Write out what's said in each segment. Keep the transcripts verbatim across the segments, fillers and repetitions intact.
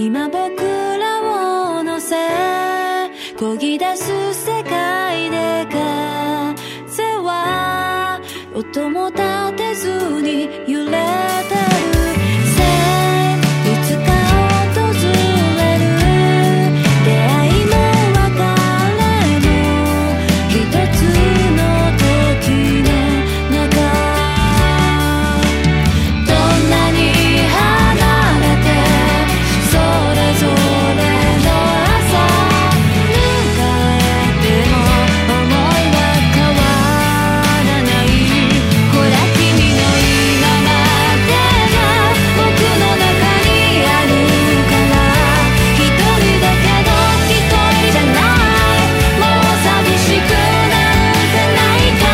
今僕らを乗せ漕ぎ出す世界で風は音も立てずに揺れてる。いつか訪れる出会いも別れも一つの時の中、どんなに離れてそれぞれの朝迎えても思いは変わらない。ほら君の今までが僕の中にあるから一人だけど一人じゃない、もう寂しくなんてないから。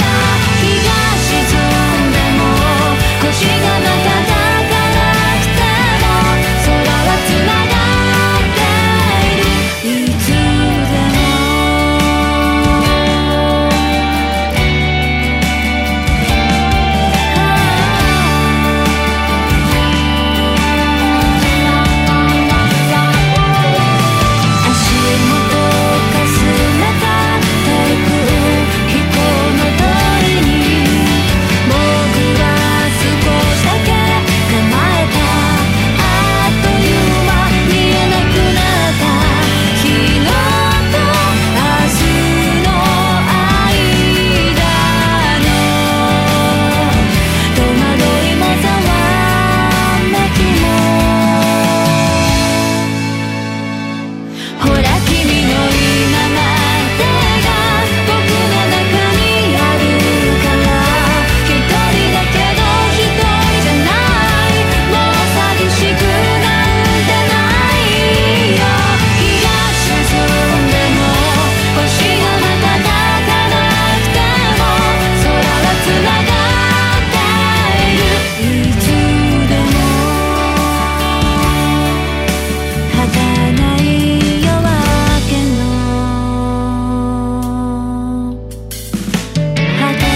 日が沈んでも星が瞬かなくても空はつながっている、いつでも。足元かすめた低空飛行の鳥に僕が少しだけ構えた。あっという間見えなくなった昨日と明日の間の戸惑いもざわめきも、ほら君の今までが僕の中にあるから一人だけど一人じゃない、もう寂しくなんてないよ。日が沈んでも星が瞬かなくても空はつながっている、いつでも。儚い夜明けの果て、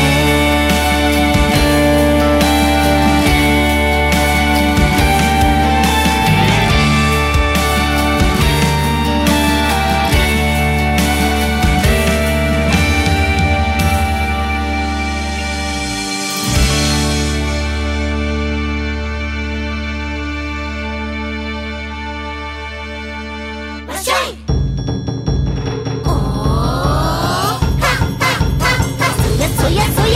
わっしゃいおーはっはっはっは、そやそやそやそや、わっしゃい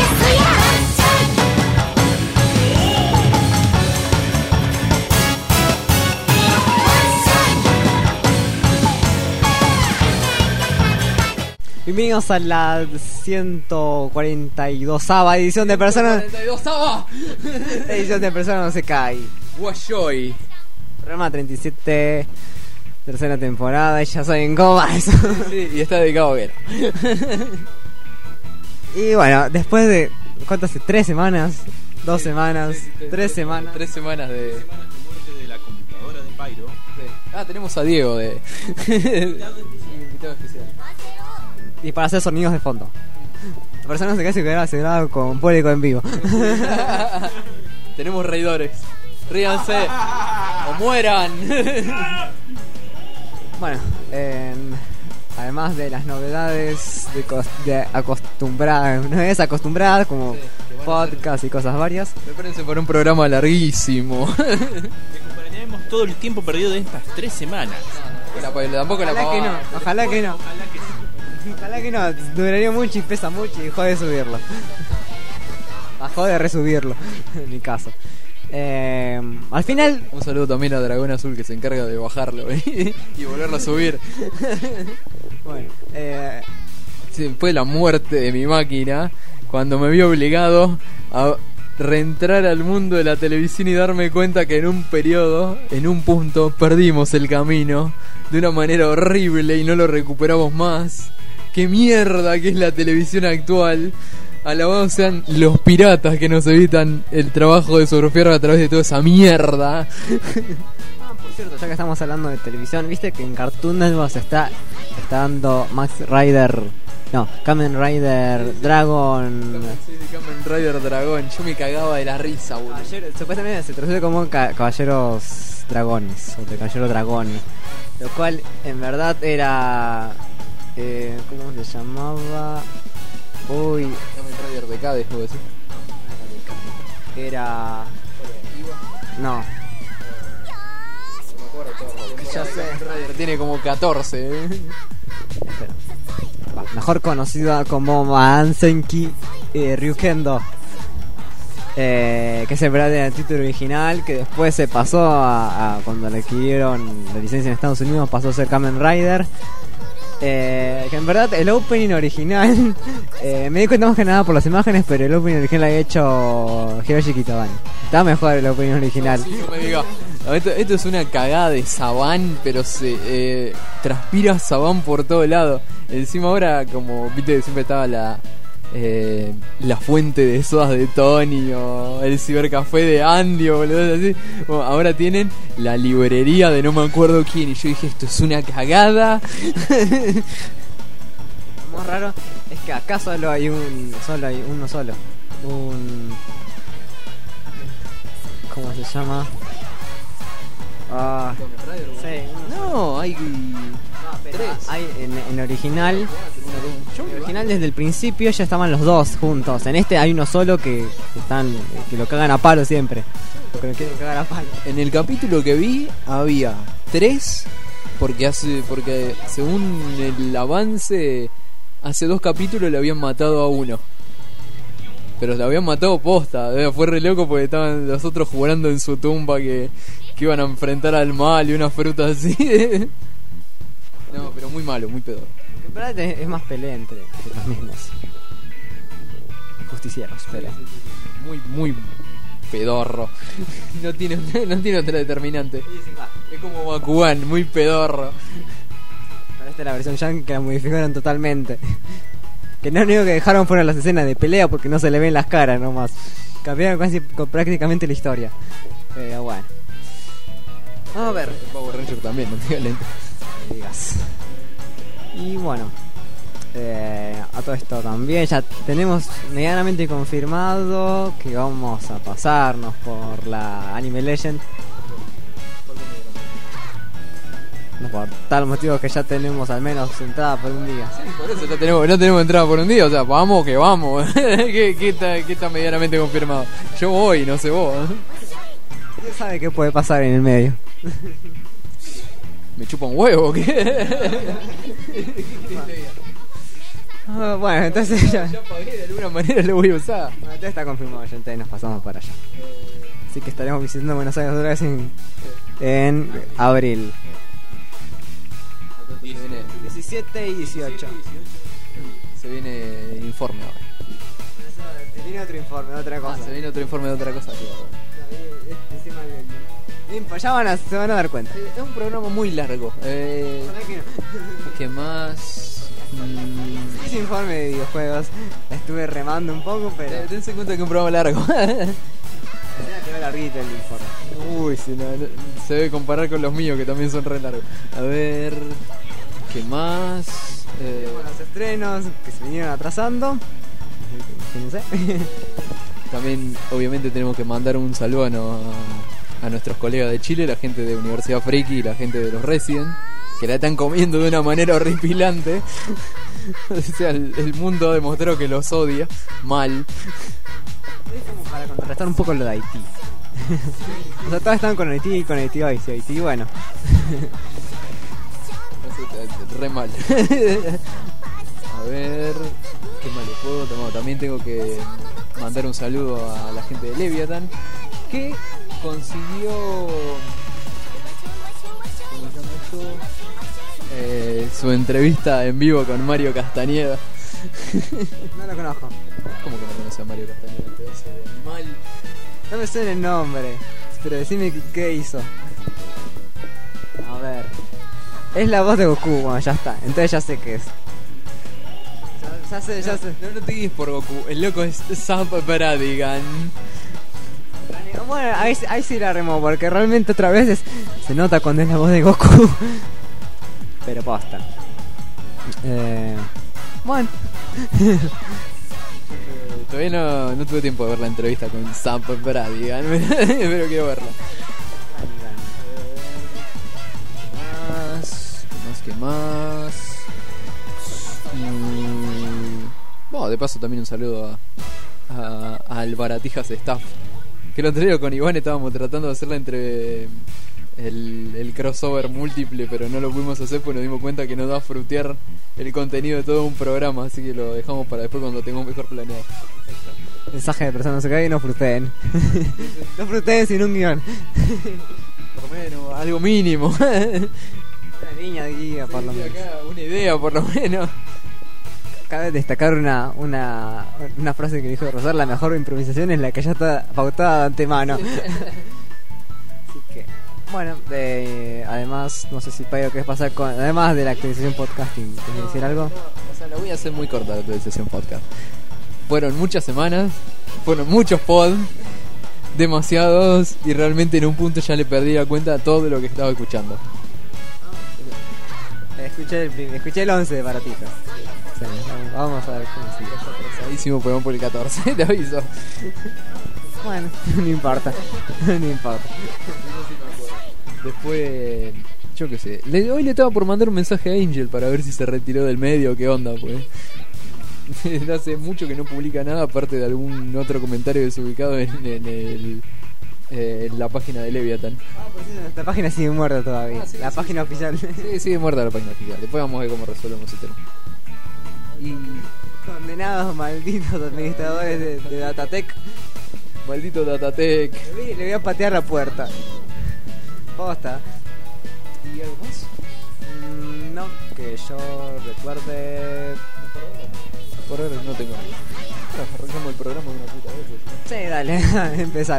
Bienvenidos a la ciento cuarenta y dosava edición de Persona, cuarenta y dos ava. edición de Persona no se cae. Guayoy. Programa treinta y siete, tercera temporada, y ya saben cómo va eso. Sí, y está dedicado a Vera. Y bueno, después de, ¿cuántas? ¿Tres semanas? ¿Dos semanas? ¿Tres semanas? Tres semanas de. Semanas de muerte de la computadora de Pyro. de- Ah, tenemos a Diego de. Invitado especial. Y para hacer sonidos de fondo. La persona no se cae si quedara acelerado con público en vivo. Tenemos reidores. Ríanse o mueran. Bueno, eh, además de las novedades de, cos- de acostumbrar, novedades acostumbradas como Sí, que van a podcast y cosas varias. Prepárense para un programa larguísimo. Recuperaremos todo el tiempo perdido de estas tres semanas. La- tampoco la Ojalá que no, pavada. ojalá que no. Ojalá que sí. Ojalá que no, duraría mucho y pesa mucho y jode subirlo. Bajó de resubirlo, en mi caso. Eh, al final, Un saludo también a Dragón Azul que se encarga de bajarlo y, y volverlo a subir. bueno, eh, Sí, fue la muerte de mi máquina cuando me vi obligado a reentrar al mundo de la televisión y darme cuenta que en un periodo, en un punto, perdimos el camino de una manera horrible y no lo recuperamos más. ¡Qué mierda que es la televisión actual! Alabados sean los piratas que nos evitan el trabajo de surfear a través de toda esa mierda. ah, por cierto, ya que estamos hablando de televisión, viste que en Cartoon Network se está, está dando Max Rider No, Kamen Rider Dragon. Sí, sí, Kamen Rider Dragón. Yo me cagaba de la risa, boludo. Caballero- supuestamente se traduce como ca- caballeros dragones, o de caballero dragón. Lo cual en verdad era. Eh, ¿Cómo se llamaba? Uy, Kamen Rider de Cades, puedo decir. era. No, ya sé. Kamen Rider tiene como catorce, ¿eh? Espera. Va, mejor conocida como Mansenki eh, Ryukendo. Eh, que es el verdadero título original, que después se pasó a, a cuando le adquirieron la licencia en Estados Unidos, pasó a ser Kamen Rider. Eh, que en verdad el opening original eh, me di cuenta más que nada por las imágenes, pero el opening original lo había hecho Hiroshi Kitabani. Está mejor el opening original. Sí, no me diga. No, Esto, esto es una cagada de Saban, pero se eh, transpira Saban por todo lado. Encima ahora, como viste, siempre estaba la eh, la fuente de sodas de Tony o el cibercafé de Andy o boludo así. Bueno, ahora tienen la librería de no me acuerdo quién y yo dije, esto es una cagada. Lo más raro es que acá solo hay un, solo hay uno solo, un, ¿cómo se llama? Ah, sí, uno No, hay No, pero tres. hay en, en original, en el original desde el principio ya estaban los dos juntos. En este hay uno solo que están que lo cagan a palo siempre. Porque lo quieren cagar a palo. En el capítulo que vi había tres, porque hace, porque según el avance, hace dos capítulos le habían matado a uno. Pero le habían matado posta, eh, fue re loco porque estaban los otros jugando en su tumba que, que iban a enfrentar al mal y una fruta así. No, pero muy malo, muy peor. En verdad es, es más pelea entre, entre los mismos justicieros, pero Muy, muy pedorro. No tiene, no tiene otra determinante. Es como Bakugan, muy pedorro. Pero esta es la versión yankee que la modificaron totalmente. Que no lo único que dejaron fueron las escenas de pelea porque no se le ven las caras nomás. Cambiaron casi con- prácticamente la historia. Pero bueno. Vamos a ver. El Power Ranger también, no te digas lento. Que digas. Y bueno. Eh, a todo esto también ya tenemos medianamente confirmado que vamos a pasarnos por la Anime Legend. No, por tal motivo que ya tenemos al menos entrada por un día. Por eso no tenemos, no tenemos entrada por un día, o sea, vamos que vamos. ¿Qué, qué está, qué está medianamente confirmado? Yo voy, no sé vos. ¿Quién sabe qué puede pasar en el medio? ¿Me chupa un huevo o qué? Ah, bueno, entonces ya, Ya pagué, de alguna manera lo voy a usar. bueno, entonces está confirmado ya, entonces nos pasamos para allá. Así que estaremos visitando Buenos Aires otra vez en, en abril. Se viene, diecisiete y dieciocho. se viene informe ahora. Se viene otro informe, otra Ah, cosa. se viene otro informe de otra cosa. Este, encima del- Bien, ya van a, se van a dar cuenta. Es un programa muy largo. Eh, Ojalá que no. ¿Qué más? Mm, Ese informe de videojuegos la estuve remando un poco, pero eh, tense en cuenta que es un programa largo. tenía que ver larguito el informe. Uy, si no, no, se debe comparar con los míos que también son re largos. A ver, ¿qué más? Eh, Tenemos los estrenos que se vinieron atrasando. Imagínense. también, obviamente, tenemos que mandar un saludo a, no- a nuestros colegas de Chile, la gente de Universidad Friki y la gente de los Resident, que la están comiendo de una manera horripilante. O sea, el, el mundo ha demostrado que los odia mal. Es como para contrarrestar un poco lo de Haití. O sea, todos están con Haití y con Haití hoy. Si Haití, bueno. Re mal. A ver, ¿qué más le puedo tomar? También tengo que mandar un saludo a la gente de Leviathan que consiguió, ¿cómo se llama esto? Eh, su entrevista en vivo con Mario Castañeda. No lo conozco. ¿Cómo que no conoce a Mario Castañeda? Pedazo de animal. No me suena el nombre. Pero decime qué, qué hizo. A ver. Es la voz de Goku, bueno, ya está. Entonces ya sé qué es. Ya, ya sé, ya sé. No, no te guíes por Goku, el loco es Sam Bradigan. Bueno, ahí, ahí sí la remo, porque realmente otra vez es- se nota cuando es la voz de Goku. Pero posta. Eh, Bueno, Eh, Todavía no, no tuve tiempo de ver la entrevista con Sam Bradigan, pero quiero verla. Más, ¿qué más? ¿Qué más? Mm, bueno, de paso también un saludo a, a, al Baratijas Staff. Que el otro día con Iván estábamos tratando de hacerla entre el, el crossover múltiple, pero no lo pudimos hacer porque nos dimos cuenta que nos da a frutear el contenido de todo un programa, así que lo dejamos para después cuando tengamos mejor planeado. mensaje de personas acá y no fruteen. No fruteen sin un guión. Por lo menos, algo mínimo. Una línea de guía, por lo Sí, menos. acá, una idea, por lo menos. Cabe destacar una, una, una frase que dijo Rosar: la mejor improvisación es la que ya está pautada de antemano. Así que, bueno, de, además, no sé si Payo querés pasar con, además de la actualización podcasting, ¿quieres decir algo? O sea, la voy a hacer muy corta la actualización podcast. Fueron muchas semanas, fueron muchos pods, demasiados, y realmente en un punto ya le perdí la cuenta a todo lo que estaba escuchando. Escuché el, prim- escuché el once de Baratijas. Sí, vamos, vamos a ver cómo sigue. Atrasadísimo, pero por el catorce, te aviso. Bueno, no importa, no importa. Después, yo qué sé, le- hoy le estaba por mandar un mensaje a Angel para ver si se retiró del medio, qué onda, pues. Desde hace mucho que no publica nada, aparte de algún otro comentario desubicado en, en, el, eh, en la página de Leviathan. Ah, por cierto, nuestra página sigue muerta todavía. Ah, sí, la sí, página oficial. Sí, sigue muerta la página oficial. Después vamos a ver cómo resolvemos ese tema. Y Condenados malditos administradores de, de Datatec. maldito Datatec. Le voy, le voy a patear la puerta. Posta. ¿Y algo más? Mm, no, que yo recuerde. Por ahora no tengo nada. Bueno, arrancamos el programa de una puta vez. Pues, Sí, dale, empezar.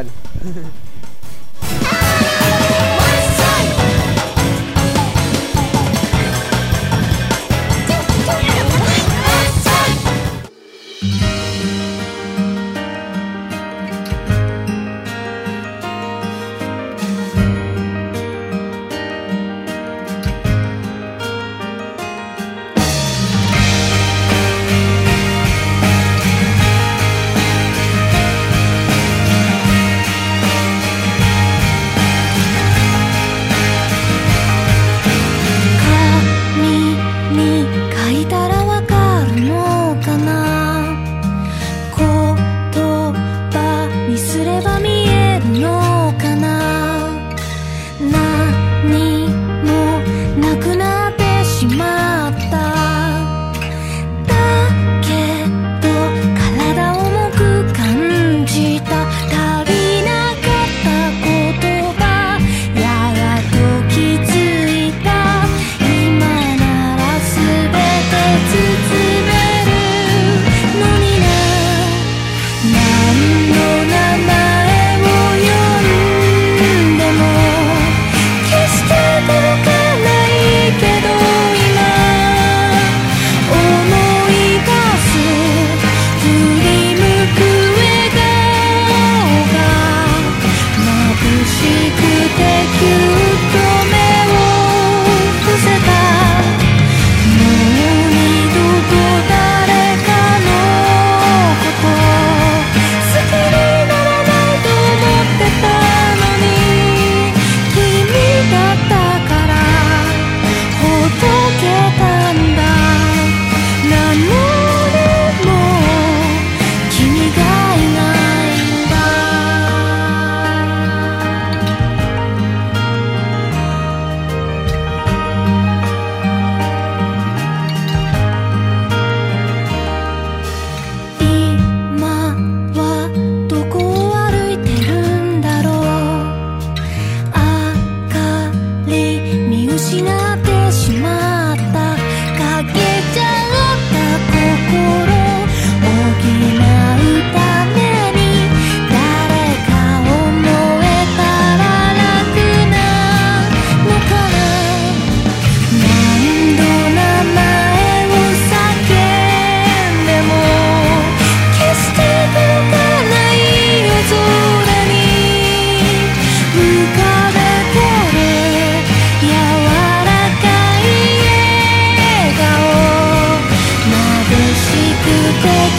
「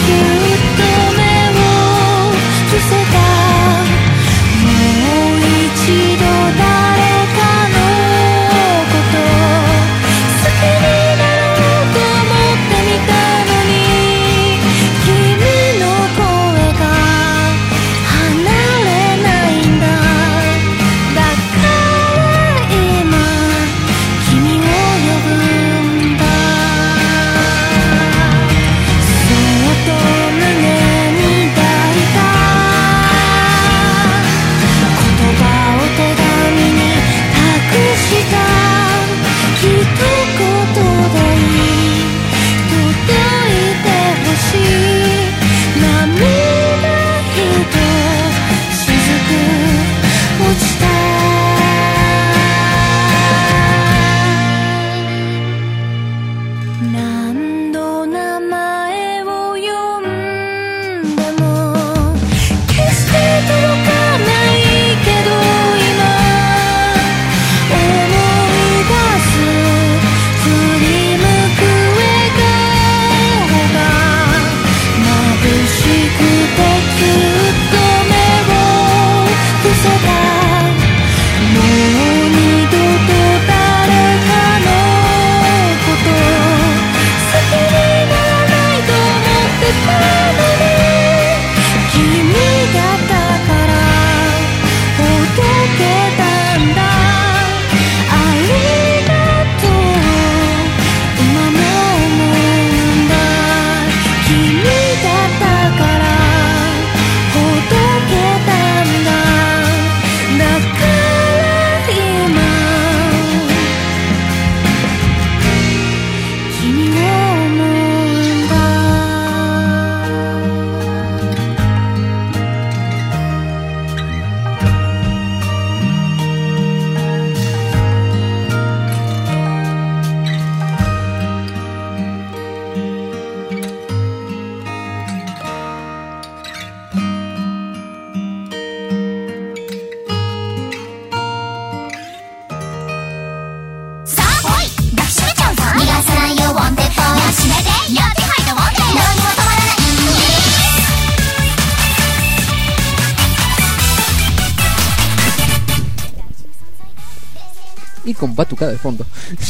Y con batucada de fondo.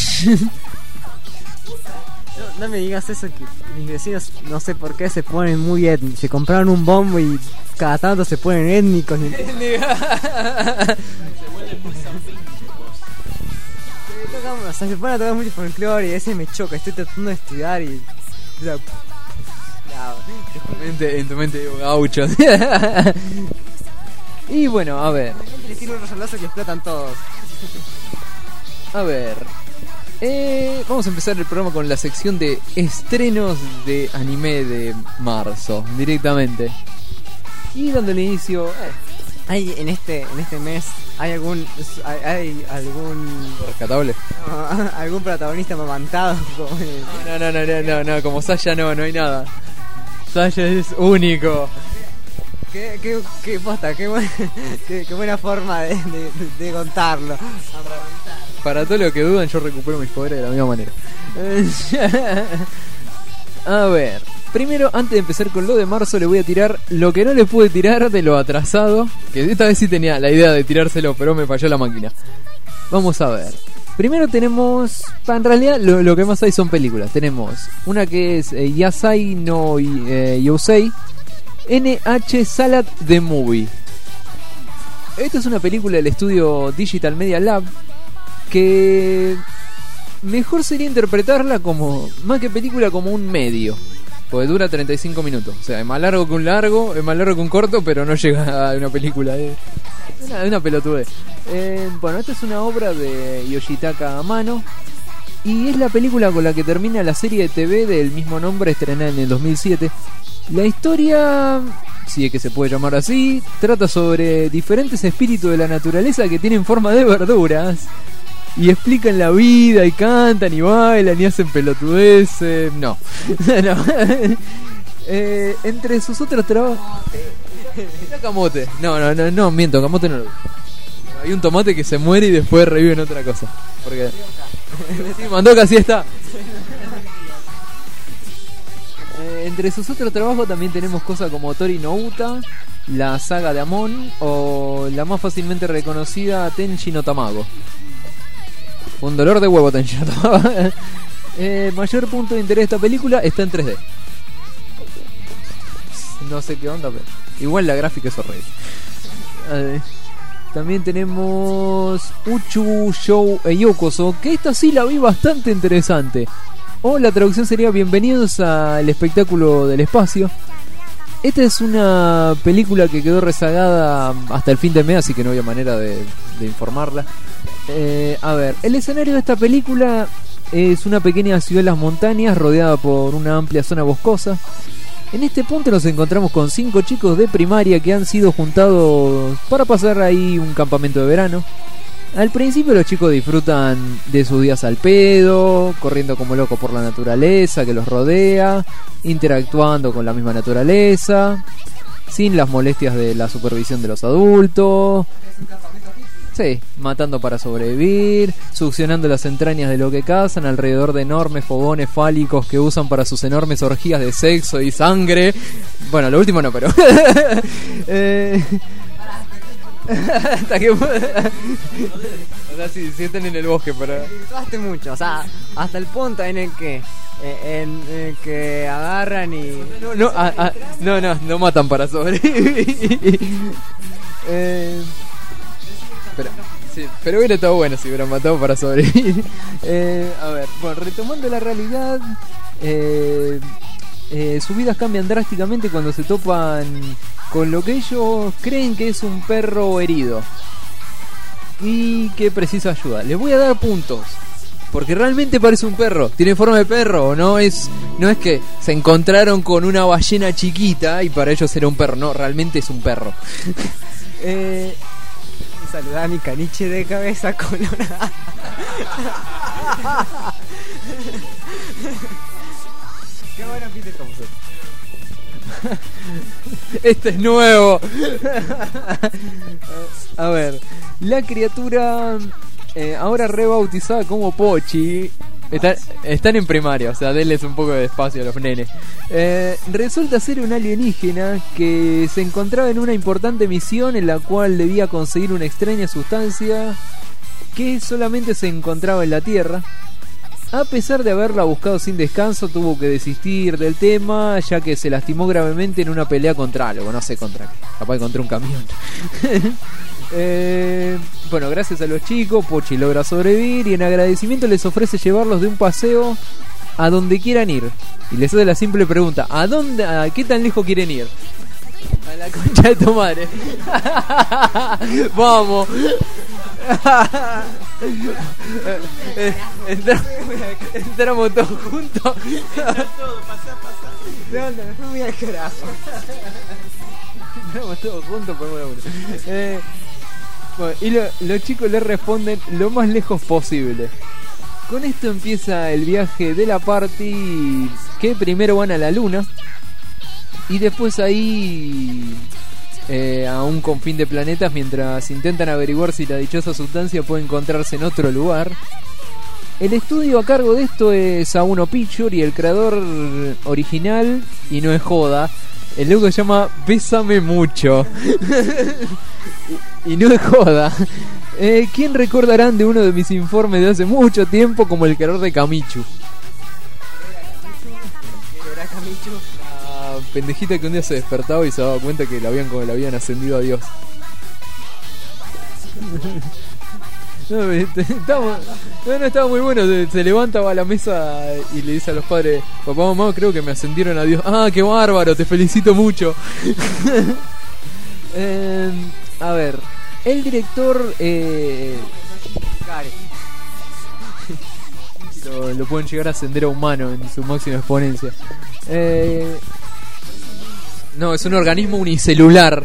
No, no me digas eso, que mis vecinos no sé por qué se ponen muy étnicos. Se compraron un bombo y cada tanto se ponen étnicos. Y... o sea, se ponen a tocar mucho folclore y a veces me choca. Estoy tratando de estudiar y... O sea, en tu mente, en tu mente digo gaucho. Y bueno, a ver. Les tiro un rosalazo que explotan todos. A ver. Eh, vamos a empezar el programa con la sección de estrenos de anime de marzo, directamente. Y dando el inicio. Eh. Hay en este en este mes hay algún hay, hay algún rescatable. No, algún protagonista mamantado como el... no, no, no, no, no, no, como Sasha no, no hay nada. Sasha es único. Qué, qué, qué posta, qué, buena, qué, qué buena forma de, de, de contarlo. Para todos los que dudan, yo recupero mis poderes de la misma manera. A ver, primero, antes de empezar con lo de marzo, le voy a tirar lo que no le pude tirar de lo atrasado. Que esta vez sí tenía la idea de tirárselo, pero me falló la máquina. Vamos a ver. Primero tenemos, en realidad lo, lo que más hay son películas. Tenemos una que es eh, Yasai no eh, Yosei N H Salad The Movie. Esta es una película del estudio Digital Media Lab, que mejor sería interpretarla como, más que película, como un medio, porque dura treinta y cinco minutos. O sea, es más largo que un largo, es más largo que un corto, pero no llega a una película. Es una, una pelotudez. Eh, bueno, esta es una obra de Yoshitaka Amano, y es la película con la que termina la serie de T V del mismo nombre, estrenada en el dos mil siete. La historia, si es que se puede llamar así, trata sobre diferentes espíritus de la naturaleza que tienen forma de verduras y explican la vida y cantan y bailan y hacen pelotudeces. No, no. eh, entre sus otros trabajos, era camote. No, no, no, no, miento, camote no lo vi. Hay un tomate que se muere y después revive en otra cosa. Porque sí, Mandoka sí está. Eh, entre sus otros trabajos también tenemos cosas como Tori no Uta, la saga de Amon o la más fácilmente reconocida Tenchi no Tamago. Un dolor de huevo Tenchi no Tamago. eh, Mayor punto de interés de esta película está en tres D. No sé qué onda, pero igual la gráfica es horrible. Eh, También tenemos Uchu Shou Eyokoso, que esta sí la vi bastante interesante. O la traducción sería Bienvenidos al espectáculo del espacio. Esta es una película que quedó rezagada hasta el fin de mes, así que no había manera de, de informarla. Eh, a ver, el escenario de esta película es una pequeña ciudad en las montañas rodeada por una amplia zona boscosa. En este punto nos encontramos con cinco chicos de primaria que han sido juntados para pasar ahí un campamento de verano. Al principio los chicos disfrutan de sus días al pedo, corriendo como locos por la naturaleza que los rodea, interactuando con la misma naturaleza, sin las molestias de la supervisión de los adultos. Sí, matando para sobrevivir, succionando las entrañas de lo que cazan alrededor de enormes fogones fálicos que usan para sus enormes orgías de sexo y sangre. Bueno, lo último no, pero... eh... hasta que... o sea, sí, sí están en el bosque, pero... Disfrutaste mucho, o sea, hasta el punto en el que... Eh, en el que agarran y... No, no, a, a, no, no, no matan para sobrevivir. eh... Pero, sí, pero hubiera estado bueno si hubieran matado para sobrevivir. eh, a ver, bueno, retomando la realidad, eh, eh, sus vidas cambian drásticamente cuando se topan con lo que ellos creen que es un perro herido y que precisa ayuda. Les voy a dar puntos porque realmente parece un perro, tiene forma de perro, no es, no es que se encontraron con una ballena chiquita y para ellos era un perro, no, realmente es un perro. eh... Saludar a mi caniche de cabeza colorada. Qué bueno Peter Thompson. Este es nuevo. A ver, la criatura eh, ahora rebautizada como Pochi. Están, están en primaria, o sea, denles un poco de espacio a los nenes. Eh, resulta ser un alienígena que se encontraba en una importante misión en la cual debía conseguir una extraña sustancia que solamente se encontraba en la Tierra. A pesar de haberla buscado sin descanso, tuvo que desistir del tema, ya que se lastimó gravemente en una pelea contra algo, no sé contra qué, capaz contra un camión. Eh, bueno, gracias a los chicos, Pochi logra sobrevivir y en agradecimiento les ofrece llevarlos de un paseo a donde quieran ir. Y les hace la simple pregunta: ¿a dónde, a qué tan lejos quieren ir? A la concha de tu madre. Vamos. eh, entra, entramos todos juntos. todo, pasá, pasá. No, no, me fui muy al carajo. Entramos todos juntos por uno a uno. Eh, bueno, y lo, los chicos le responden lo más lejos posible. Con esto empieza el viaje de la party, que primero van a la luna y después ahí eh, a un confín de planetas mientras intentan averiguar si la dichosa sustancia puede encontrarse en otro lugar. El estudio a cargo de esto es A uno Picture y el creador original, y no es joda, el logo se llama Bésame Mucho. y, y no es joda. Eh, ¿Quién recordarán de uno de mis informes de hace mucho tiempo como el creador de Kamichu? ¿Era Camicho? La pendejita que un día se despertaba y se daba cuenta que la habían, como le habían ascendido a Dios. No, estaba, no, no, estaba muy bueno. Se, se levanta, va a la mesa y le dice a los padres: papá, mamá, creo que me ascendieron a Dios. Ah, qué bárbaro, te felicito mucho. eh, a ver, el director eh, lo, lo pueden llegar a ascender a humano en su máxima exponencia. eh, No, es un organismo unicelular.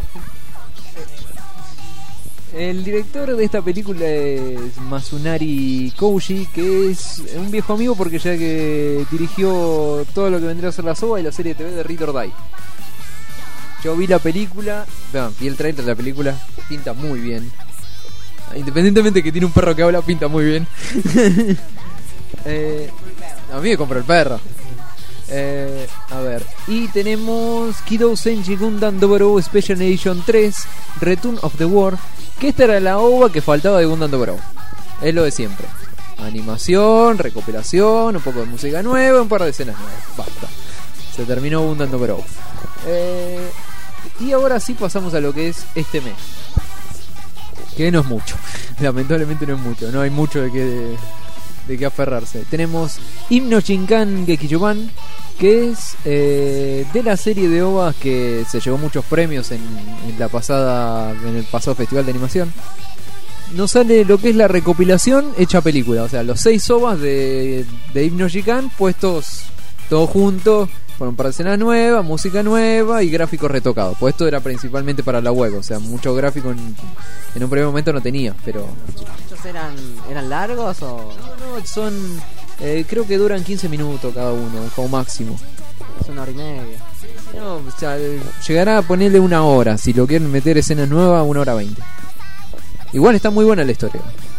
El director de esta película es Masunari Kouji, que es un viejo amigo porque ya que dirigió todo lo que vendría a ser la S O A y la serie de T V de Read or Die. Yo vi la película, perdón, vi el trailer de la película, pinta muy bien. Independientemente de que tiene un perro que habla, pinta muy bien. eh, a mí me compró el perro. Eh, a ver, y tenemos Kidou Senji Gundam Dobro Special Edition tres Return of the War, que esta era la ova que faltaba de Gundam Dobro. Es lo de siempre. Animación, recopilación, un poco de música nueva, un par de escenas nuevas. Basta. Se terminó Gundam Dobro. Eh, y ahora sí pasamos a lo que es este mes. Que no es mucho. Lamentablemente no es mucho. No hay mucho de que... De... de qué aferrarse. Tenemos Himno Shinkan Gekijuban, que es eh, de la serie de ovas que se llevó muchos premios en, en la pasada en el pasado festival de animación. Nos sale lo que es la recopilación hecha película, o sea, los seis ovas de, de Himno Shinkan puestos todos juntos, con un par de escenas nuevas, música nueva y gráficos retocados. Pues esto era principalmente para la web, o sea, mucho gráfico en, en un primer momento no tenía, pero... ¿Estos eran, eran largos o...? No, no, son... Eh, creo que duran quince minutos cada uno, como máximo. Es una hora y media. No, o sea, llegará a ponerle una hora. Si lo quieren meter escenas nuevas, una hora veinte. Igual está muy buena la historia.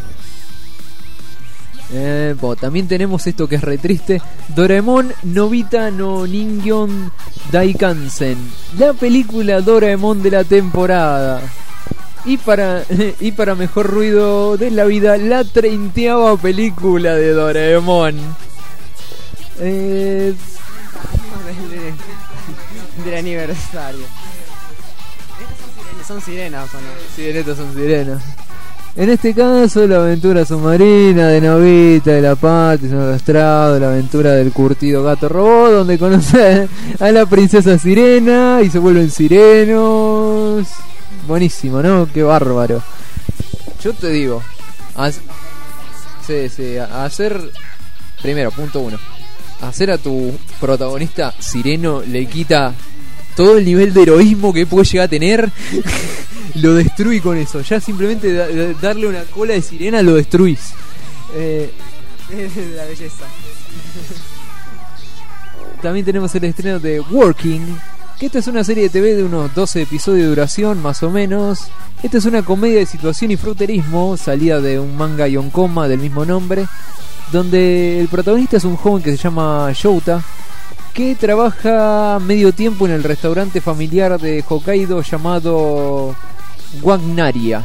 Eh, bueno, también tenemos esto que es re triste: Doraemon Nobita no Ningyon Daikansen, la película Doraemon de la temporada. Y para, y para mejor ruido de la vida, la treintaava película de Doraemon. Eh, del, del aniversario. Estas son sirenas, ¿o no? Sí, estas son sirenas. En este caso, la aventura submarina de Nobita, de la Patty, son arrastrado, la aventura del curtido gato robot, donde conoce a la princesa sirena y se vuelven sirenos. Buenísimo, ¿no? Qué bárbaro. Yo te digo, haz, sí, sí, a hacer, primero, punto uno, hacer a tu protagonista sireno le quita todo el nivel de heroísmo que puede llegar a tener. Lo destruí con eso. Ya simplemente da, da, darle una cola de sirena lo destruís. Eh, la belleza. También tenemos el estreno de Working, que esta es una serie de T V de unos doce episodios de duración, más o menos. Esta es una comedia de situación y fruterismo, salida de un manga yonkoma del mismo nombre, donde el protagonista es un joven que se llama Shouta, que trabaja medio tiempo en el restaurante familiar de Hokkaido llamado Wagnaria.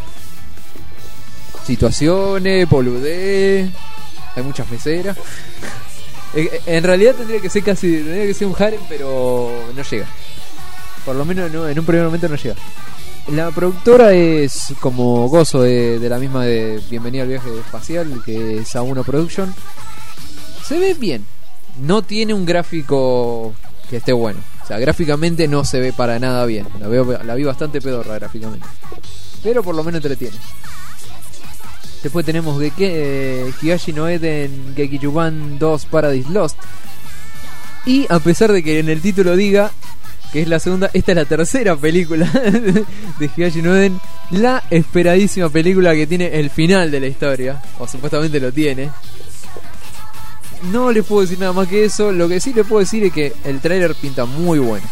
Situaciones, boludez, hay muchas meseras. En realidad tendría que ser casi, tendría que ser un harem, pero no llega. Por lo menos no, en un primer momento no llega. La productora es como Gozo de, de la misma de Bienvenida al Viaje Espacial, que es A uno Production. Se ve bien. No tiene un gráfico que esté bueno. O sea, gráficamente no se ve para nada bien. La, veo, la vi bastante pedorra gráficamente. Pero por lo menos entretiene. Después tenemos de que eh, Higashi no Eden Gekijuban dos Paradise Lost. Y a pesar de que en el título diga que es la segunda, esta es la tercera película de Higashi no Eden, la esperadísima película que tiene el final de la historia, o supuestamente lo tiene. No les puedo decir nada más que eso. Lo que sí les puedo decir es que el tráiler pinta muy bueno.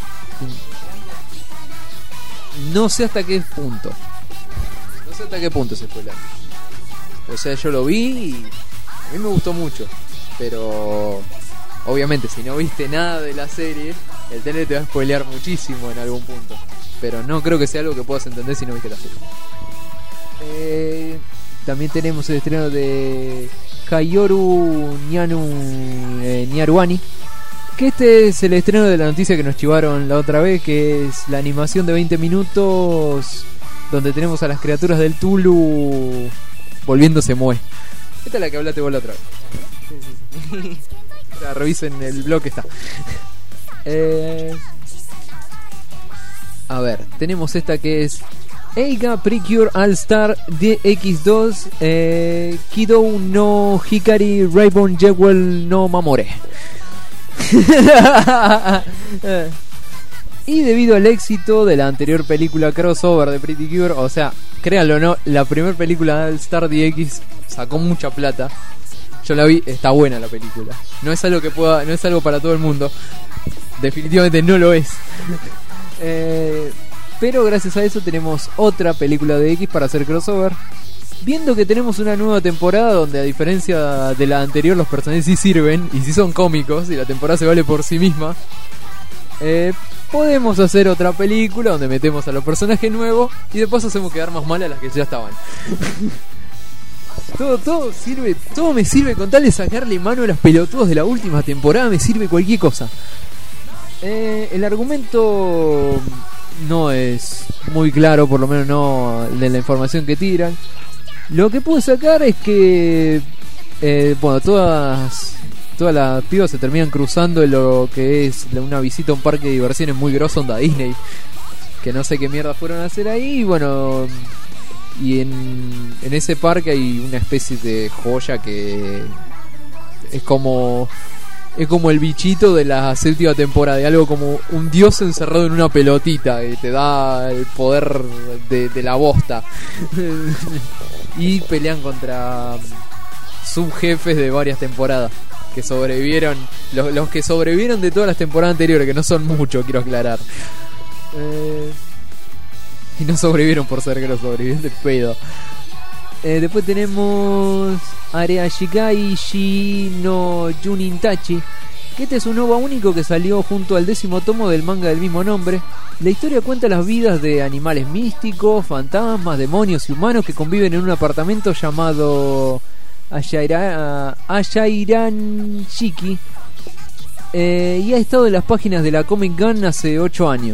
No sé hasta qué punto. No sé hasta qué punto se spoiler. O sea, yo lo vi y a mí me gustó mucho. Pero obviamente si no viste nada de la serie, el trailer te va a spoilear muchísimo en algún punto. Pero no creo que sea algo que puedas entender si no viste la serie. Eh, también tenemos el estreno de Kaioru Nyanu, eh, Nyaruani, que este es el estreno de la noticia que nos chivaron la otra vez, que es la animación de veinte minutos donde tenemos a las criaturas del Tulu volviéndose moe. Esta es la que hablaste vos la otra vez. Sí, sí, sí. O sea, revisen el blog que está. eh, a ver, tenemos esta que es Eiga Precure All Star D X dos eh, Kidou no Hikari Rainbow Jewel no Mamore. Y debido al éxito de la anterior película crossover de Pretty Cure, o sea, créanlo o no, la primera película de All Star D X sacó mucha plata. Yo la vi, está buena la película. No es algo que pueda, no es algo para todo el mundo. Definitivamente no lo es. eh, Pero gracias a eso tenemos otra película de X para hacer crossover. viendo que tenemos una nueva temporada donde a diferencia de la anterior los personajes sí sirven y sí son cómicos y la temporada se vale por sí misma, eh, podemos hacer otra película donde metemos a los personajes nuevos y después hacemos quedar más mal a las que ya estaban. Todo, todo sirve, todo me sirve con tal de sacarle mano a los pelotudos de la última temporada, me sirve cualquier cosa. Eh, el argumento no es muy claro, por lo menos no de la información que tiran. Lo que pude sacar es que eh, bueno, todas todas las pibas se terminan cruzando en lo que es una visita a un parque de diversiones muy grosso, onda Disney, que no sé qué mierda fueron a hacer ahí. Y bueno, y en, en ese parque hay una especie de joya que es como es como el bichito de la séptima temporada, de algo como un dios encerrado en una pelotita que te da el poder de, de la bosta. Y pelean contra subjefes de varias temporadas que sobrevivieron, los, los que sobrevivieron de todas las temporadas anteriores, que no son muchos, quiero aclarar. Eh... Y no sobrevivieron por ser que los sobrevivieron de pedo. Eh, después tenemos Areashigai Shi no Junintachi, que este es un OVA único que salió junto al décimo tomo del manga del mismo nombre. La historia cuenta las vidas de animales místicos, fantasmas, demonios y humanos que conviven en un apartamento llamado Ashaira, Ashairan Shiki, eh, y ha estado en las páginas de la Comic Gun hace ocho años.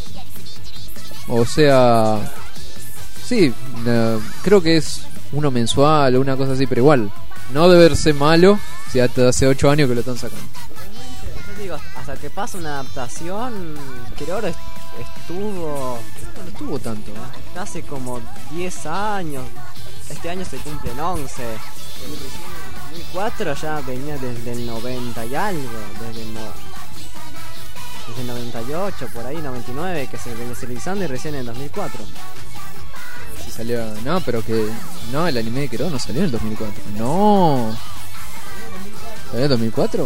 O sea, sí, uh, creo que es uno mensual o una cosa así, pero igual, no debe ser malo si hasta hace ocho años que lo están sacando. Yo digo, hasta que pasa una adaptación, que ahora estuvo... No, no estuvo tanto, ¿eh? Hace como diez años, este año se cumplen once. En dos mil cuatro ya venía desde el noventa y algo, desde el... No... desde el noventa y ocho, por ahí, noventa y nueve, que se venía televisando, y recién en el dos mil cuatro. Sí salió, no, pero que... No, el anime de Quero no salió en el dos mil cuatro. No. ¿Salió en el dos mil cuatro?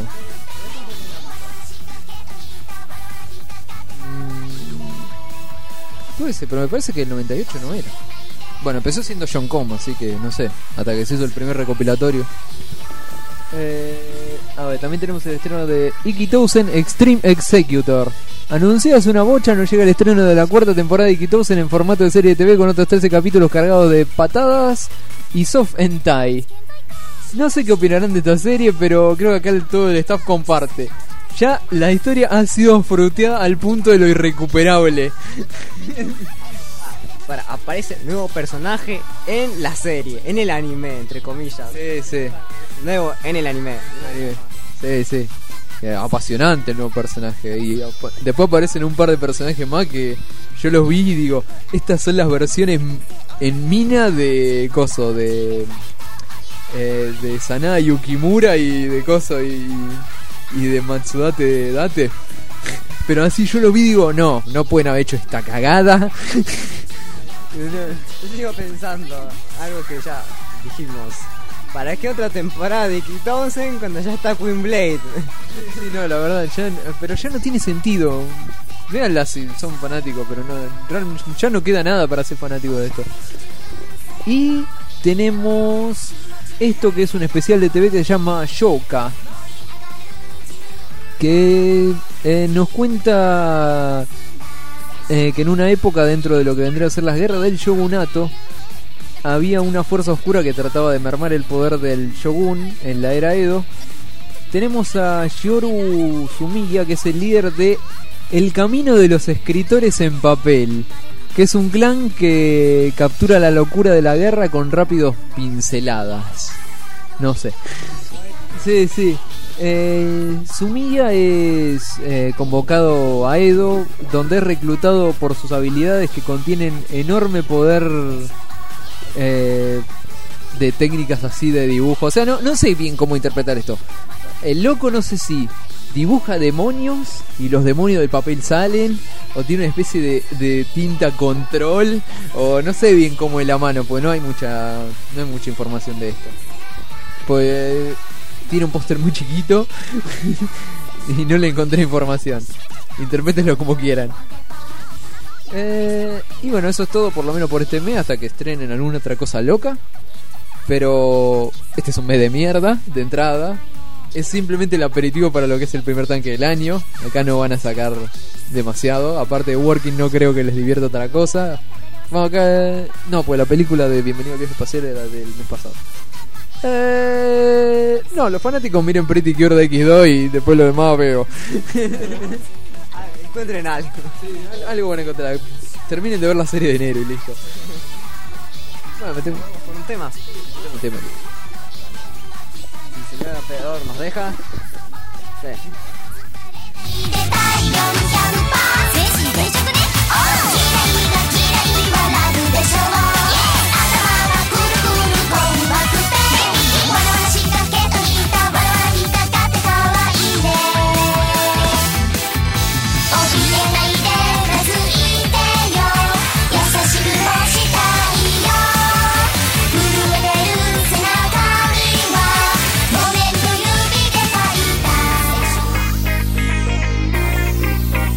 Mm, puede ser, pero me parece que el noventa y ocho no era. Bueno, empezó siendo John Com, así que no sé, hasta que se hizo el primer recopilatorio. Eh, a ver, también tenemos el estreno de Ikitousen Extreme Executor. Anunciado hace una bocha, no llega el estreno de la cuarta temporada de Ikitousen en formato de serie de T V con otros trece capítulos cargados de patadas y soft hentai. No sé qué opinarán de esta serie, pero creo que acá el, todo el staff comparte. Ya la historia ha sido fruteada al punto de lo irrecuperable. Para, aparece nuevo personaje en la serie, en el anime, entre comillas. Sí, sí. Nuevo en el anime. Sí, sí. Eh, apasionante el nuevo personaje. Y apa- después aparecen un par de personajes más que yo los vi y digo, estas son las versiones en mina de coso, de eh, de Sanada Yukimura y de coso y, y de Matsudate Date. Pero así yo lo vi y digo, no, no pueden haber hecho esta cagada. Yo sigo pensando algo que ya dijimos. ¿Para qué otra temporada de Ikitousen cuando ya está Queen Blade? Sí, no, la verdad, ya, pero ya no tiene sentido. Véanla si son fanáticos, pero no, ya no queda nada para ser fanático de esto. Y tenemos esto que es un especial de T V que se llama Shouka, que eh, nos cuenta eh, que en una época dentro de lo que vendría a ser las guerras del shogunato había una fuerza oscura que trataba de mermar el poder del shogun en la era Edo. Tenemos a Shioru Sumiya, que es el líder de El Camino de los Escritores en Papel, que es un clan que captura la locura de la guerra con rápidos pinceladas. No sé. Sí, sí. Eh, Sumiya es eh, convocado a Edo, donde es reclutado por sus habilidades que contienen enorme poder eh, de técnicas así de dibujo. O sea, no, no sé bien cómo interpretar esto. El loco no sé si dibuja demonios y los demonios del papel salen, o tiene una especie de, de tinta control, o no sé bien cómo es la mano, porque no hay mucha no hay mucha información de esto. Pues tiene un póster muy chiquito y no le encontré información. Interprétenlo como quieran. Eh, Y bueno, eso es todo por lo menos por este mes, hasta que estrenen alguna otra cosa loca. Pero este es un mes de mierda, de entrada. Es simplemente el aperitivo para lo que es el primer tanque del año. Acá no van a sacar demasiado. Aparte de Working no creo que les divierta otra cosa. Bueno, acá... No, pues la película de Bienvenido al Viaje Espacial era del mes pasado. Eh... No, los fanáticos miren Pretty Cure de equis dos y después lo demás veo. Ah, encuentren algo. Sí, algo van a encontrar. Terminen de ver la serie de enero y listo. Bueno, metemos Con un tema. un tema. Si el señor operador nos deja. Sí. で太陽のキャンパー全身全色ねキラリがキラリ笑うでしょ頭はくるくるコンパクトわらわらしかけといたわらわら引っかかってかわいいね怯えないで懐いてよ優しくもしたいよ震えてる背中には木綿と指で書いた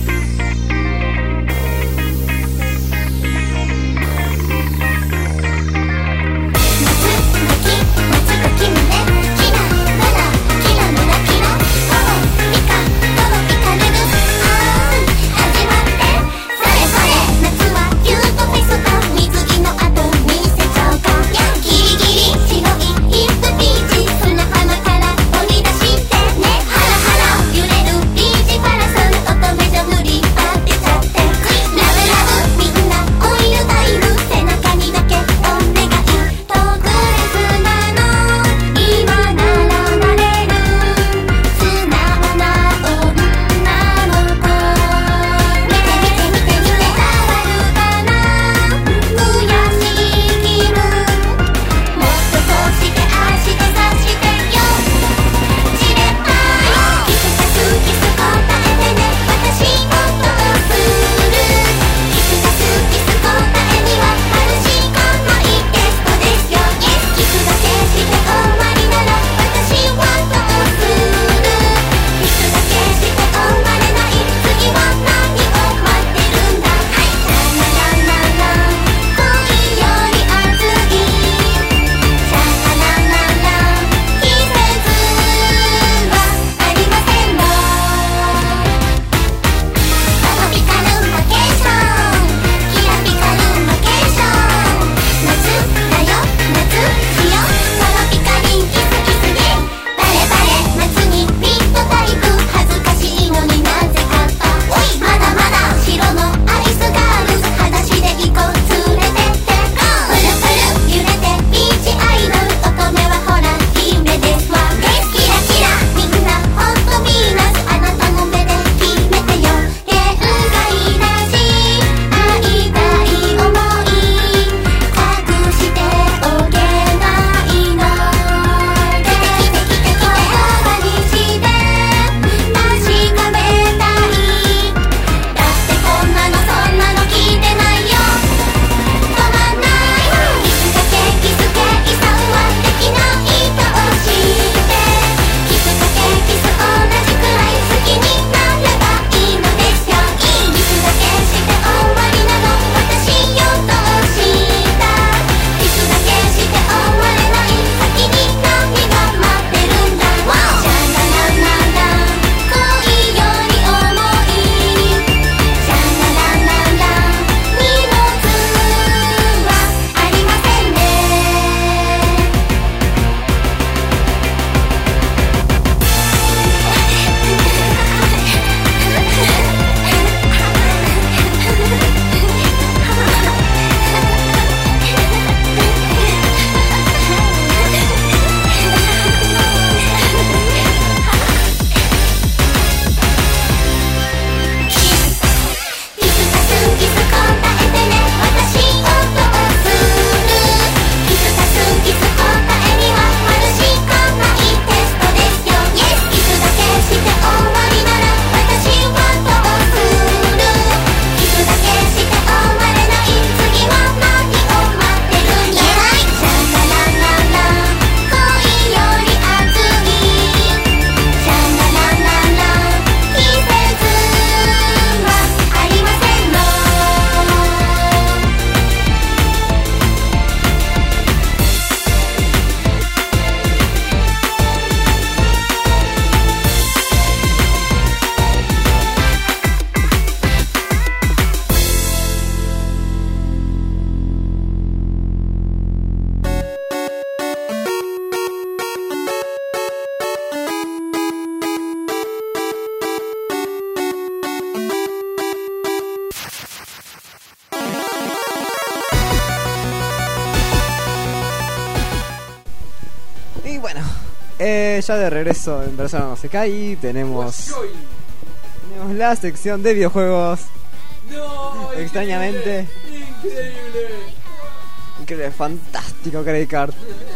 Eh, ya de regreso en Persona no se cae, tenemos, tenemos la sección de videojuegos. No, Extrañamente. Increíble. Increíble, fantástico Credit Card.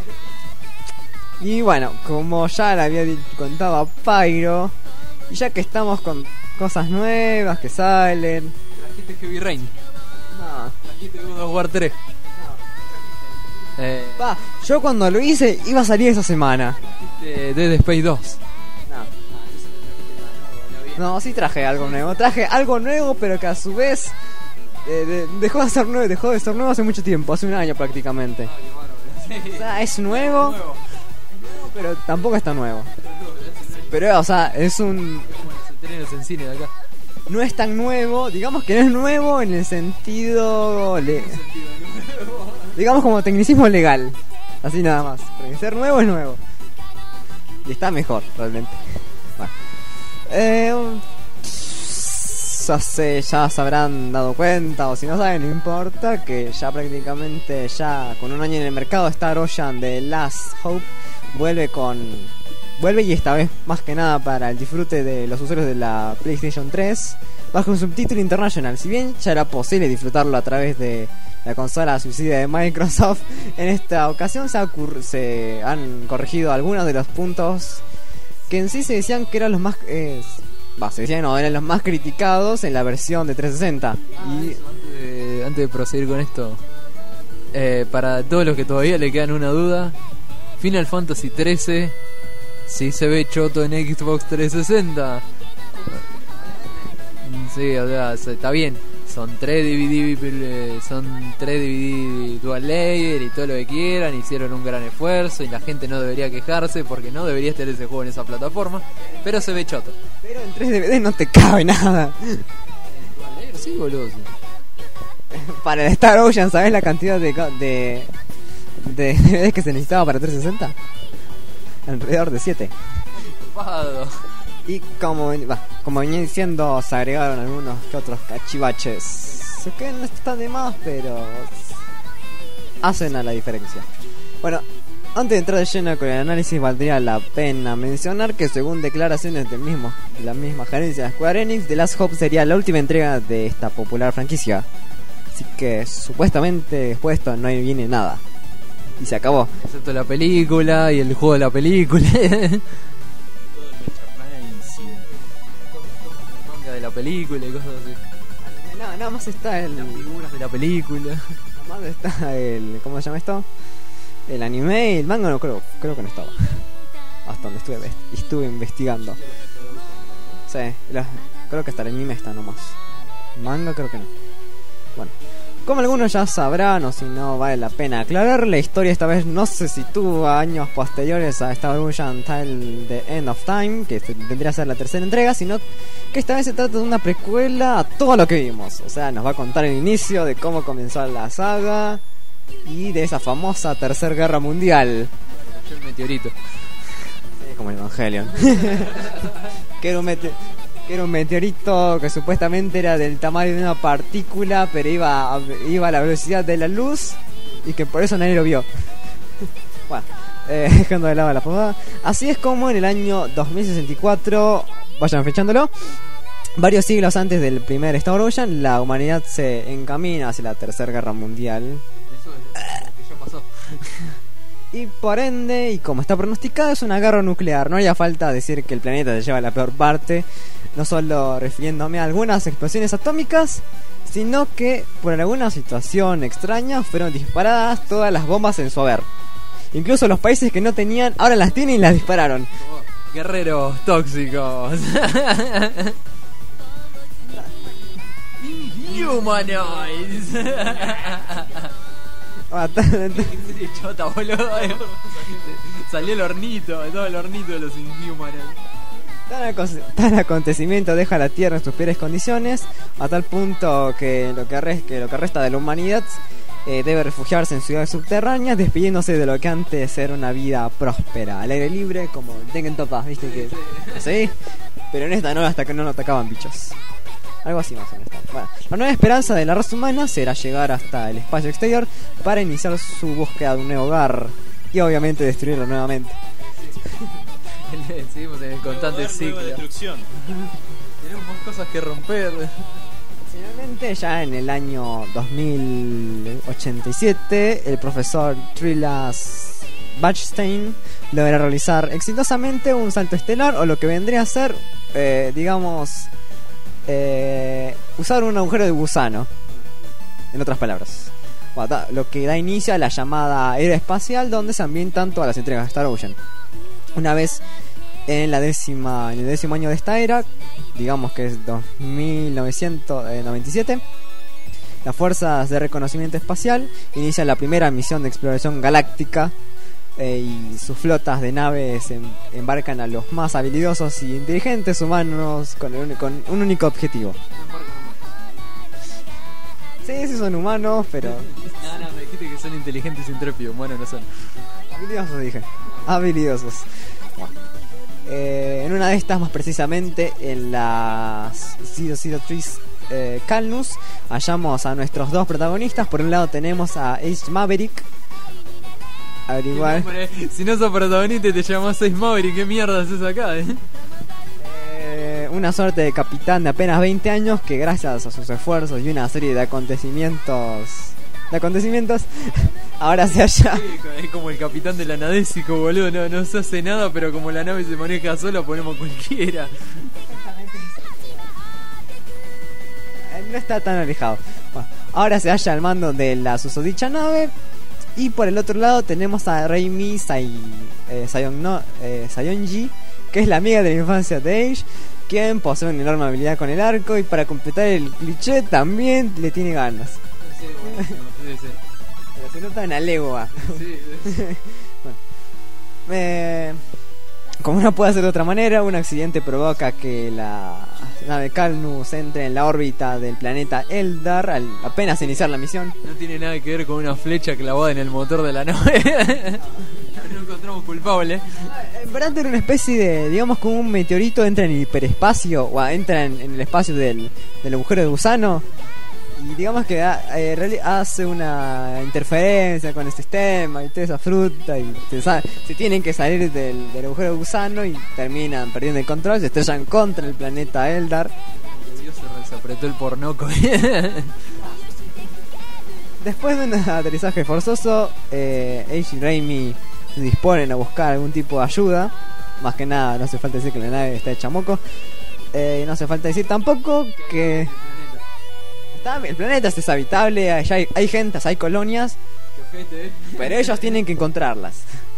Y bueno, como ya le había di- contado a Pyro, y ya que estamos con cosas nuevas que salen. Trajiste Heavy Rain. No, Trajiste God of War tres. Eh, va, yo cuando lo hice iba a salir esa semana. trajiste Dead Space dos. No. No, sí traje algo nuevo. Traje algo nuevo, pero que a su vez eh, de- dejó de ser nuevo, dejó de ser nuevo hace mucho tiempo, hace un año prácticamente. O sea, es nuevo, pero tampoco está nuevo. Pero, o sea, es un... Los estrenos en cine de acá. No es tan nuevo, digamos que no es nuevo en el sentido... Le... Digamos como tecnicismo legal. Así nada más. Porque ser nuevo es nuevo. Y está mejor, realmente. Bueno. Eh, ya, sé, ya se habrán dado cuenta, o si no saben, no importa, que ya prácticamente, ya con un año en el mercado, Star Ocean de Last Hope vuelve con... Vuelve y esta vez más que nada para el disfrute de los usuarios de la PlayStation tres bajo un subtítulo internacional. Si bien ya era posible disfrutarlo a través de la consola subsidiaria de Microsoft, en esta ocasión se, ha ocurr- se han corregido algunos de los puntos que en sí se decían que eran los más... Eh, bah, se decían no, eran los más criticados en la versión de trescientos sesenta. Y Antes de, antes de proseguir con esto, eh, para todos los que todavía le quedan una duda, Final Fantasy trece sí se ve choto en Xbox trescientos sesenta. Sí, o sea, se- está bien. Son tres D V D, eh, son tres D V D dual layer y todo lo que quieran. Hicieron un gran esfuerzo y la gente no debería quejarse porque no debería estar ese juego en esa plataforma. Pero se ve choto. pero en tres D V D no te cabe nada. Dual layer, sí, boludo. Sí. Para el Star Ocean, ¿sabes la cantidad de co- de, de D V Ds que se necesitaba para trescientos sesenta? Alrededor de siete. Copado. Y como, ven- bah, como venía diciendo, se agregaron algunos que otros cachivaches que no están de más, pero hacen a la diferencia. Bueno, antes de entrar de lleno con el análisis, valdría la pena mencionar que según declaraciones del mismo, de la misma gerencia de Square Enix, The Last Hope sería la última entrega de esta popular franquicia. Así que supuestamente después de esto no viene nada. Y se acabó. Excepto la película y el juego de la película. Manga de la película y cosas así. Nada, nada más está el... Las figuras de la película. Nada más está el... ¿Cómo se llama esto? El anime y el manga no creo, creo que no estaba. Hasta donde estuve, invest- estuve investigando. Sí, los- creo que hasta el anime está nomás. Manga creo que no. Bueno, como algunos ya sabrán, o si no vale la pena aclarar, la historia esta vez no se sitúa años posteriores a Star Ocean Tale The End of Time, que se- vendría a ser la tercera entrega, sino que esta vez se trata de una precuela a todo lo que vimos. O sea, nos va a contar el inicio de cómo comenzó la saga y de esa famosa Tercera Guerra Mundial. Cayó el meteorito. Es como el Evangelion. que, era un mete- que era un meteorito que supuestamente era del tamaño de una partícula, pero iba a, iba a la velocidad de la luz y que por eso nadie lo vio. Bueno, eh, dejando de lado la pomada. Así es como en el año dos mil sesenta y cuatro, vayan fechándolo, varios siglos antes del primer Star Ocean, la humanidad se encamina hacia la Tercera Guerra Mundial. Eso es lo que ya pasó. Y por ende, y como está pronosticado, es una guerra nuclear. No haría falta decir que el planeta se lleva la peor parte, no solo refiriéndome a algunas explosiones atómicas, sino que por alguna situación extraña fueron disparadas todas las bombas en su haber. Incluso los países que no tenían, ahora las tienen y las dispararon. Como guerreros tóxicos. Inhumanoids. Ah, ta- ta- Qué chota, boludo. Salió el hornito, todo el hornito de los Inhumanoids. Tal, aco- tal acontecimiento deja a la Tierra en sus peores condiciones, a tal punto que lo que, res- que lo que resta de la humanidad eh, debe refugiarse en ciudades subterráneas, despidiéndose de lo que antes era una vida próspera, al aire libre, como el Tengen Toppa, ¿viste? Que, ¿sí? Pero en esta no, hasta que no nos atacaban bichos. Algo así más o menos. Bueno, la nueva esperanza de la raza humana será llegar hasta el espacio exterior para iniciar su búsqueda de un nuevo hogar y obviamente destruirlo nuevamente. Seguimos en el constante Nueva ciclo. destrucción. Tenemos más cosas que romper. Finalmente, ya en el año dos mil ochenta y siete, el profesor Trilas Bachstein logra realizar exitosamente un salto estelar, o lo que vendría a ser, eh, digamos, eh, usar un agujero de gusano, en otras palabras. Bueno, da- lo que da inicio a la llamada era espacial, donde se ambientan todas las entregas de Star Ocean. Una vez en la décima, en el décimo año de esta era, digamos que es dos mil novecientos noventa y siete, las fuerzas de reconocimiento espacial inician la primera misión de exploración galáctica, eh, y sus flotas de naves em- embarcan a los más habilidosos y inteligentes humanos con, el uni- con un único objetivo. Sí, sí son humanos, pero No, no, me dijiste que son inteligentes y intrépidos. Bueno, no son. habilidosos, dije. Habilidosos. Bueno. Eh, en una de estas, más precisamente en la cero cero tres eh, Calnus, hallamos a nuestros dos protagonistas. Por un lado tenemos a Ace Maverick. A ver, igual. Hombre, si no sos protagonista y te llamás Ace Maverick, ¿qué mierda haces acá, eh? Eh, una suerte de capitán de apenas veinte años que, gracias a sus esfuerzos y una serie de acontecimientos de acontecimientos ahora se halla. Sí, es como el capitán de la Nadesico, boludo. No, no se hace nada, pero como la nave se maneja sola, ponemos cualquiera. No está tan alejado. Bueno, ahora se halla al mando de la susodicha nave. Y por el otro lado tenemos a Reimi Sai, eh, Sayon no, eh, Sayonji, que es la amiga de la infancia de Age, quien posee una enorme habilidad con el arco, y para completar el cliché también le tiene ganas. Sí, buenísimo. Sí, sí. Pero se nota una legua. Sí, sí. Eh, como no puede ser de otra manera, un accidente provoca que la nave Calnus entre en la órbita del planeta Eldar al apenas iniciar la misión. No tiene nada que ver con una flecha clavada en el motor de la nave. No encontramos culpable. En verdad era una especie de, digamos, como un meteorito entra en el hiperespacio, o entra en, en el espacio del, del agujero de gusano, y digamos que ha- eh, reali- hace una interferencia con el sistema y toda esa fruta, y se, sa- se tienen que salir del, del agujero de gusano y terminan perdiendo el control, se estrellan contra el planeta Eldar. Dios, se apretó el pornoco. Después de un aterrizaje forzoso, eh, Ace y Raimi se disponen a buscar algún tipo de ayuda. Más que nada, no hace falta decir que la nave está hecha moco. Eh, no hace falta decir tampoco que está, el planeta es habitable, allá hay, hay gentes, hay colonias, pero ellos tienen que encontrarlas.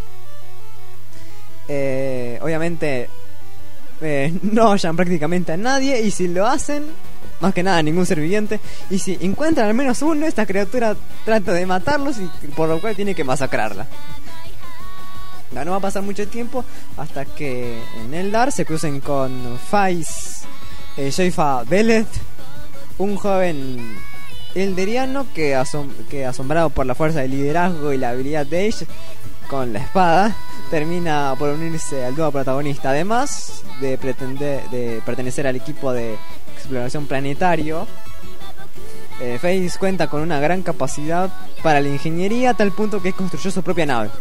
Eh, obviamente eh, no hallan prácticamente a nadie, y si lo hacen, más que nada a ningún ser viviente, y si encuentran al menos uno, esta criatura trata de matarlos, y por lo cual tiene que masacrarla. No, no va a pasar mucho tiempo hasta que en Eldar se crucen con Faiz eh, Sheifa Belet, un joven elderiano que, asom- que asombrado por la fuerza de liderazgo y la habilidad de Age con la espada, termina por unirse al dúo protagonista. Además de pretender de pertenecer al equipo de exploración planetario, eh, Faiz cuenta con una gran capacidad para la ingeniería, a tal punto que construyó su propia nave.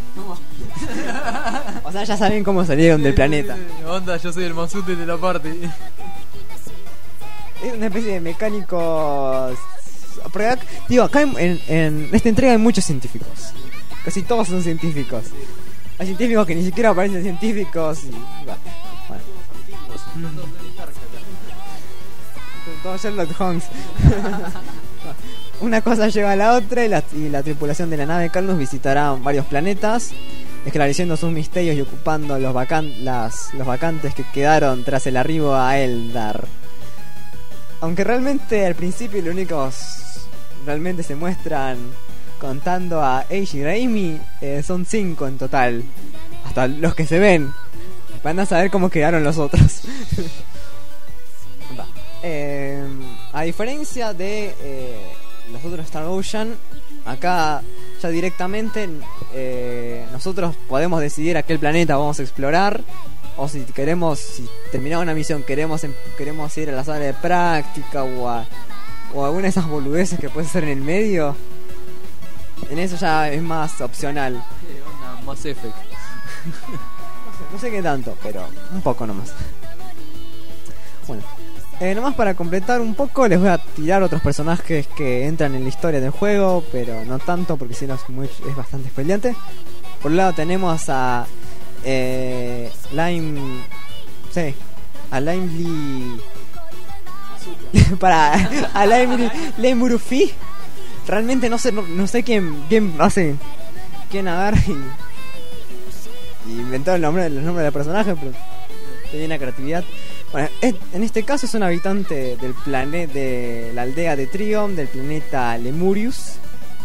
O sea, ya saben cómo salieron del planeta. Onda, yo soy el más útil de la parte. Es una especie de mecánicos. Porque acá- digo, acá en, en- en esta entrega hay muchos científicos. Casi todos son científicos. Hay científicos que ni siquiera aparecen científicos. Y, bueno, bueno. Son todos Sherlock Holmes. Una cosa lleva a la otra, y la, y la tripulación de la nave Calnus visitará varios planetas, esclareciendo sus misterios y ocupando los, vacan- las, los vacantes que quedaron tras el arribo a Eldar. Aunque realmente al principio los únicos realmente se muestran contando a Age y Raimi, eh, son cinco en total, hasta los que se ven. Van a saber cómo quedaron los otros. Va. Eh, a diferencia de eh, los otros Star Ocean, acá ya directamente eh, nosotros podemos decidir a qué planeta vamos a explorar, o si queremos, si terminamos una misión, queremos em- queremos ir a la sala de práctica, o a, o a alguna de esas boludeces que puede ser en el medio. En eso ya es más opcional. Onda, Mass Effect. No sé qué tanto, pero un poco nomás. Bueno, eh, nomás para completar un poco, les voy a tirar otros personajes que entran en la historia del juego, pero no tanto porque si no es, muy, es bastante spoileante. Por un lado tenemos a eh, Lime. Sí, a Limely. para a Limely Limburufi. Realmente no sé, no, no sé quién, quién hace, quién agarra y, y inventó el nombre, el nombre del personaje, pero tenía una creatividad. Bueno, es, en este caso es un habitante del planeta, de la aldea de Trigon, del planeta Lemurius.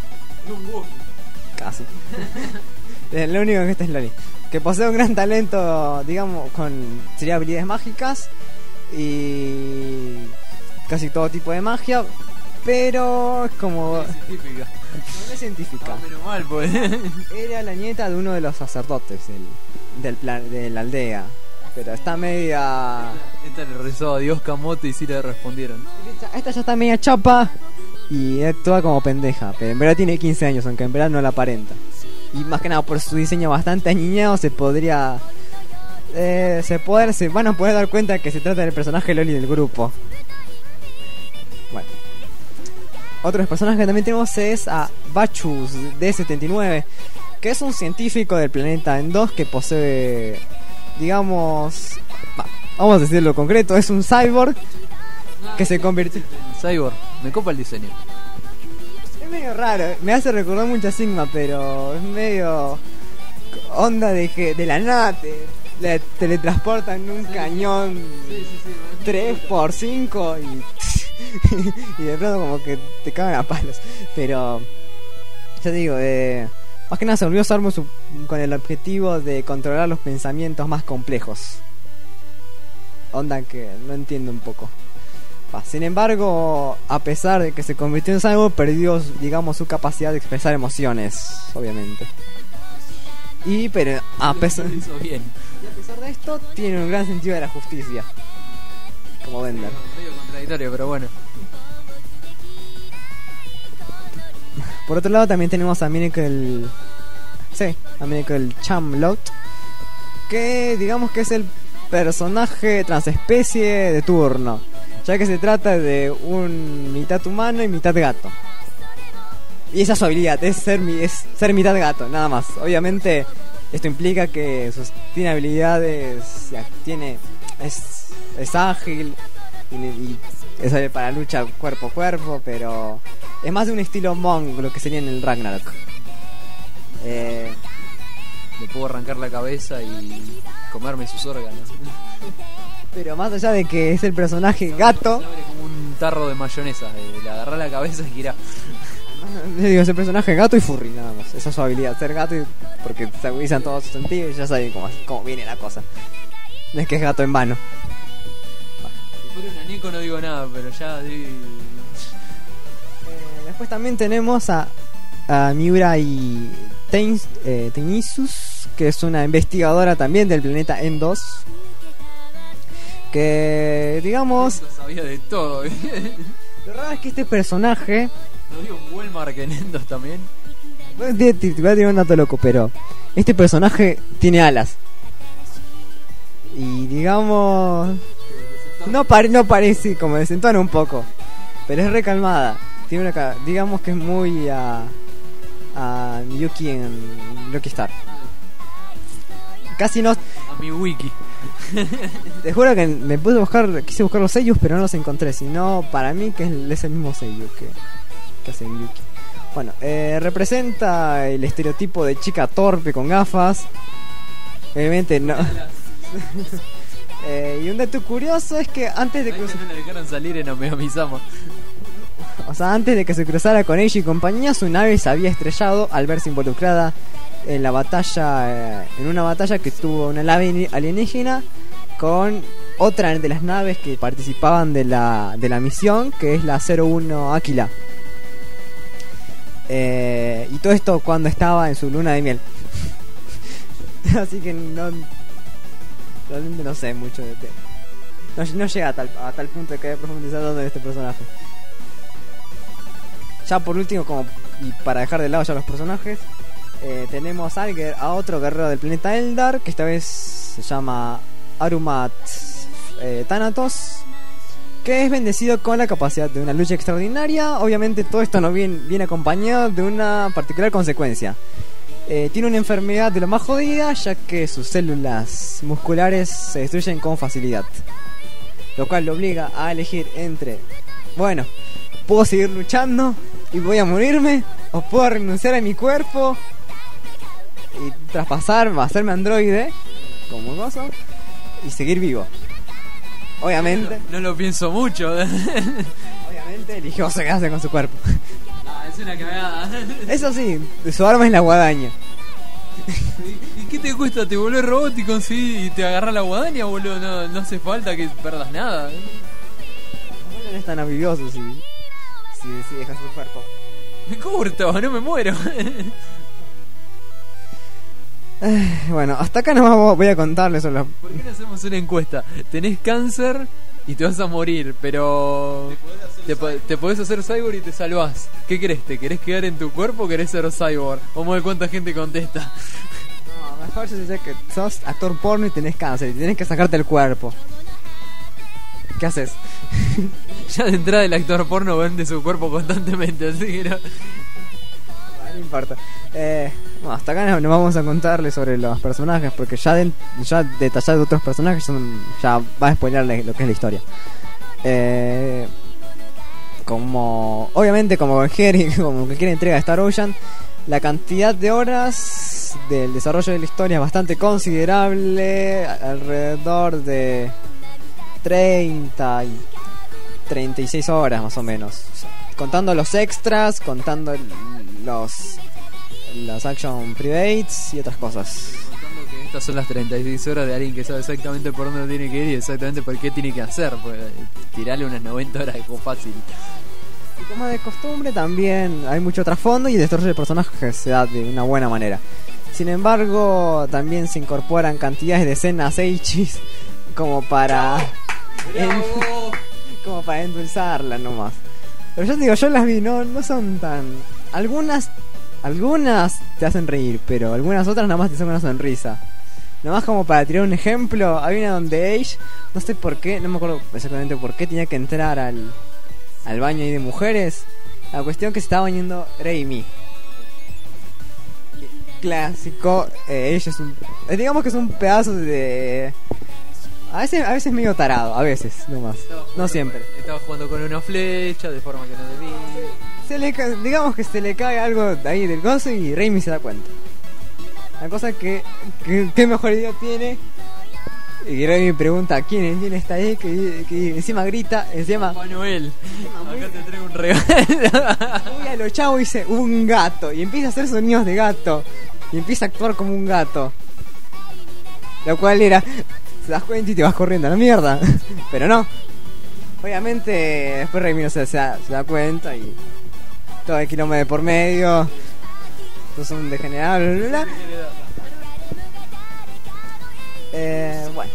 Casi. Es lo único que está es Loli. Que posee un gran talento, digamos, con sería habilidades mágicas y casi todo tipo de magia. Pero es como... Es científica. No es científica. Ah, menos mal, pues. Era la nieta de uno de los sacerdotes del, del plan, de la aldea. Pero está media... Esta le rezó a Dios Camote y sí le respondieron. Esta, esta ya está media chapa y actúa como pendeja. Pero en verdad tiene quince años, aunque en verdad no la aparenta. Y más que nada por su diseño bastante añeñado se podría... Eh, se, poder, se van a poder dar cuenta que se trata del personaje Loli del grupo. Bueno. Otros personajes que también tenemos es a Bachus D setenta y nueve, que es un científico del planeta Endos que posee, digamos, vamos a decirlo concreto, es un cyborg que se convirtió... Cyborg, me copa el diseño. Es medio raro, me hace recordar mucho a Sigma, pero es medio onda de que de la nada te, le teletransportan en un cañón tres por cinco y... y de pronto como que te cagan a palos. Pero ya te digo, eh, más que nada se volvió a usar su, con el objetivo de controlar los pensamientos más complejos. Onda que no entiendo un poco. Va, sin embargo, a pesar de que se convirtió en cyborg, perdió, digamos, su capacidad de expresar emociones, obviamente. Y pero a pesar, Lo hizo bien. y a pesar de esto, tiene un gran sentido de la justicia. Como Bender. Medio contradictorio, pero bueno. Por otro lado también tenemos a Miracle... Sí, a Miracle Chamlot, que digamos que es el personaje transespecie de turno, ya que se trata de un mitad humano y mitad gato. Y esa es su habilidad, es ser, mi, es ser mitad gato, nada más. Obviamente esto implica que sus, tiene habilidades, ya, tiene... es es ágil y, y es hábil para lucha cuerpo a cuerpo, pero es más de un estilo Monk, lo que sería en el Ragnarok. Eh, Le puedo arrancar la cabeza y comerme sus órganos. pero más allá de que es el personaje gato, Se abre como un tarro de mayonesa. Eh, le agarrá la cabeza y gira. le digo, es el personaje gato y furry, nada más. Esa es su habilidad, ser gato, y, porque se agudizan todos sus sentidos y ya saben cómo, cómo viene la cosa. No es que es gato en vano. Si fuera un aneco no digo nada, pero ya... di- Eh, después también tenemos a, a Miura y Tein, eh, Teinisus, que es una investigadora también del planeta Endos. Que, digamos, Esto sabía de todo. lo raro es que este personaje... ¿No digo un Walmart en Endos también? Bueno, te, te- te voy a tirar un dato loco, pero este personaje tiene alas. Y digamos... No, pare, no parece, como desentona un poco, pero es recalmada. Tiene una, ca- digamos que es muy a, a Miyuki en Lucky Star. Casi no... A mi wiki. Te juro que me puse a buscar, quise buscar los sellos, pero no los encontré. Sino para mí que es, es el mismo sello que, que hace Miyuki. Bueno, eh, representa el estereotipo de chica torpe con gafas. Obviamente no. eh, y un dato curioso es que antes de Ay, cruzar, no la dejaron salir en Ameamisama. o sea, antes de que se cruzara con Eiji y compañía, su nave se había estrellado al verse involucrada en la batalla, eh, en una batalla que tuvo una nave alienígena con otra de las naves que participaban de la, de la misión, que es la cero uno Aquila. Eh, y todo esto cuando estaba en su luna de miel. Así que no, realmente no sé mucho de este. No, no llega a tal, a tal punto de que haya profundizado de este personaje. Ya por último, como y para dejar de lado ya los personajes, eh, tenemos a, Alger, a otro guerrero del planeta Eldar, que esta vez se llama Arumat eh, Thanatos, que es bendecido con la capacidad de una lucha extraordinaria. Obviamente todo esto no viene, viene acompañado de una particular consecuencia. Eh, tiene una enfermedad de lo más jodida, ya que sus células musculares se destruyen con facilidad, lo cual lo obliga a elegir entre, bueno, puedo seguir luchando y voy a morirme, o puedo renunciar a mi cuerpo y traspasar, hacerme androide como un oso y seguir vivo. Obviamente, No, no lo pienso mucho. obviamente eligió quedarse con su cuerpo. Ah, es una cagada. Eso sí, su arma es la guadaña. ¿Y qué te cuesta? ¿Te volvés robot y conseguís y te agarrás la guadaña, boludo? No, no hace falta que perdas nada. Bueno, no es tan ambicioso si, si, si dejas su cuerpo. Me curto, no me muero. Eh, Bueno, hasta acá nomás voy a contarles sobre los... ¿Por qué no hacemos una encuesta? Tenés cáncer y te vas a morir, pero te, po- te podés hacer cyborg y te salvás. ¿Qué querés? ¿Te querés quedar en tu cuerpo o querés ser cyborg? Vamos a ver cuánta gente contesta. No, mejor si sé que sos actor porno y tenés cáncer y tenés que sacarte el cuerpo. ¿Qué haces? Ya de entrada el actor porno vende su cuerpo constantemente, así que no. No importa. Eh, bueno, hasta acá no, no vamos a contarles sobre los personajes, porque ya, de, ya detallar de otros personajes son- ya va a spoiler lo que es la historia. Eh, como obviamente como cualquier, como cualquier entrega de Star Ocean, la cantidad de horas del desarrollo de la historia es bastante considerable, alrededor de treinta y treinta y seis horas más o menos, contando los extras, contando el- los las action privates y otras cosas. Contando que estas son las treinta y seis horas de alguien que sabe exactamente por dónde tiene que ir y exactamente por qué tiene que hacer. Pues, tirarle unas noventa horas es como fácil. Y como de costumbre también hay mucho trasfondo y el desarrollo de personajes se da de una buena manera. Sin embargo, también se incorporan cantidades de escenas eichis como para en- como para endulzarla nomás. Pero yo te digo, yo las vi, no, no son tan... Algunas algunas te hacen reír, pero algunas otras nada más te hacen una sonrisa. Nomás como para tirar un ejemplo, hay una donde Age, no sé por qué, no me acuerdo exactamente por qué tenía que entrar al, al baño ahí de mujeres. La cuestión que se estaba bañando Raimi. Clásico, eh, Age es un... eh, digamos que es un pedazo de... A veces, a veces medio tarado, a veces, nomás. No siempre. Estaba jugando con una flecha de forma que no debía. Se le ca- digamos que se le cae algo de ahí del gozo y Raimi se da cuenta. La cosa que, que, ¿qué mejor idea tiene? Y Raimi pregunta quién es, quién está ahí, que, que encima grita, encima Papá Noel, muy- acá te traigo un regalo. muy a lo chavo dice un gato y empieza a hacer sonidos de gato y empieza a actuar como un gato. Lo cual era, te das cuenta y te vas corriendo a la mierda. Pero no. Obviamente después Raimi no se, se, da, se da cuenta y todo el kilómetro de por medio. Sos un degenerado, bla, bla, bla. Eh, bueno.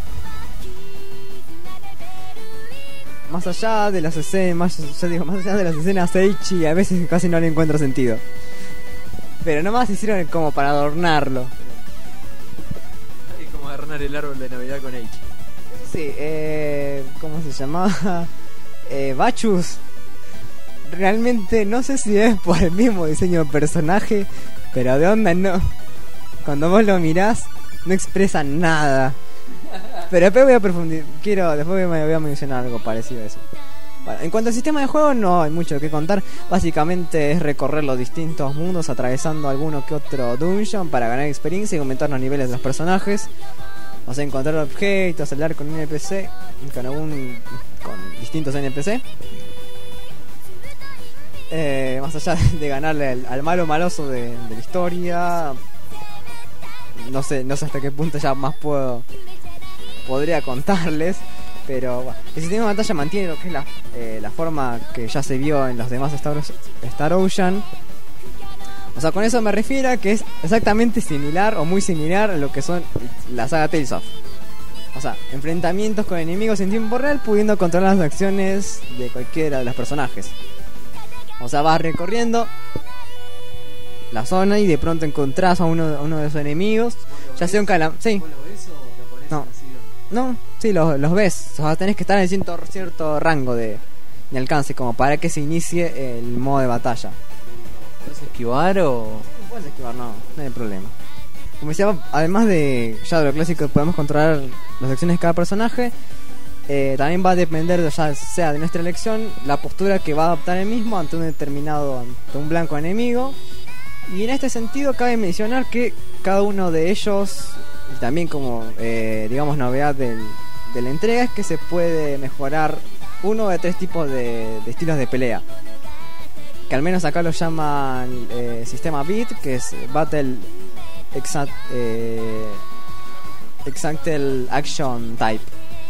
Más allá de las escenas, más, ya digo, más allá de las escenas Eichi, a veces casi no le encuentro sentido. Pero nomás hicieron como para adornarlo. Es como adornar el árbol de Navidad con H. Sí, eh, ¿cómo se llamaba? Eh, Bachus. Realmente no sé si es por el mismo diseño de personaje, pero de onda no. Cuando vos lo mirás, no expresa nada. Pero después voy a profundizar. Quiero, después voy a, voy a mencionar algo parecido a eso. Bueno, en cuanto al sistema de juego, no hay mucho que contar. Básicamente es recorrer los distintos mundos, atravesando alguno que otro dungeon para ganar experiencia y aumentar los niveles de los personajes. O sea, encontrar objetos, hablar con un N P C, con algún, con distintos N P C. Eh, más allá de ganarle al, al malo maloso de, de la historia, no sé, no sé hasta qué punto ya más puedo podría contarles, pero bueno, el sistema de batalla mantiene lo que es la, eh, la forma que ya se vio en los demás Star, Star Ocean. O sea, con eso me refiero a que es exactamente similar o muy similar a lo que son la saga Tales of. O sea, enfrentamientos con enemigos en tiempo real, pudiendo controlar las acciones de cualquiera de los personajes. O sea, vas recorriendo la zona y de pronto encontrás a uno, a uno de sus enemigos, ya sea un calamar. Sí. No, No, sí, los, los ves. O sea, tenés que estar en cierto, cierto rango de, de alcance como para que se inicie el modo de batalla. ¿Puedes esquivar o...? No puedes esquivar, no, no hay problema. Como decía, además de ya de lo clásico, podemos controlar las acciones de cada personaje. Eh, también va a depender, de, ya sea de nuestra elección, la postura que va a adoptar el mismo ante un determinado, ante un blanco enemigo. Y en este sentido cabe mencionar que cada uno de ellos, y también como eh, digamos novedad del, de la entrega, es que se puede mejorar uno de tres tipos de, de estilos de pelea. Que al menos acá lo llaman eh, sistema B E A T, que es Battle Exact, eh, Exactal Action Type.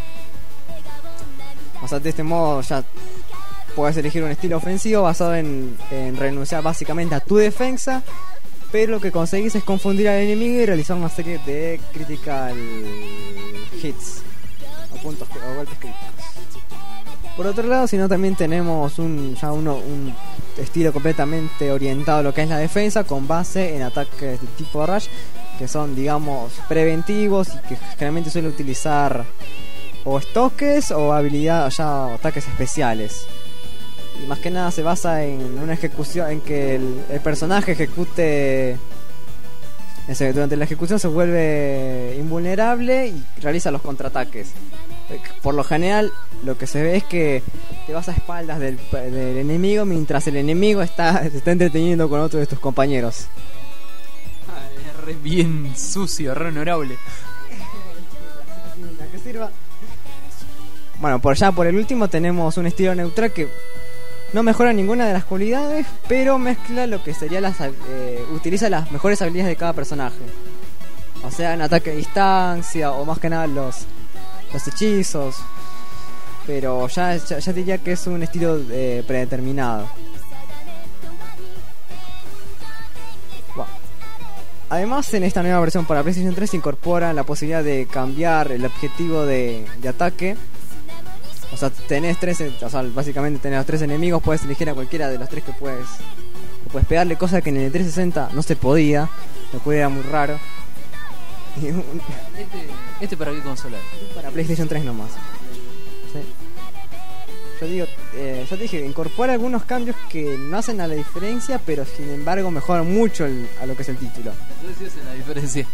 O sea, de este modo ya puedes elegir un estilo ofensivo basado en, en renunciar básicamente a tu defensa, pero lo que conseguís es confundir al enemigo y realizar una serie de critical hits o puntos o golpes críticos. Por otro lado, si no, también tenemos un ya uno un estilo completamente orientado a lo que es la defensa, con base en ataques de tipo rush, que son, digamos, preventivos y que generalmente suele utilizar o estoques o habilidades, ya ataques especiales. Y más que nada se basa en una ejecución, en que el, el personaje ejecute, ese, durante la ejecución se vuelve invulnerable y realiza los contraataques. Por lo general, lo que se ve es que te vas a espaldas del, del enemigo mientras el enemigo está se está entreteniendo con otro de tus compañeros. Ah, es re bien sucio, re honorable. ¿A qué sirva? Bueno, por allá por el último tenemos un estilo neutral que no mejora ninguna de las cualidades, pero mezcla lo que sería las eh, utiliza las mejores habilidades de cada personaje. O sea, en ataque a distancia o más que nada los los hechizos. Pero ya, ya, ya diría que es un estilo eh, predeterminado. Wow. Además, en esta nueva versión para PlayStation tres se incorpora la posibilidad de cambiar el objetivo de, de ataque. O sea, tenés tres, o sea, básicamente tenés los tres enemigos, puedes elegir a cualquiera de los tres que puedes, que puedes pegarle, cosa que en el trescientos sesenta no se podía, lo cual era muy raro. ¿Este, ¿Este para qué consola? Para PlayStation tres nomás. ¿Sí? Yo digo, eh, yo te dije, incorpora algunos cambios que no hacen a la diferencia, pero sin embargo mejoran mucho el, a lo que es el título. Entonces sí hace la diferencia.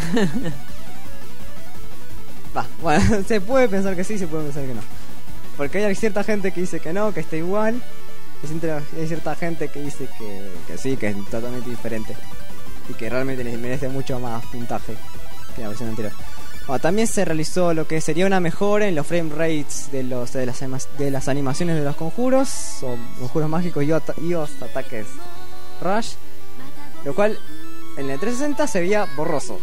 Va, bueno, se puede pensar que sí, se puede pensar que no. Porque hay cierta gente que dice que no, que está igual. Y hay cierta gente que dice que, que sí, que es totalmente diferente. Y que realmente les merece mucho más puntaje que la versión anterior. Bueno, también se realizó lo que sería una mejora en los frame rates de los de las, de las animaciones de los conjuros o conjuros mágicos y, y los ataques rush, lo cual en el trescientos sesenta se veía borroso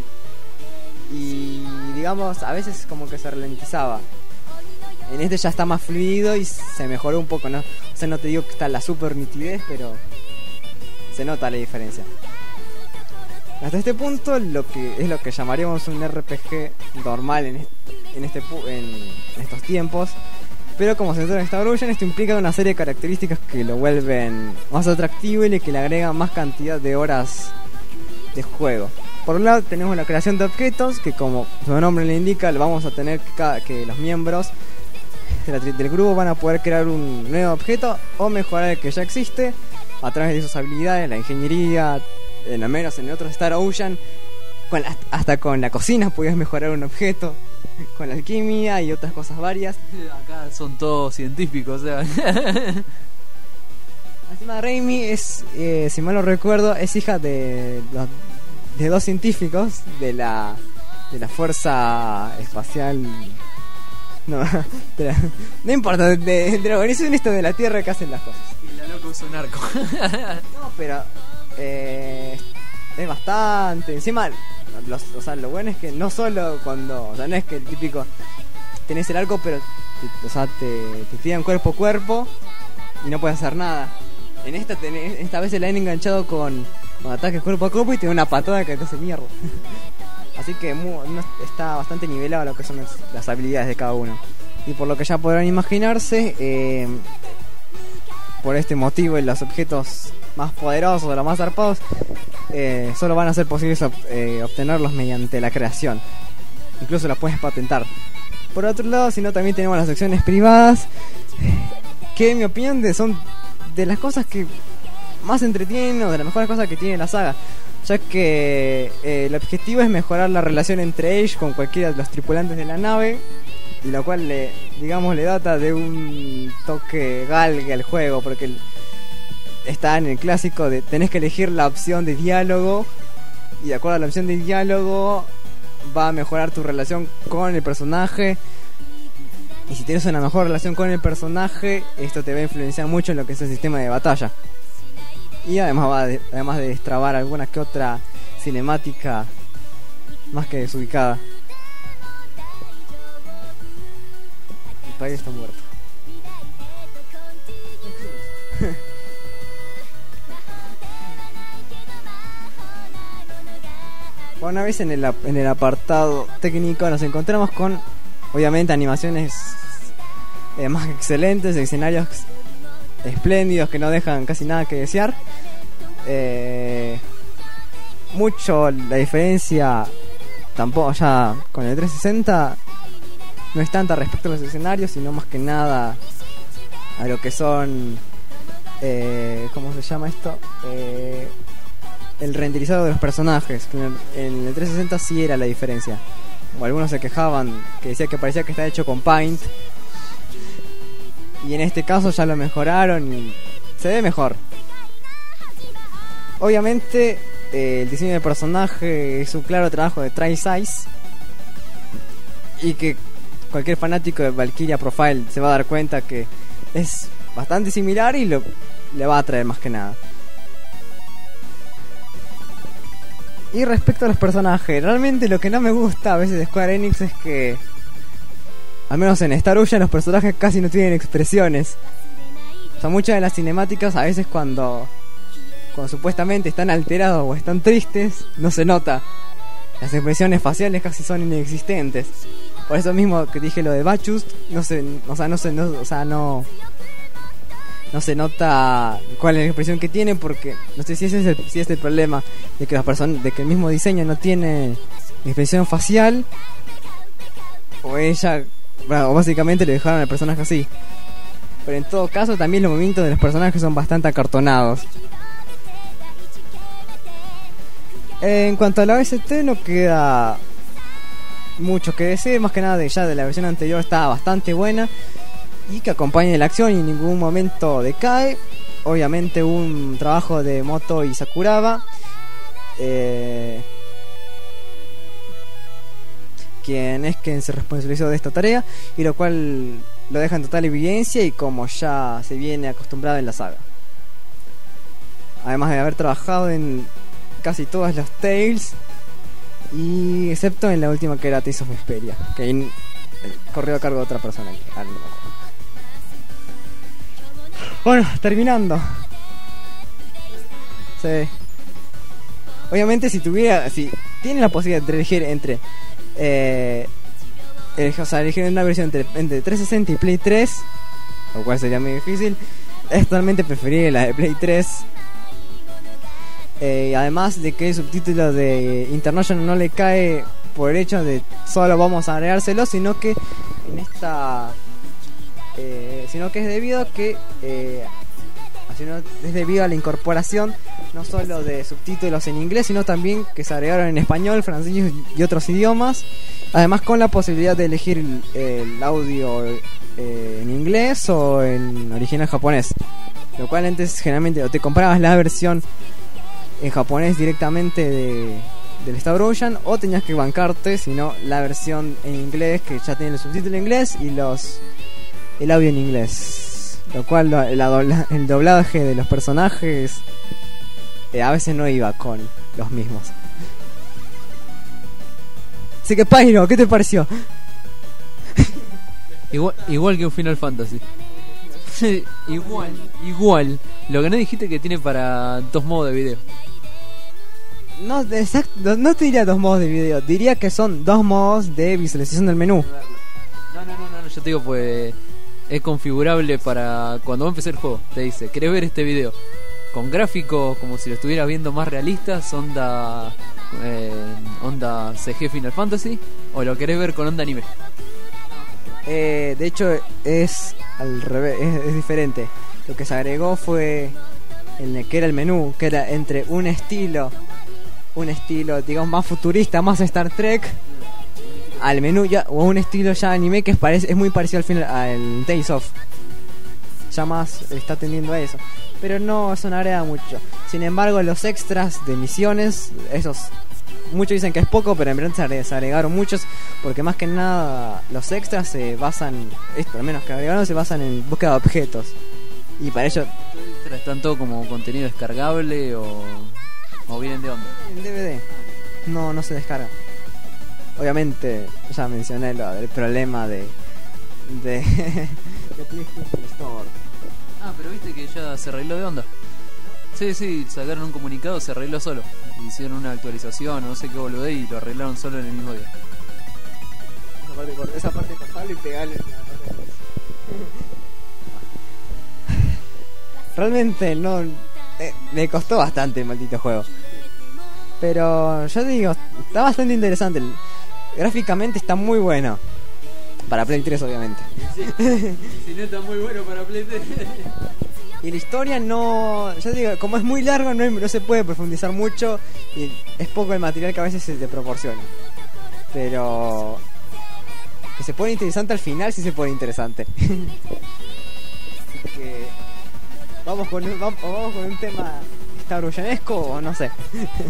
y digamos a veces como que se ralentizaba. En este ya está más fluido y se mejoró un poco, ¿no? O sea, no te digo que está la super nitidez, pero se nota la diferencia. Hasta este punto lo que es lo que llamaríamos un R P G normal en, est en, este en, en estos tiempos, pero como se trata de Star Ocean, esto implica una serie de características que lo vuelven más atractivo y que le agregan más cantidad de horas de juego. Por un lado tenemos la creación de objetos, que como su nombre le indica, lo vamos a tener que, cada, que los miembros de la, del grupo van a poder crear un nuevo objeto o mejorar el que ya existe a través de sus habilidades, la ingeniería. En al menos en otros Star Ocean, con la, hasta con la cocina podías mejorar un objeto, con la alquimia y otras cosas varias. Acá son todos científicos, o sea. Encima Raimi es, eh, si mal no recuerdo, es hija de, de dos científicos de la de la fuerza espacial. No, de la, no importa, de, de, de la organización esto de la Tierra que hacen las cosas. Y la loca usa un arco. No, pero Eh, es bastante. Encima, los, o sea, lo bueno es que no solo cuando, o sea, no es que el típico tenés el arco, pero te, o sea, te, te tiran cuerpo a cuerpo y no puedes hacer nada. En esta tenés, esta vez se la han enganchado con, con ataques cuerpo a cuerpo y te da una patada que te hace mierda. Así que muy, no, está bastante nivelado lo que son las, las habilidades de cada uno. Y por lo que ya podrán imaginarse, eh, por este motivo los objetos más poderosos, los más zarpados, eh, solo van a ser posibles ob eh, obtenerlos mediante la creación. incluso las puedes patentar. Por otro lado, si no, también tenemos las secciones privadas, que en mi opinión de, son de las cosas que más entretienen o de las mejores cosas que tiene la saga, ya que eh, el objetivo es mejorar la relación entre Ace con cualquiera de los tripulantes de la nave, y lo cual le, digamos, le data de un toque galgue al juego, porque el, está en el clásico de tenés que elegir la opción de diálogo, y de acuerdo a la opción de diálogo va a mejorar tu relación con el personaje, y si tienes una mejor relación con el personaje, esto te va a influenciar mucho en lo que es el sistema de batalla, y además va de, además de destrabar alguna que otra cinemática más que desubicada. El país está muerto. Bueno, una vez en el, en el apartado técnico nos encontramos con, obviamente, animaciones eh, más excelentes, escenarios espléndidos que no dejan casi nada que desear. Eh, mucho la diferencia, tampoco ya con el trescientos sesenta, no es tanta respecto a los escenarios, sino más que nada a lo que son, eh, ¿cómo se llama esto? Eh... el renderizado de los personajes, que en el, en el trescientos sesenta sí era la diferencia. O algunos se quejaban, que decía que parecía que está hecho con Paint, y en este caso ya lo mejoraron y se ve mejor. Obviamente eh, el diseño de personaje es un claro trabajo de Tri-Size, y que cualquier fanático de Valkyria Profile se va a dar cuenta que es bastante similar y lo, le va a atraer más que nada. Y respecto a los personajes, realmente lo que no me gusta a veces de Square Enix es que, al menos en Star Ocean, los personajes casi no tienen expresiones. O sea, muchas de las cinemáticas, a veces cuando, cuando supuestamente están alterados o están tristes, no se nota. Las expresiones faciales casi son inexistentes. Por eso mismo que dije lo de Bachus, no se, o sea, no se, no, o sea, no... no se nota cuál es la expresión que tiene, porque no sé si ese es el, si es el problema de que las personas, de que el mismo diseño no tiene expresión facial, o ella, bueno, o básicamente le dejaron al personaje así. Pero en todo caso también los movimientos de los personajes son bastante acartonados. En cuanto a la O S T, no queda mucho que decir, más que nada de ya de la versión anterior está bastante buena y que acompaña la acción y en ningún momento decae. Obviamente un trabajo de Moto y Sakuraba, eh, quien es quien se responsabilizó de esta tarea, y lo cual lo deja en total evidencia y como ya se viene acostumbrado en la saga. Además de haber trabajado en casi todas las Tales, y excepto en la última que era Tales of Vesperia, que ahí, eh, corrió a cargo de otra persona. Ah, no me acuerdo. Bueno, terminando. Sí. Obviamente si tuviera, si tiene la posibilidad de elegir entre eh, el, o sea, elegir una versión entre, entre trescientos sesenta y Play tres, lo cual sería muy difícil, es totalmente preferible la de Play tres. Eh, además de que el subtítulo de International no le cae por el hecho de solo vamos a agregárselo, sino que en esta eh, sino que es debido a que eh, sino es debido a la incorporación no solo de subtítulos en inglés, sino también que se agregaron en español, francés y otros idiomas, además con la posibilidad de elegir el, el audio eh, en inglés o en original japonés, lo cual antes generalmente o te comprabas la versión en japonés directamente de, del Star Ocean, o tenías que bancarte, sino la versión en inglés que ya tiene el subtítulo en inglés y los el audio en inglés, lo cual la, la dobla, el doblaje de los personajes eh, a veces no iba con los mismos. Así que Pyro, ¿qué te pareció? Igual, igual que un Final Fantasy. igual, igual. Lo que no dijiste es que tiene para dos modos de video. No, exacto, no te diría dos modos de video, diría que son dos modos de visualización del menú. No, no, no, no, yo te digo, pues es configurable para cuando va a empezar el juego. Te dice, ¿querés ver este video? Con gráficos como si lo estuvieras viendo más realistas, onda eh, onda C G Final Fantasy o lo querés ver con onda anime? Eh, de hecho es al revés, es, es diferente. Lo que se agregó fue el que era el menú, que era entre un estilo, un estilo digamos más futurista, más Star Trek, al menú ya o un estilo ya anime que es, parece, es muy parecido al final al Days of. Ya más está tendiendo a eso, pero no eso no agrega mucho. Sin embargo, los extras de misiones, esos muchos dicen que es poco, pero en verdad se agre- se agregaron muchos, porque más que nada los extras se basan, esto al menos que agregaron, se basan en búsqueda de objetos. Y para ello ¿Es tanto como contenido descargable o, o vienen de onda? en D V D no, no se descarga. Obviamente, ya mencioné lo del problema de de, de PlayStation Store. Ah, pero viste que ya se arregló de onda. Sí, sí, sacaron un comunicado, se arregló solo. Hicieron una actualización o no sé qué boludez y lo arreglaron solo en el mismo día. Esa parte, cor- esa parte cortable y pegarle en la parte de realmente no eh, me costó bastante el maldito juego. Pero yo digo, está bastante interesante. El- gráficamente está muy bueno. Para Play tres obviamente. Si no está muy bueno para Play tres. Y la historia no, yo digo, como es muy largo no, hay- no se puede profundizar mucho y es poco el material que a veces se te proporciona. Pero que se pone interesante al final, sí se pone interesante. Así que vamos con un, vamos, vamos con un tema starullanesco o no sé.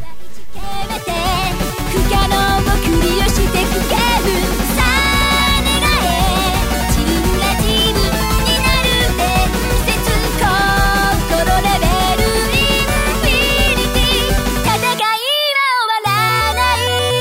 不可能をクリアしてくけるさあ願え自分が自分になる伝説心レベルインフィニティ戦いは終わらない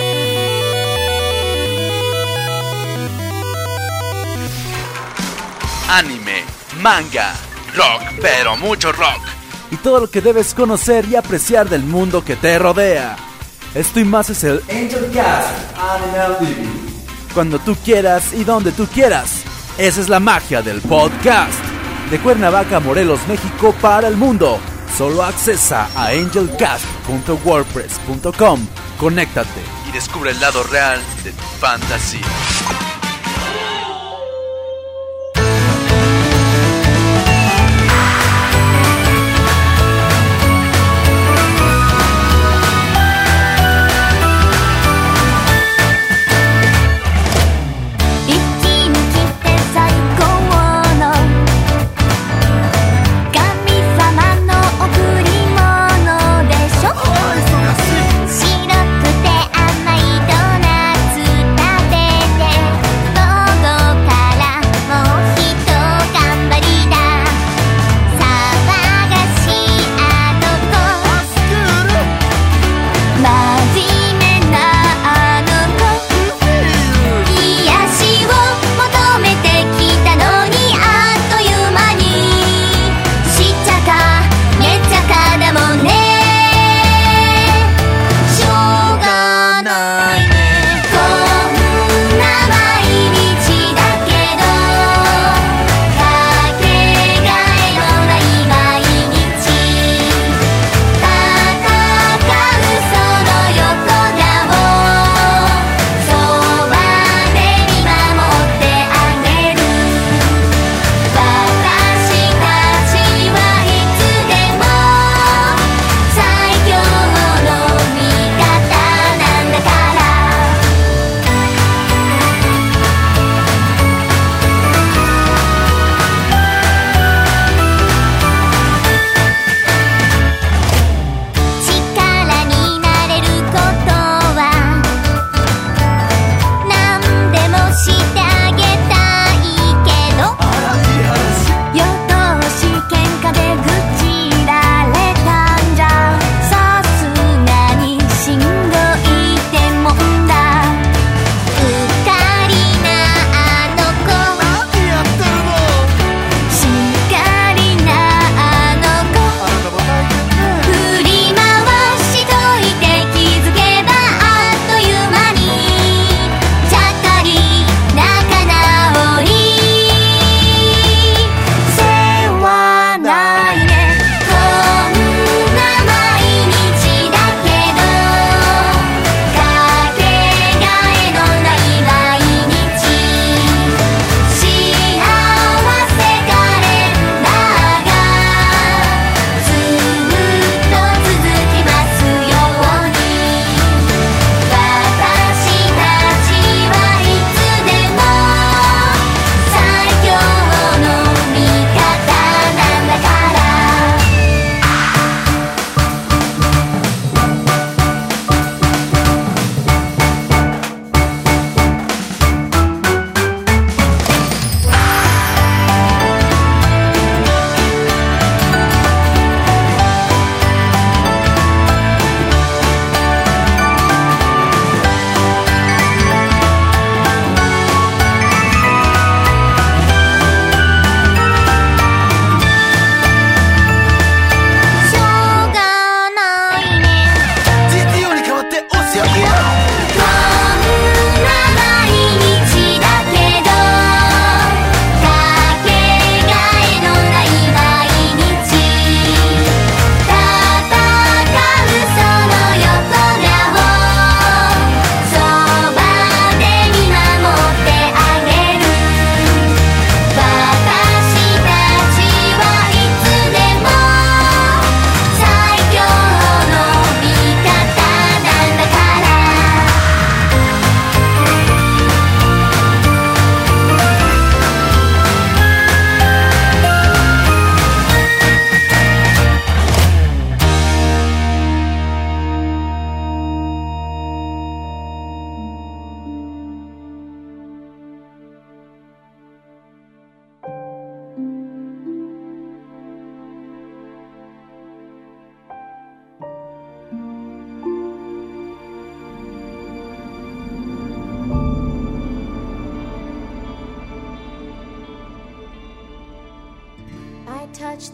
Anime, manga, rock, pero mucho rock. Y todo lo que debes conocer y apreciar del mundo que te rodea. Esto y más es el Angel Cast Anime T V. Cuando tú quieras y donde tú quieras. Esa es la magia del podcast. De Cuernavaca, Morelos, México para el mundo. Solo accesa a angelcast punto wordpress punto com. Conéctate. Y descubre el lado real de tu fantasía.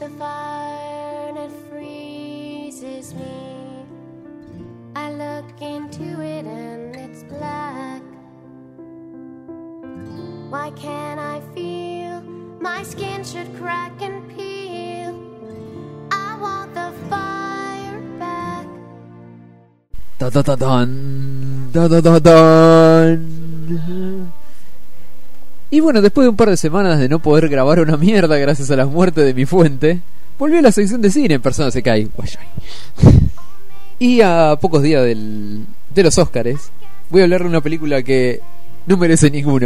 the fire and it freezes me. I look into it and it's black. Why can't I feel my skin should crack and peel? I want the fire back. Ta ta ta tan, ta ta ta tan. Y bueno, después de un par de semanas de no poder grabar una mierda gracias a la muerte de mi fuente, volví a la sección de cine en Persona se cae. Y a pocos días del, de los Óscares, voy a hablar de una película que no merece ninguno.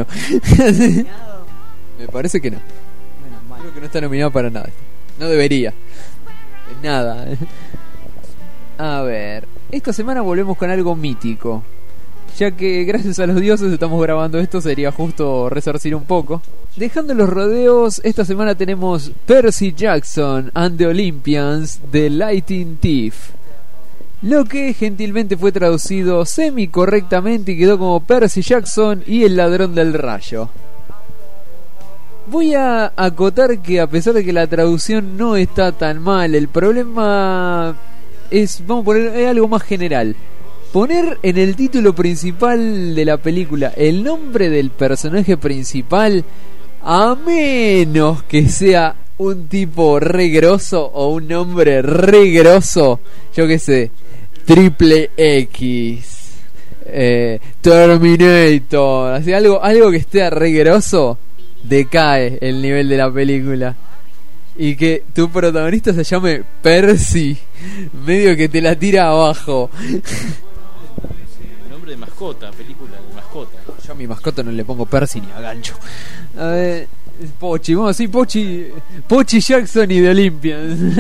Me parece que no. Creo que no está nominado para nada. No debería. Nada. A ver, esta semana volvemos con algo mítico. Ya que gracias a los dioses estamos grabando esto, sería justo resarcir un poco. Dejando los rodeos, esta semana tenemos Percy Jackson and the Olympians, The Lightning Thief. Lo que gentilmente fue traducido semi correctamente y quedó como Percy Jackson y el ladrón del rayo. Voy a acotar que a pesar de que la traducción no está tan mal, el problema es, vamos a poner, es algo más general. Poner en el título principal de la película el nombre del personaje principal, a menos que sea un tipo re grosso o un nombre re grosso, yo qué sé, Triple X, eh, Terminator, así algo, algo que esté re grosso, decae el nivel de la película. Y que tu protagonista se llame Percy, medio que te la tira abajo. De mascota, película de mascota. Yo a mi mascota no le pongo Percy ni a gancho. A ver, Pochi, vamos así, Pochi, Pochi Jackson y The Olympians.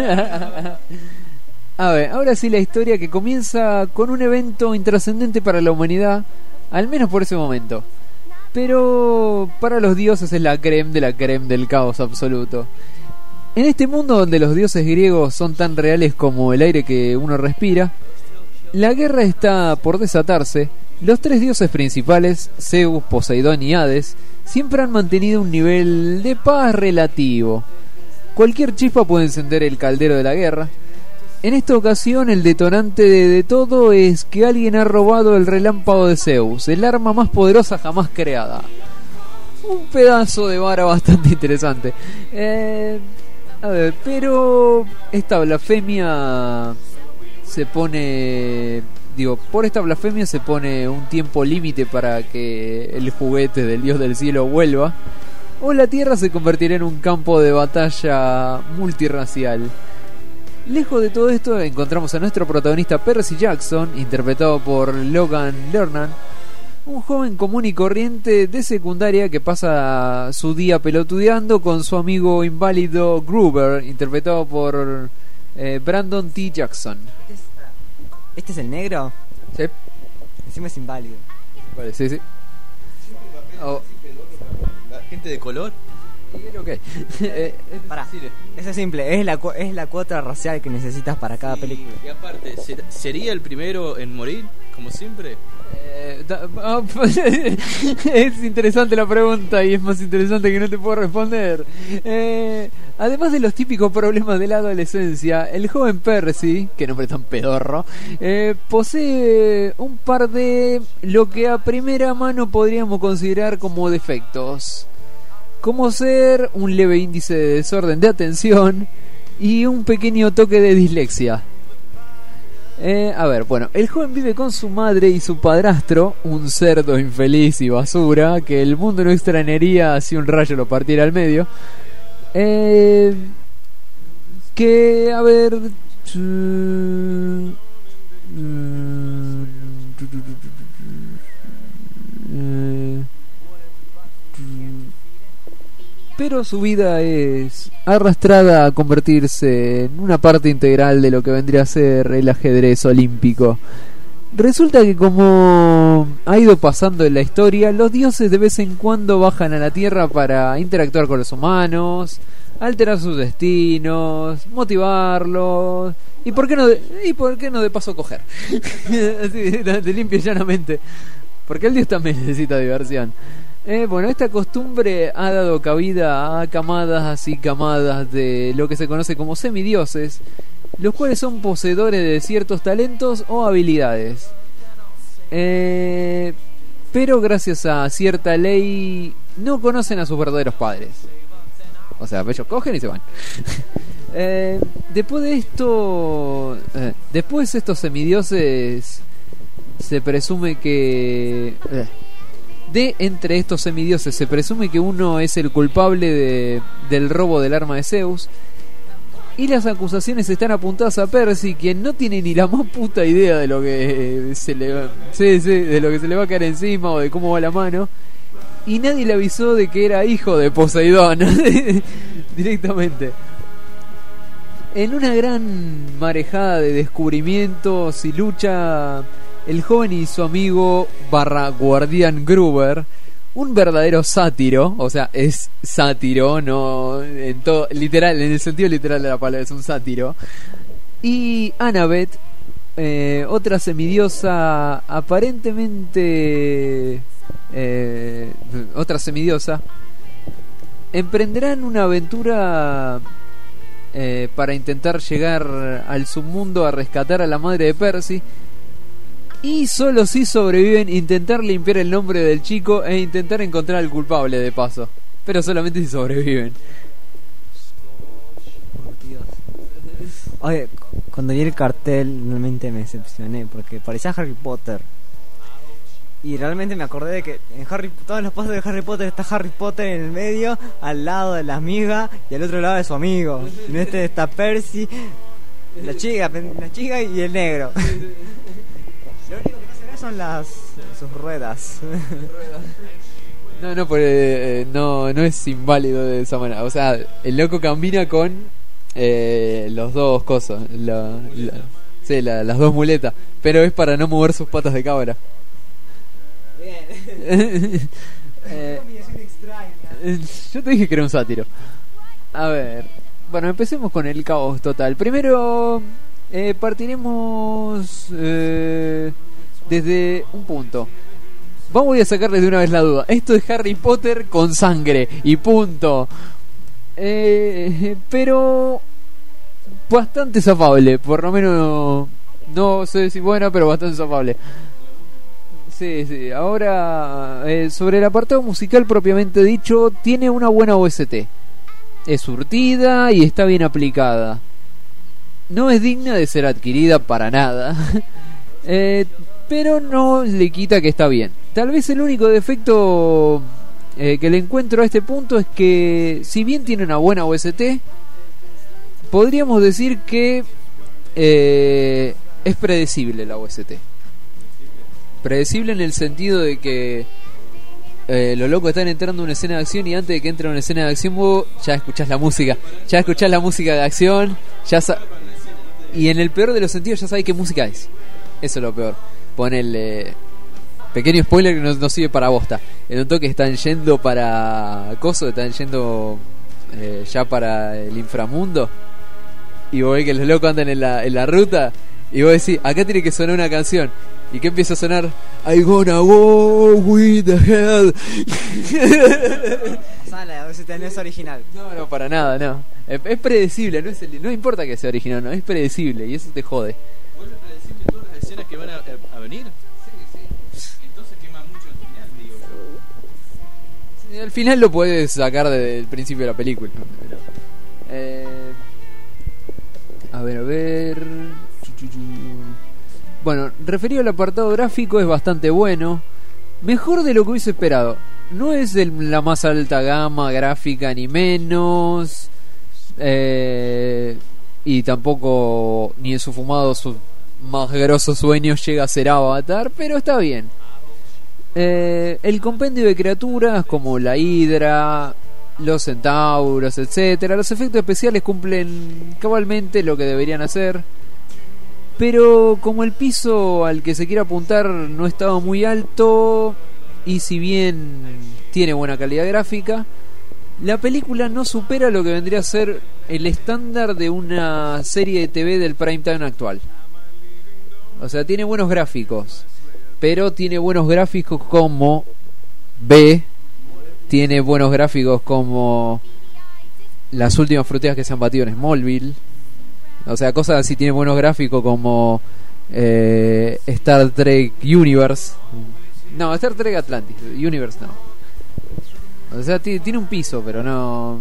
A ver, ahora sí la historia que comienza con un evento intrascendente para la humanidad, al menos por ese momento. Pero para los dioses es la creme de la creme del caos absoluto. En este mundo donde los dioses griegos son tan reales como el aire que uno respira, la guerra está por desatarse. Los tres dioses principales, Zeus, Poseidón y Hades, siempre han mantenido un nivel de paz relativo. Cualquier chispa puede encender el caldero de la guerra. En esta ocasión el detonante de, de todo es que alguien ha robado el relámpago de Zeus, el arma más poderosa jamás creada. Un pedazo de vara bastante interesante. Eh, a ver, pero esta blasfemia se pone, digo, por esta blasfemia se pone un tiempo límite para que el juguete del dios del cielo vuelva, o la tierra se convertirá en un campo de batalla multirracial. Lejos de todo esto encontramos a nuestro protagonista Percy Jackson, interpretado por Logan Lerman, un joven común y corriente de secundaria que pasa su día pelotudeando con su amigo inválido Gruber, interpretado por eh, Brandon T. Jackson. ¿Este es el negro? Sí. Encima es inválido. Vale, sí, sí. Oh. La gente de color. Okay. eh, Pará, eso es simple, es la, cu- es la cuota racial que necesitas para cada película. Y aparte, ¿ser- ¿sería el primero en morir, como siempre? Eh, da, ah, es interesante la pregunta y es más interesante que no te puedo responder. Eh, además de los típicos problemas de la adolescencia, el joven Percy, que nombre tan pedorro, eh, posee un par de lo que a primera mano podríamos considerar como defectos, como ser un leve índice de desorden de atención y un pequeño toque de dislexia. Eh, a ver, bueno, el joven vive con su madre y su padrastro, un cerdo infeliz y basura que el mundo no extrañaría si un rayo lo partiera al medio. Eh, que, a ver... Pero su vida es arrastrada a convertirse en una parte integral de lo que vendría a ser el ajedrez olímpico. Resulta que, como ha ido pasando en la historia, los dioses de vez en cuando bajan a la tierra para interactuar con los humanos, alterar sus destinos, motivarlos y por qué no de, y por qué no de paso coger. Así de, de limpio y llanamente, porque el dios también necesita diversión. Eh, bueno, esta costumbre ha dado cabida a camadas y camadas de lo que se conoce como semidioses, los cuales son poseedores de ciertos talentos o habilidades. Eh, pero gracias a cierta ley no conocen a sus verdaderos padres. O sea, ellos cogen y se van. eh, después de esto, eh, después estos semidioses se presume que... Eh, De entre estos semidioses se presume que uno es el culpable de, del robo del arma de Zeus. Y las acusaciones están apuntadas a Percy, quien no tiene ni la más puta idea de lo que se le va, sí, sí, de lo que se le va a caer encima o de cómo va la mano. Y nadie le avisó de que era hijo de Poseidón. Directamente. En una gran marejada de descubrimientos y lucha, el joven y su amigo barra guardián Gruber, un verdadero sátiro, o sea, es sátiro, no en todo, literal, en el sentido literal de la palabra, es un sátiro. Y Annabeth, eh, otra semidiosa, aparentemente eh, otra semidiosa, emprenderán una aventura eh, para intentar llegar al submundo a rescatar a la madre de Percy. Y solo si sobreviven, intentar limpiar el nombre del chico e intentar encontrar al culpable de paso. Pero solamente si sobreviven. Oye, cuando vi el cartel realmente me decepcioné porque parecía Harry Potter. Y realmente me acordé de que en Harry, todos los pasos de Harry Potter está Harry Potter en el medio, al lado de la amiga y al otro lado de su amigo. En este está Percy, la chica, la chica y el negro. Lo único que no se ve son las sus ruedas. No, no, pues, eh, no, no es inválido de esa manera. O sea, el loco camina con eh, los dos cosas, la, la, sí, la, las dos muletas, pero es para no mover sus patas de cabra. Bien. eh, yo te dije que era un sátiro. A ver, bueno, empecemos con el caos total. Primero... Eh, partiremos eh, desde un punto. Vamos a sacarles de una vez la duda. Esto es Harry Potter con sangre y punto. Eh, pero bastante zafable, por lo menos. No sé si buena, pero bastante zafable. Sí, sí. Ahora, eh, sobre el apartado musical propiamente dicho, tiene una buena O S T. Es surtida y está bien aplicada. No es digna de ser adquirida para nada. eh, pero no le quita que está bien. Tal vez el único defecto eh, que le encuentro a este punto es que, si bien tiene una buena O S T, podríamos decir que eh, es predecible la O S T. Predecible en el sentido de que eh, los locos están entrando a una escena de acción y antes de que entre a una escena de acción vos ya escuchás la música. Ya escuchás la música de acción, ya sa- y en el peor de los sentidos ya sabes qué música es. Eso es lo peor. Ponele pequeño spoiler que no, no sirve para bosta. En un toque están yendo para coso, están yendo eh, ya para el inframundo. Y vos ves que los locos andan en la, en la ruta. Y vos decís, acá tiene que sonar una canción. ¿Y qué empieza a sonar? I gonna go with the hell. O sea, la O S T no es original. No, no, para nada, no. Es, es predecible, no, es el, no importa que sea original, no, es predecible y eso te jode. ¿Vuelve predecible todas las escenas que van a, a venir? Sí, sí. Entonces quema mucho al final, digo. Sí, al final lo puedes sacar desde el principio de la película. Pero, eh, a ver, a ver. Bueno, referido al apartado gráfico, es bastante bueno. Mejor de lo que hubiese esperado. No es de la más alta gama gráfica ni menos. Eh, y tampoco ni en su fumado sus más grosos sueños llega a ser Avatar, pero está bien. Eh, el compendio de criaturas como la hidra, los centauros, etcétera, los efectos especiales cumplen cabalmente lo que deberían hacer. Pero como el piso al que se quiere apuntar no estaba muy alto, y si bien tiene buena calidad gráfica, la película no supera lo que vendría a ser el estándar de una serie de T V del prime time actual. O sea, tiene buenos gráficos, pero tiene buenos gráficos como B tiene buenos gráficos como las últimas fruteras que se han batido en Smallville. O sea, cosas así. Tiene buenos gráficos como eh, Star Trek Universe. No, Star Trek Atlantis. Universe no. O sea, t- tiene un piso, pero no.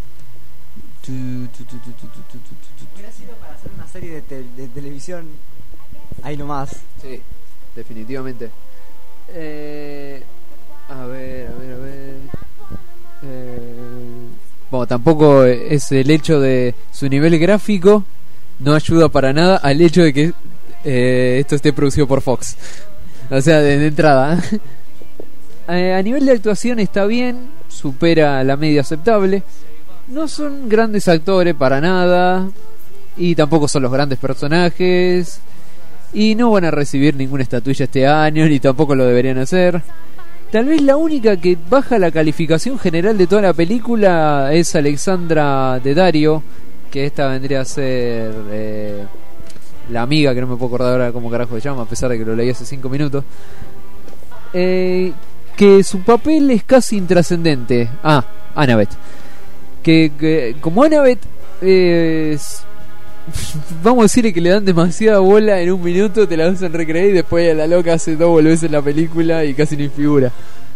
Hubiera sido para hacer una serie de, te- de televisión. Ahí nomás. Sí, definitivamente. Eh, a ver, a ver, a ver. Eh, bueno, tampoco es el hecho de su nivel gráfico. No ayuda para nada al hecho de que eh, esto esté producido por Fox. O sea, de, de entrada. eh, a nivel de actuación está bien, supera la media aceptable. No son grandes actores para nada. Y tampoco son los grandes personajes. Y no van a recibir ninguna estatuilla este año, ni tampoco lo deberían hacer. Tal vez la única que baja la calificación general de toda la película es Alexandra Daddario, que esta vendría a ser eh, la amiga, que no me puedo acordar ahora cómo carajo se llama, a pesar de que lo leí hace cinco minutos. Eh, que su papel es casi intrascendente. Ah, Annabeth. Que, que como Annabeth es... Vamos a decirle que le dan demasiada bola en un minuto, te la usan recrear y después a la loca hace dos veces en la película y casi ni figura.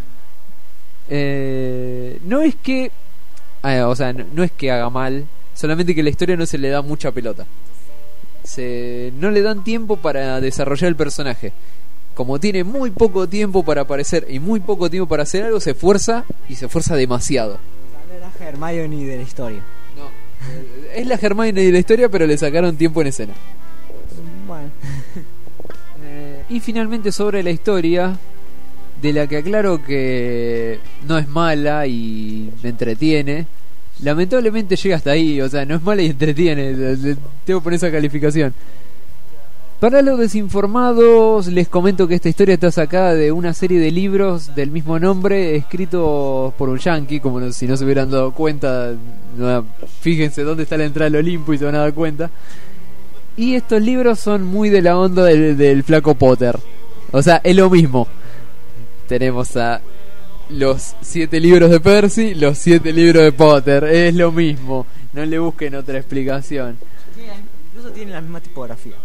Eh, no es que, ah, o sea, no, no es que haga mal, solamente que la historia no se le da mucha pelota. Se, no le dan tiempo para desarrollar el personaje. Como tiene muy poco tiempo para aparecer y muy poco tiempo para hacer algo, se esfuerza y se esfuerza demasiado. No era Hermione de la historia. Es la Hermione de la historia, pero le sacaron tiempo en escena. Bueno. eh, y finalmente sobre la historia, de la que aclaro que no es mala y me entretiene. Lamentablemente llega hasta ahí, o sea, no es mala y entretiene. Le tengo que poner esa calificación. Para los desinformados, les comento que esta historia está sacada de una serie de libros del mismo nombre, escritos por un yankee, como no, si no se hubieran dado cuenta. No, fíjense dónde está la entrada del Olimpo y se van a dar cuenta. Y estos libros son muy de la onda del, del flaco Potter. O sea, es lo mismo. Tenemos a los siete libros de Percy, los siete libros de Potter. Es lo mismo. No le busquen otra explicación. Incluso tienen la misma tipografía.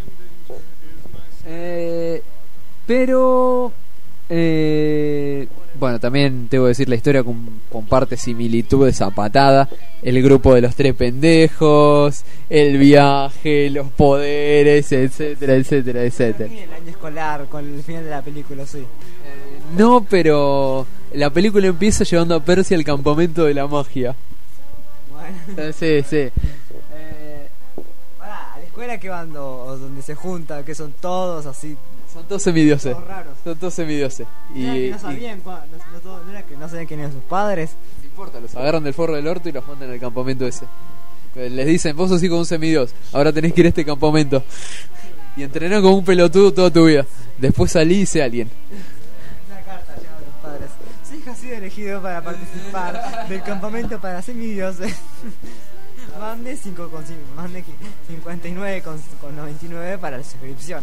Eh, pero eh, bueno, también tengo que decir, la historia con- comparte similitudes a patada. El grupo de los tres pendejos, el viaje, los poderes, etcétera, etcétera, etcétera. El año escolar con el final de la película, sí. No, pero la película empieza llevando a Percy al campamento de la magia. Bueno. Eh, Sí, sí. Eh, pará, a la escuela que van do- o donde se juntan, que son todos así, Son todos semidioses. todos raros. Son todos semidioses. No era que no sabían, cua- no, no todo- no era que no sabían quién eran sus padres. No importa, los agarran del forro del orto y los mandan al campamento ese. Les dicen, vos sos hijo de un semidios, ahora tenés que ir a este campamento. Y entrenás como un pelotudo toda tu vida. Después salí y sé alguien. Una carta llevada a los padres. Su hija ha sido elegido para participar del campamento para semidioses. Mande, cinco con cin- mande qui- cincuenta y nueve con noventa y nueve para la suscripción.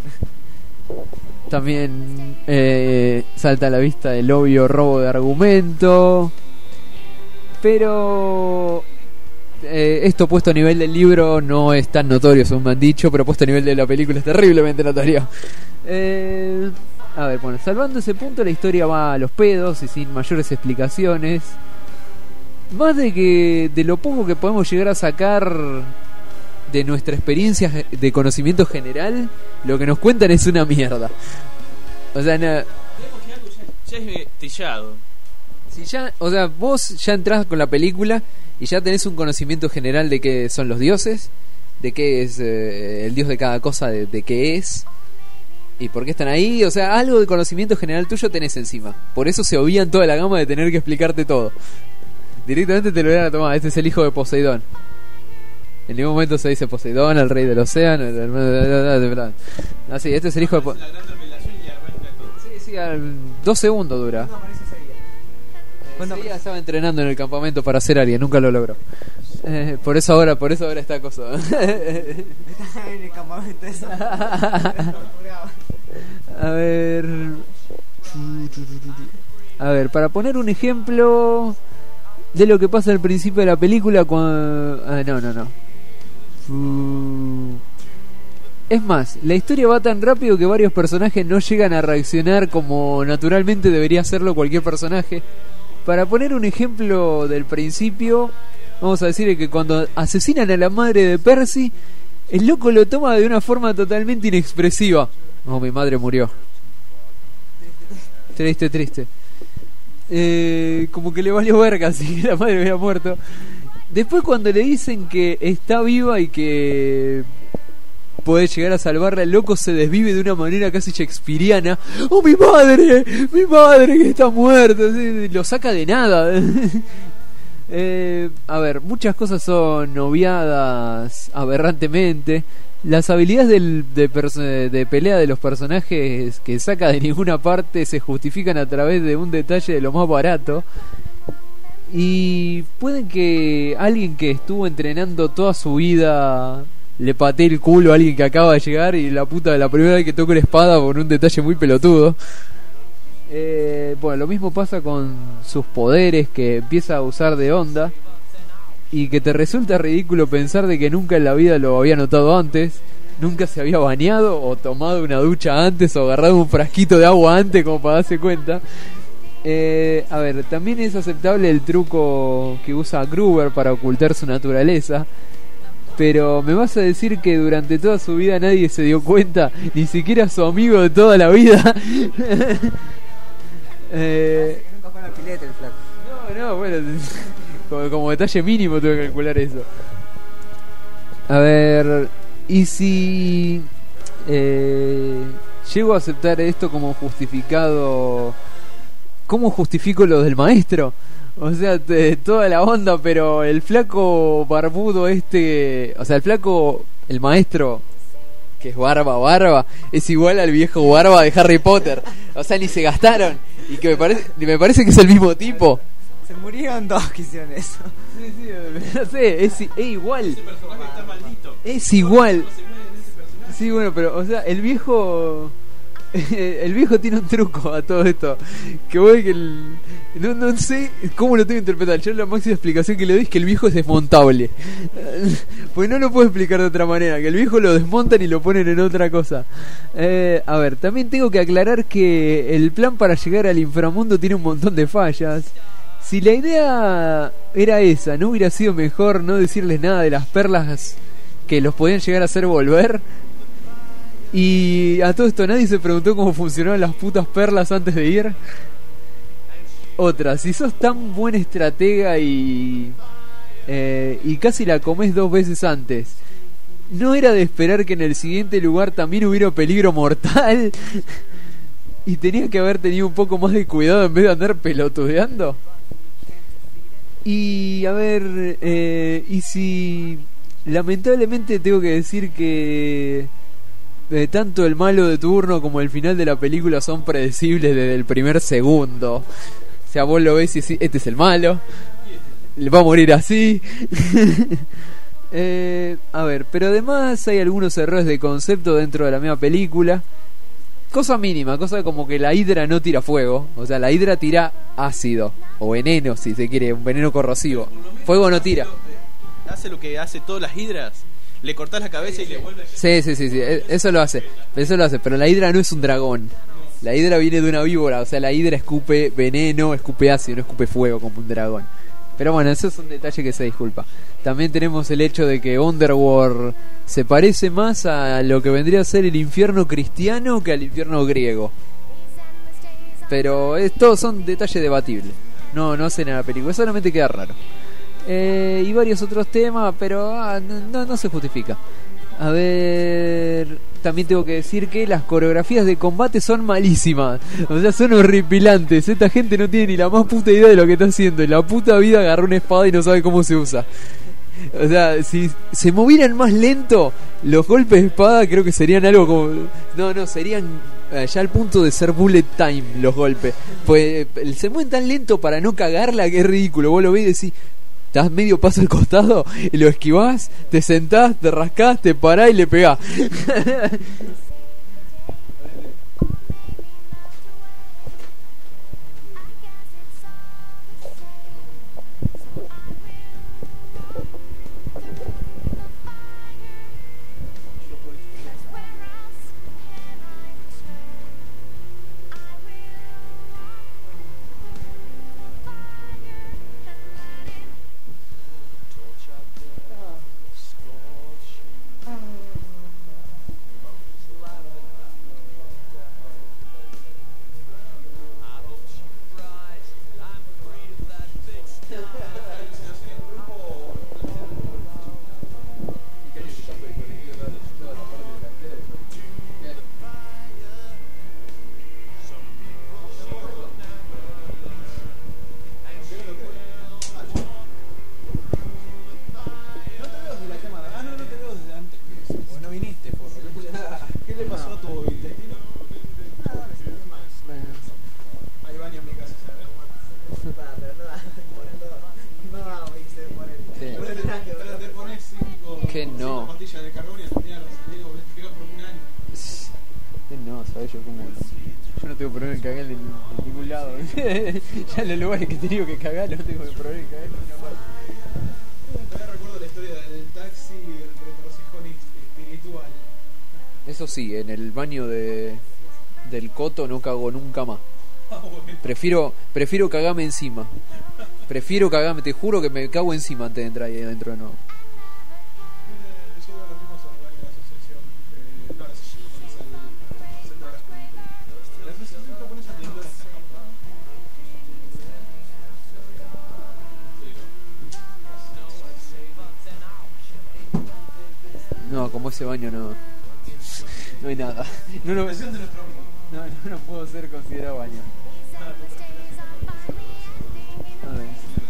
También eh, salta a la vista el obvio robo de argumento. Pero eh, esto puesto a nivel del libro no es tan notorio, según me han dicho, pero puesto a nivel de la película es terriblemente notorio. Eh, a ver, bueno, salvando ese punto, la historia va a los pedos y sin mayores explicaciones. Más de que de lo poco que podemos llegar a sacar de nuestra experiencia de conocimiento general, lo que nos cuentan es una mierda. O sea, no, Digamos que algo ya, ya es trillado. si ya, o sea, vos ya entrás con la película y ya tenés un conocimiento general de qué son los dioses, de qué es eh, el dios de cada cosa, de, de qué es y por qué están ahí. O sea, algo de conocimiento general tuyo tenés encima. Por eso se obvían toda la gama de tener que explicarte todo. Directamente te lo hubieran tomado. Este es el hijo de Poseidón. En ningún momento se dice Poseidón, el rey del océano, el hermano de verdad. Así, este es el hijo de Po- La gran revelación y arranca todo. Sí, sí, al- dos segundos dura. ¿Cuándo aparece ese día? ¿Cuándo Sí, ya estaba entrenando en el campamento para ser alguien, nunca lo logró. Eh, por eso ahora, por eso ahora está cosa. Está en el campamento eso. A ver. a ver, para poner un ejemplo de lo que pasa al principio de la película cuando... Ah, no, no, no. Uh... Es más, la historia va tan rápido que varios personajes no llegan a reaccionar como naturalmente debería hacerlo cualquier personaje. Para poner un ejemplo del principio, vamos a decir que cuando asesinan a la madre de Percy, el loco lo toma de una forma totalmente inexpresiva. Oh, mi madre murió. Triste, triste. Eh, como que le valió verga si la madre hubiera muerto. Después cuando le dicen que está viva y que puede llegar a salvarla, el loco se desvive de una manera casi shakespeariana. ¡Oh, mi madre! ¡Mi madre que está muerta! Lo saca de nada. eh, a ver, muchas cosas son obviadas aberrantemente. Las habilidades del, de, perso- de pelea de los personajes que saca de ninguna parte se justifican a través de un detalle de lo más barato. Y pueden que alguien que estuvo entrenando toda su vida le patee el culo a alguien que acaba de llegar y la puta de la primera vez que toca la espada por un detalle muy pelotudo. Eh, bueno, lo mismo pasa con sus poderes que empieza a usar de onda y que te resulta ridículo pensar de que nunca en la vida lo había notado antes, nunca se había bañado o tomado una ducha antes o agarrado un frasquito de agua antes como para darse cuenta. Eh, a ver, también es aceptable el truco que usa Gruber para ocultar su naturaleza. Pero me vas a decir que durante toda su vida nadie se dio cuenta, ni siquiera su amigo de toda la vida. eh, Nunca fue a la pileta el flaco. no, no, bueno, como, como detalle mínimo tuve que calcular eso. A ver, y si eh, llego a aceptar esto como justificado, ¿cómo justifico lo del maestro? O sea, te, toda la onda, pero el flaco barbudo este... O sea, el flaco, el maestro, que es barba, barba, es igual al viejo barba de Harry Potter. O sea, ni se gastaron. Y que me parece, me parece que es el mismo tipo. Se murieron dos que hicieron eso. Sí, sí, no sé, es, es igual. Ese personaje está maldito. Es igual. Se muere en ese personaje. Sí, bueno, pero, o sea, el viejo... El viejo tiene un truco a todo esto. Que voy que el... No, no sé cómo lo tengo que interpretar. Yo la máxima explicación que le doy es que el viejo es desmontable. Pues no lo puedo explicar de otra manera. Que el viejo lo desmontan y lo ponen en otra cosa. eh, A ver, también tengo que aclarar que el plan para llegar al inframundo tiene un montón de fallas. Si la idea era esa, ¿no hubiera sido mejor no decirles nada de las perlas que los podían llegar a hacer volver? Y a todo esto nadie se preguntó cómo funcionaban las putas perlas antes de ir. Otra, si sos tan buen estratega y eh, y casi la comés dos veces antes, ¿no era de esperar que en el siguiente lugar también hubiera peligro mortal? Y tenía que haber tenido un poco más de cuidado en vez de andar pelotudeando. Y a ver, eh, y si lamentablemente tengo que decir que Eh, tanto el malo de turno como el final de la película son predecibles desde el primer segundo. O sea, vos lo ves y decís, este es el malo, le va a morir así. eh, a ver, pero además hay algunos errores de concepto dentro de la misma película. Cosa mínima, cosa como que la hidra no tira fuego. O sea, la hidra tira ácido o veneno, si se quiere, un veneno corrosivo. Fuego no tira. Hace lo que hace todas las hidras. Le cortás la cabeza y le vuelve. Sí, sí, sí, sí, eso lo hace, eso lo hace, pero la hidra no es un dragón. La hidra viene de una víbora, o sea, la hidra escupe veneno, escupe ácido, no escupe fuego como un dragón. Pero bueno, eso es un detalle que se disculpa. También tenemos el hecho de que Underworld se parece más a lo que vendría a ser el infierno cristiano que al infierno griego. Pero es, todos son detalles debatibles. No, no hacen a la película, solamente queda raro. Eh, y varios otros temas, pero ah, no, no se justifica. A ver, también tengo que decir que las coreografías de combate son malísimas. O sea, son horripilantes. Esta gente no tiene ni la más puta idea de lo que está haciendo. En la puta vida agarró una espada y no sabe cómo se usa. O sea, si se movieran más lento, los golpes de espada creo que serían algo como... No, no, serían eh, ya al punto de ser bullet time los golpes. Pues eh, se mueven tan lento para no cagarla que es ridículo. Vos lo ves y decís... Te das medio paso al costado y lo esquivás, te sentás, te rascás, te parás y le pegás. a ellos como... Yo no tengo problema en cagar en, en ningún lado. Ya en los lugares que he tenido que cagar no tengo problema en cagar en ninguna parte. Todavía recuerdo la historia del taxi y el retorcijón espiritual. Eso sí, en el baño de del Coto no cago nunca más. Prefiero prefiero cagarme encima. Prefiero cagarme, te juro que me cago encima antes de entrar ahí adentro de nuevo. No, como ese baño no no hay nada. No, no, no, no, no puedo ser considerado baño. A ver.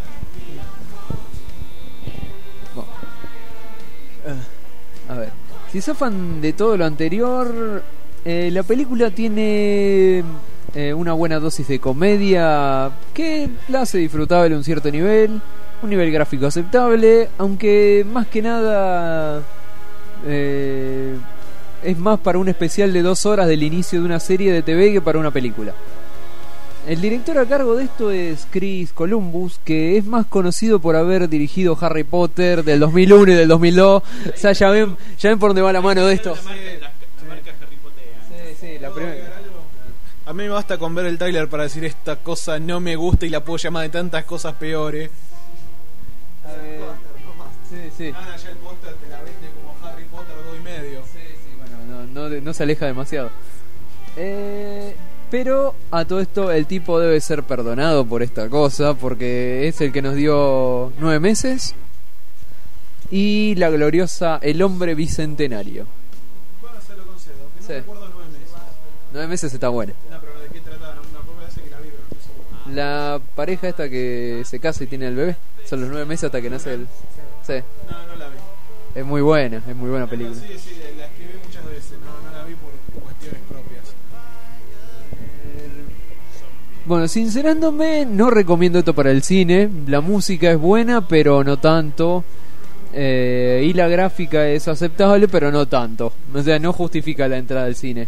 Bueno. Uh, a ver. Si zafan de todo lo anterior, eh, la película tiene eh, una buena dosis de comedia que la hace disfrutable a un cierto nivel, un nivel gráfico aceptable, aunque más que nada eh, es más para un especial de dos horas del inicio de una serie de T V que para una película. El director a cargo de esto es Chris Columbus, que es más conocido por haber dirigido Harry Potter del dos mil uno y del dos mil dos. O sea, ya ven, ya ven por dónde va la mano de esto. La marca, la, la marca Harry Potter. Sí, sí, la primera. A mí me basta con ver el tráiler para decir esta cosa no me gusta y la puedo llamar de tantas cosas peores. Sí, sí. Ah, ya el póster te la vende como Harry Potter dos y medio. Sí, sí, bueno, no, no, no se aleja demasiado. Eh, pero a todo esto el tipo debe ser perdonado por esta cosa, porque es el que nos dio nueve meses y la gloriosa El Hombre Bicentenario. Bueno, se lo concedo, que no Sí. recuerdo nueve meses. Nueve meses está buena. No, pero ¿de qué trataba? No, no me hace que la vi, pero no estoy seguro. La pareja esta que se casa y tiene el bebé, son los nueve meses hasta que nace el... Sí, No, no la vi. es muy buena, es muy buena película. Sí, sí, la escribí muchas veces, no, no la vi por cuestiones propias. Bueno, sincerándome, no recomiendo esto para el cine. La música es buena, pero no tanto. Eh, y la gráfica es aceptable, pero no tanto. O sea, no justifica la entrada al cine.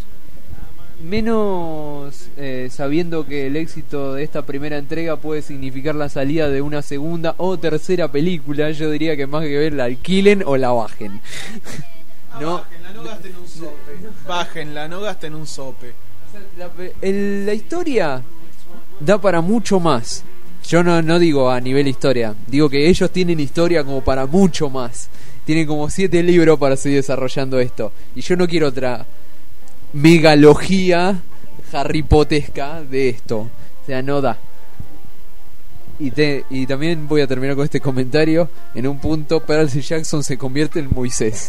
Menos eh, sabiendo que el éxito de esta primera entrega puede significar la salida de una segunda o tercera película. Yo diría que más que ver la alquilen o la bajen. Ah, No. bájenla, no gasten un sope. Bájenla, no gasten un sope. La, el- la historia da para mucho más. Yo no, no digo a nivel historia, digo que ellos tienen historia como para mucho más. Tienen como siete libros para seguir desarrollando esto. Y yo no quiero otra megalogía Harry Potesca de esto. O sea, no da. Y, te, y también voy a terminar con este comentario. En un punto, Percy Jackson se convierte en Moisés.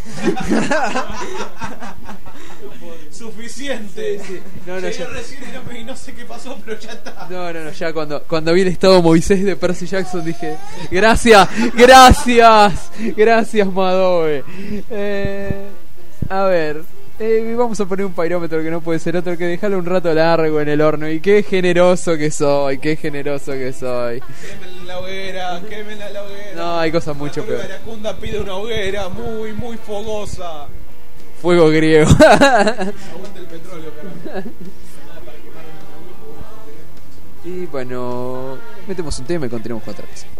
Suficiente. Sí, sí. No, no, Llegué ya. recién y no, me- y no sé qué pasó, pero ya está. No, no, no, ya cuando, cuando vi el estado Moisés de Percy Jackson dije, gracias, gracias, gracias Madoe. Eh, a ver, eh, vamos a poner un pairómetro que no puede ser otro que dejarlo un rato largo en el horno. Y qué generoso que soy, qué generoso que soy. Quémenla la hoguera, quémenla la hoguera. No, hay cosas mucho Arturo peores. Iracunda pide una hoguera muy, muy fogosa. Fuego griego. Aguante el petróleo, carajo. Y bueno, metemos un tema y continuamos con otra cosa.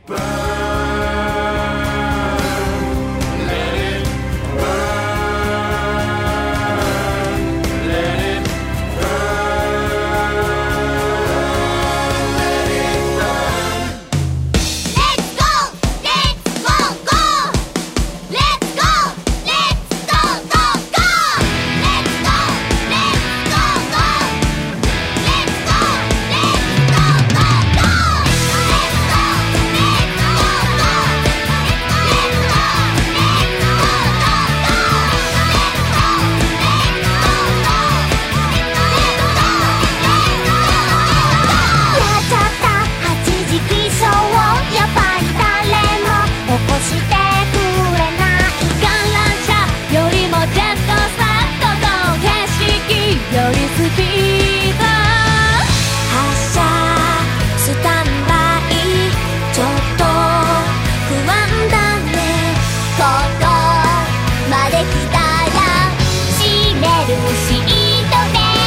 Let's go, let's go, go. Let's go, let's go, go, go. Let's go, let's go, go. Let's go, let's go, go, go. Let's go, let's go, go. Let's go, let's go, go, go. Let's go, let's go, let's go. やっちゃった八時起床やっぱり誰も起こしてくれない観覧車よりもジェットスタートと景色よりスピード発車スタンバイちょっと不安だねここまで来たら閉めるシートで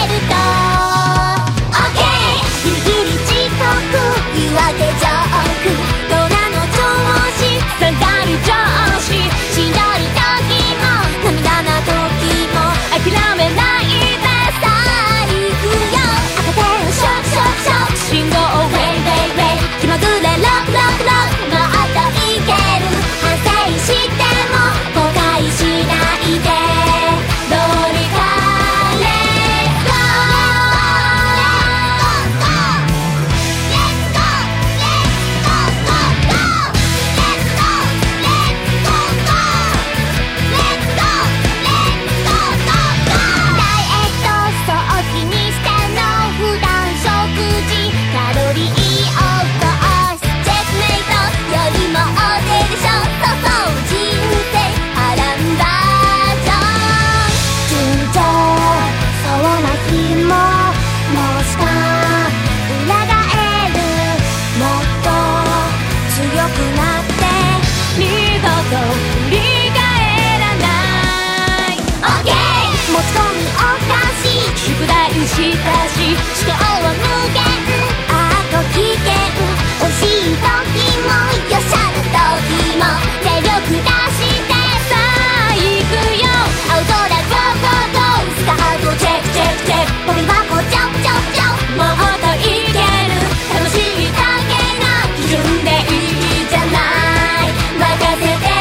したし思考は無限あと危険惜しい時もよっしゃな時も全力出してさあ行くよ青空ゴーゴーゴースタートチェックチェックチェックゴミ箱ジャンプジャンプジャンプもっといける楽しいだけが基準でいいじゃない任せて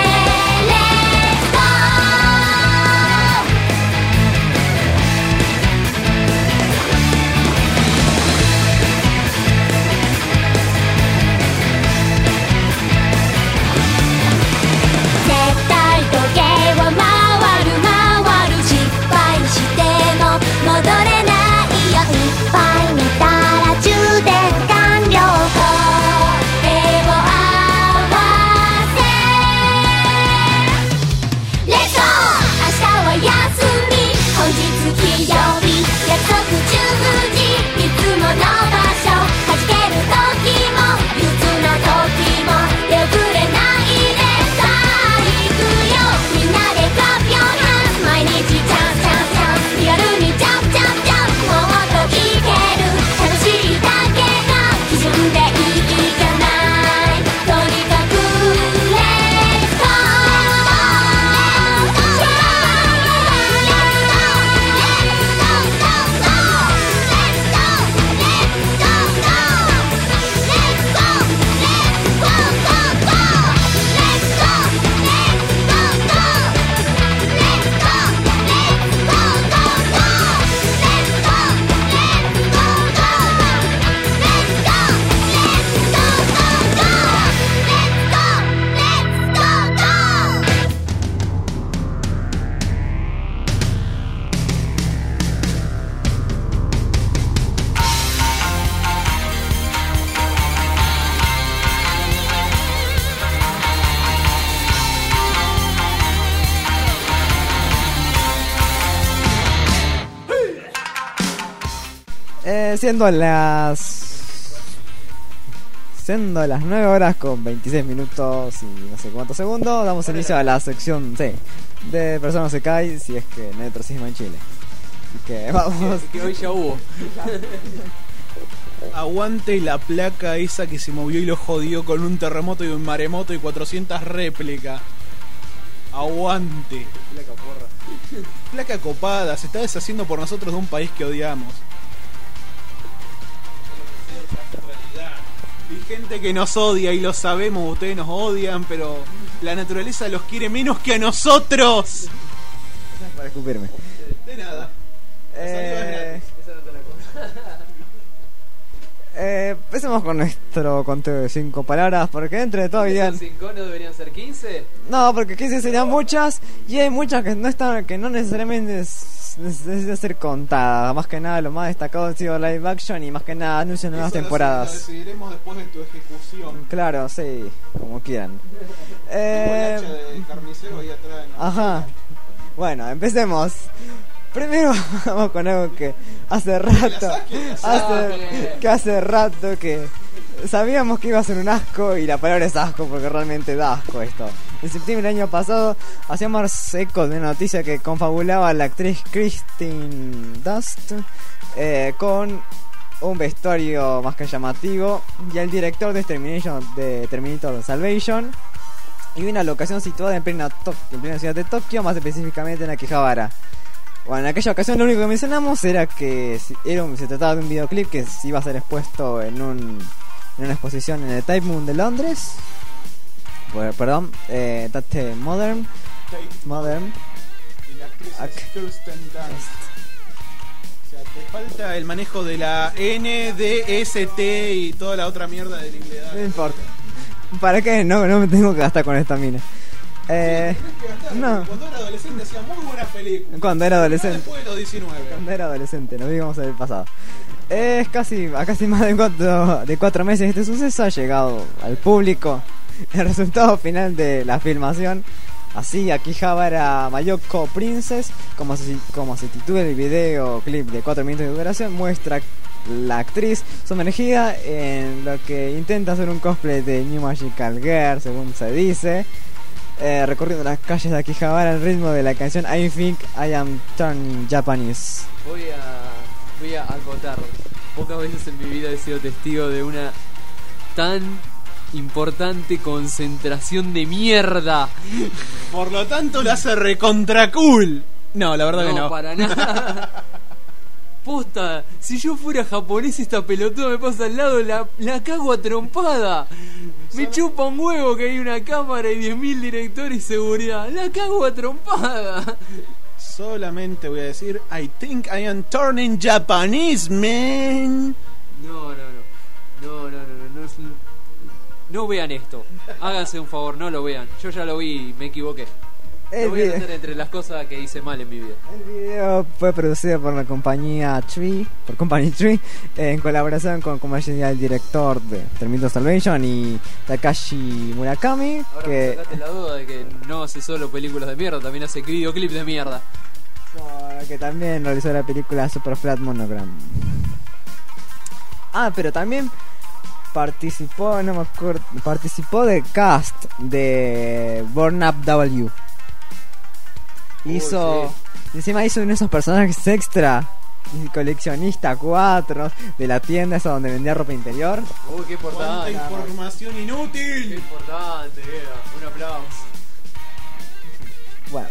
戻れないよいっぱい寝たら充電完了これを合わせ Let's go 明日は休み本日金曜日約束じゅうじいつもの場所弾ける時も憂鬱な時も出遅れないでさあ行くよみんなでクラップヨーハンズ毎日チャンスチャンスチャンスリアルにジャンプジャンプ Eh, siendo las siendo las nueve horas con veintiséis minutos y no sé cuántos segundos, damos inicio a la sección C de Persona se cae si es que no hay exorcismo en Chile. Así que vamos. Que, que hoy ya hubo. Aguante la placa esa que se movió y lo jodió con un terremoto y un maremoto y cuatrocientas réplicas. Aguante. Placa porra. Placa copada, se está deshaciendo por nosotros de un país que odiamos. Y gente que nos odia y lo sabemos, ustedes nos odian, pero la naturaleza los quiere menos que a nosotros. Para escupirme. De nada. Eh, eh, empecemos con nuestro conteo de cinco palabras, porque dentro de todo había... ¿Cinco no deberían ser quince? No, porque quince serían muchas y hay muchas que no están, que no necesariamente es, necesitan ser contadas. Más que nada lo más destacado ha sido live action y más que nada anuncios de nuevas Eso temporadas. Lo decidiremos después de tu ejecución. Claro, sí, como quieran. eh, Tipo el hacha de carnicero ahí atrás, ¿no? Ajá. Bueno, empecemos. Primero vamos con algo que hace rato, hace, que hace rato que sabíamos que iba a ser un asco y la palabra es asco porque realmente da asco esto. En septiembre del año pasado hacíamos eco de una noticia que confabulaba a la actriz Kristen Dust eh, con un vestuario más que llamativo y el director de Termination, de Terminator Salvation, y una locación situada en plena, to- en plena ciudad de Tokio, más específicamente en Akihabara. Bueno, en aquella ocasión lo único que mencionamos era que era un, se trataba de un videoclip que se iba a ser expuesto en un en una exposición en el Tate Moon de Londres. Bueno, perdón, eh, Tate Modern. Tate Modern. Y la actriz Ac- es Kirsten Dunst. O sea, te falta el manejo de la N, D, S, T y toda la otra mierda del inglés. No importa. ¿Para qué? No, no me tengo que gastar con esta mina. Eh, no. Cuando era adolescente hacía muy buenas películas. Cuando era adolescente. Después de los diecinueve. Cuando era adolescente, nos vimos en el pasado. Es casi, a casi más de cuatro, de cuatro meses este suceso ha llegado al público. El resultado final de la filmación, así Akihabara Mayoko Princess, como se, como se titula el video clip de cuatro minutos de duración, muestra la actriz sumergida en lo que intenta hacer un cosplay de New Magical Girl, según se dice. Eh, recorriendo las calles de Akihabara al ritmo de la canción I Think I Am Turning Japanese. Voy a voy a acotar. Pocas veces en mi vida he sido testigo de una tan importante concentración de mierda. Por lo tanto, la hace recontra cool. No, la verdad no, que no. para nada. Posta, si yo fuera japonés, esta pelotuda me pasa al lado, la, la cago a trompada. Me chupa un huevo que hay una cámara y diez mil directores y seguridad. La cago a trompada. Solamente voy a decir, I think I am turning Japanese, man. No, no, no. No, no, no, no. No, es- no vean esto. Háganse un favor, no lo vean. Yo ya lo vi y me equivoqué. El Lo voy a video, meter entre las cosas que hice mal en mi vida. el video fue producido por la compañía Tree, por Company Tree, en colaboración con, como decía, el director de Terminator Salvation y Takashi Murakami, Ahora me que, sacaste la duda de que no hace solo películas de mierda, también hace videoclips de mierda. que también realizó la película Super Flat Monogram. Ah, pero también participó, no me acuerdo, participó de cast de Burn Up W. Hizo, encima hizo uno de esos personajes extra, y coleccionista cuatro de la tienda esa donde vendía ropa interior. Uy, qué Cuánta importante. información Qué inútil. importante era. Un aplauso. Bueno,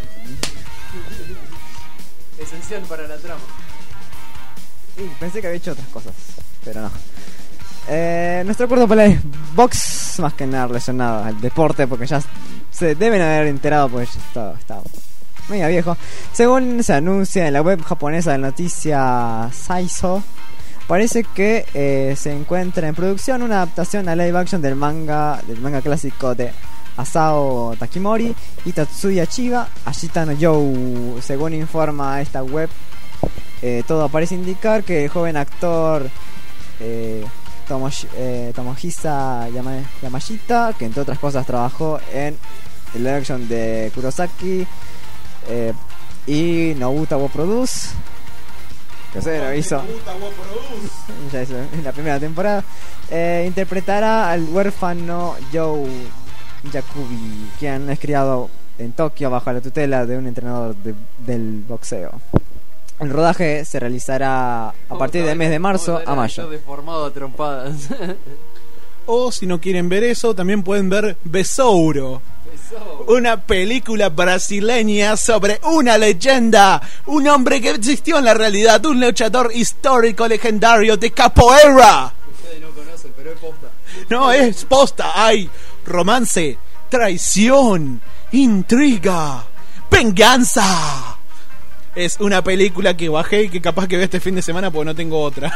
Esencial para la trama. y pensé que había hecho otras cosas, pero no. Eh, nuestro acuerdo para el box, más que nada relacionado al deporte, porque ya se deben haber enterado, porque ya está, está medio viejo. Según se anuncia en la web japonesa de noticias Saizo, parece que eh, se encuentra en producción una adaptación a live action del manga del manga clásico de Asao Takimori y Tatsuya Chiba, Ashita no Jou. Según informa esta web, eh, todo parece indicar que el joven actor eh, Tomoshi- eh, Tomohisa Yama- Yamashita, que entre otras cosas trabajó en el live action de Kurosaki eh, y Nobuta Wo Produce, que se lo hizo, ya hizo en la primera temporada, eh, interpretará al huérfano Joe Yakubi, quien es criado en Tokio bajo la tutela de un entrenador de- del boxeo. El rodaje se realizará a partir del mes de marzo a mayo. Deformado a trompadas. O si no quieren ver eso, también pueden ver Besouro, una película brasileña sobre una leyenda, un hombre que existió en la realidad, un luchador histórico legendario de capoeira. Ustedes no conocen, pero es posta. No es posta, hay romance, traición, intriga, venganza. Es una película que bajé y que capaz que veo este fin de semana porque no tengo otra.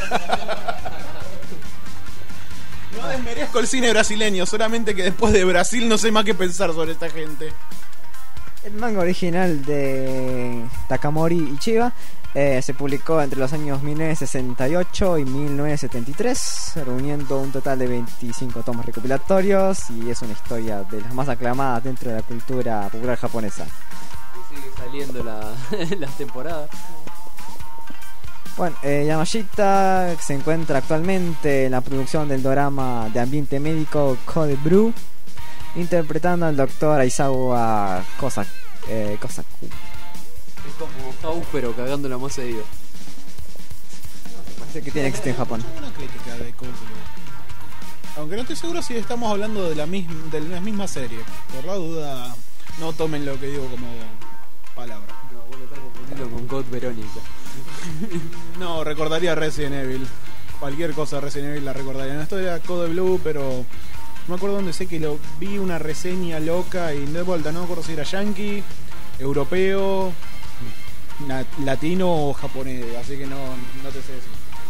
No desmerezco el cine brasileño, solamente que después de Brasil no sé más qué pensar sobre esta gente. El manga original de Takamori y Chiba eh, se publicó entre los años mil novecientos sesenta y ocho y mil novecientos setenta y tres, reuniendo un total de veinticinco tomos recopilatorios, y es una historia de las más aclamadas dentro de la cultura popular japonesa. Y sigue saliendo la, las temporadas. Bueno, eh, Yamashita se encuentra actualmente en la producción del drama de ambiente médico Code Blue, interpretando al doctor Aizawa Kosa, eh, Kosaku. Es como House, pero cagándola más seguido. Parece que tiene éxito en Japón. Una crítica de Code Blue. Aunque no estoy seguro si estamos hablando de la, misma, de la misma serie. Por la duda, no tomen lo que digo como palabra. No, vos lo estás confundiendo con Code Verónica. No, recordaría Resident Evil. Cualquier cosa de Resident Evil la recordaría. No estoy a Code Blue, pero no me acuerdo dónde sé que lo vi una reseña loca y de vuelta no me acuerdo si era yankee, europeo, na- latino o japonés, así que no, no te sé decir.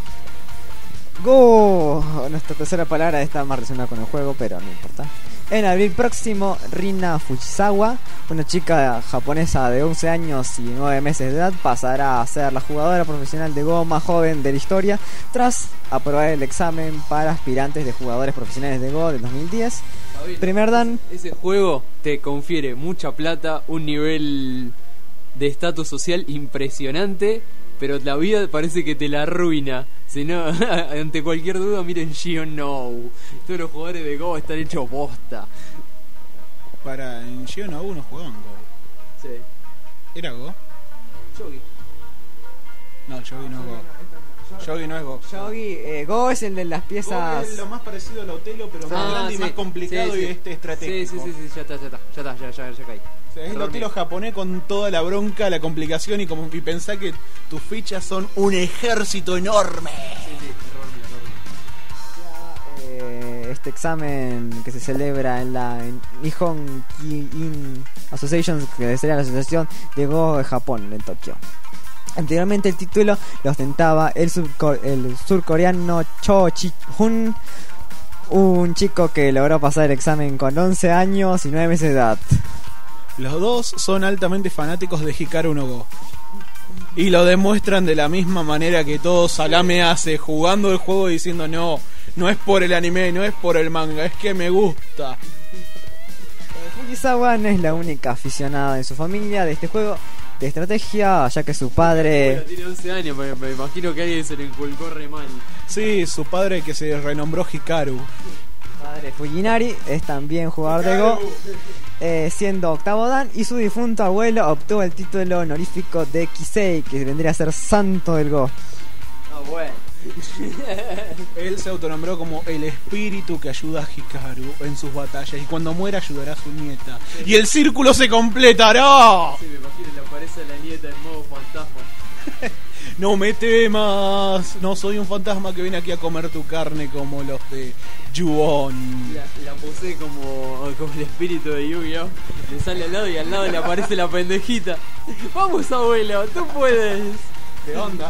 Go, nuestra tercera palabra está más relacionada con el juego, pero no importa. En abril próximo, Rina Fujisawa, una chica japonesa de once años y nueve meses de edad, pasará a ser la jugadora profesional de Go más joven de la historia tras aprobar el examen para aspirantes de jugadores profesionales de Go del dos mil diez. Primer dan. Ese juego te confiere mucha plata, un nivel de estatus social impresionante, pero la vida parece que te la arruina. Si no, ante cualquier duda, miren Geo-No. Todos los jugadores de Go están hechos bosta. Para en Geo no jugaban Go. Sí. ¿Era Go? Yogi. No, Yogi no es Go. Yogi no es Go. Yogi, eh, Go es el de las Go piezas. es lo más parecido al Otelo, pero más Ah, grande y sí, más complicado sí, sí. y este Sí, estratégico. sí, sí, sí, ya está, ya está, ya está, ya, ya, ya caí. O sea, es el Error Otelo mío. japonés con toda la bronca, la complicación y como y pensá que tus fichas son un ejército enorme. Sí, sí, error mío, error mío. Eh, este examen que se celebra en la en Nihon Ki-in Association, que sería la asociación de Go de Japón en Tokio. Anteriormente el título lo ostentaba el, surco- el surcoreano Cho Chi-hun, un chico que logró pasar el examen con once años y nueve meses de edad. Los dos son altamente fanáticos de Hikaru no Go. Y lo demuestran de la misma manera que todo Salame hace, jugando el juego diciendo no, no es por el anime, no es por el manga, es que me gusta. Fujisawa no es la única aficionada en su familia de este juego de estrategia, ya que su Bueno, padre... tiene once años, me, me imagino que a alguien se le inculcó re mal. Sí, su padre que se renombró Hikaru. padre Fujinari es también jugador de Go, eh, siendo octavo dan, y su difunto abuelo obtuvo el título honorífico de Kisei, que vendría a ser santo del Go. Ah, bueno. Él se autonombró como el espíritu que ayuda a Hikaru en sus batallas y cuando muera ayudará a su nieta. Y el círculo se completará. Sí, me imagino le aparece a la nieta en modo fantasma. No me temas, no soy un fantasma que viene aquí a comer tu carne como los de Ju-On. La, la posee como, como el espíritu de Yu-Gi-Oh! Le sale al lado y al lado le aparece la pendejita. Vamos, abuelo, tú puedes. ¿Qué onda?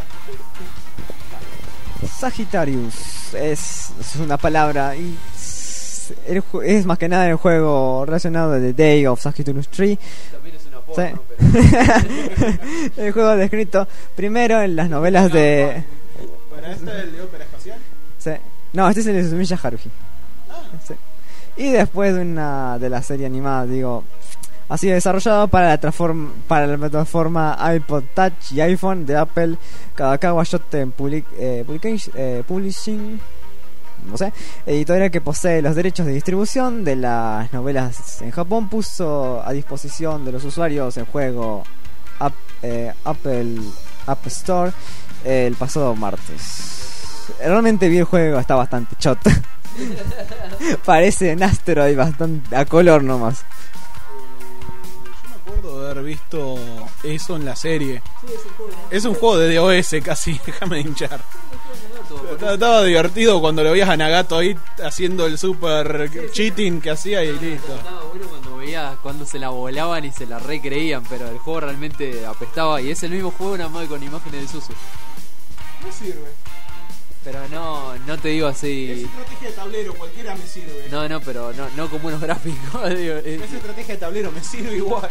Sagittarius es, es una palabra y es, el ju- es más que nada el juego relacionado de The Day of Sagittarius Tree. También es una Sí. porno, El juego descrito primero en las novelas de... ¿Para esta es el de ópera espacial? Sí. No, este es el de Sumiya Haruhi. Ah, Sí. Y después de una de la serie animada, digo, ha sido desarrollado para la, transform- para la plataforma iPod Touch y iPhone de Apple Kadakawa Shoten Public- eh, Publication- eh, Publishing, no sé, editorial que posee los derechos de distribución de las novelas en Japón. Puso a disposición de los usuarios el juego App- eh, Apple App Store el pasado martes. Realmente vi el juego, está bastante choto. Parece un Asteroid bastante a color nomás. yo me acuerdo de haber visto eso en la serie. Es un juego de D O S casi, déjame de hinchar. Estaba, estaba divertido cuando lo veías a Nagato ahí haciendo el super cheating que hacía y listo. Estaba bueno cuando veías cuando se la volaban y se la recreían, pero el juego realmente apestaba y es el mismo juego nada más con imágenes de Susu. Me sirve. Pero no, no te digo Es así. estrategia de tablero, cualquiera me sirve. No, no, pero no, no como unos gráficos. Digo, es- Es estrategia de tablero, me sirve igual.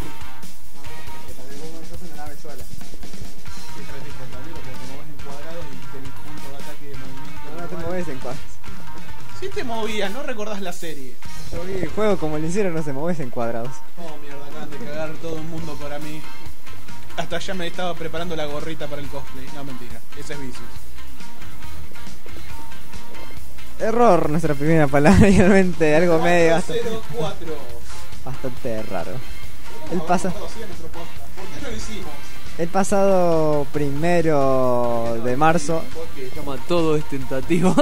Estrategia de tablero, porque te moves en cuadrados y tenés puntos de ataque y de movimiento. No te igual. mueves en cuadros. Si te movías, no recordás la serie. Yo vi el juego como lo hicieron, no se mueves en cuadrados. Oh mierda, acaban de cagar todo el mundo para mí. Hasta ya me estaba preparando la gorrita para el cosplay. No, mentira, ese es Vicious. Error, nuestra primera palabra, realmente algo medio bastante, cero cuatro. bastante raro. El, Habrá pasa- votado así a nuestro podcast. ¿Por qué no lo hicimos? el pasado primero de marzo, que se llama Todo es tentativo.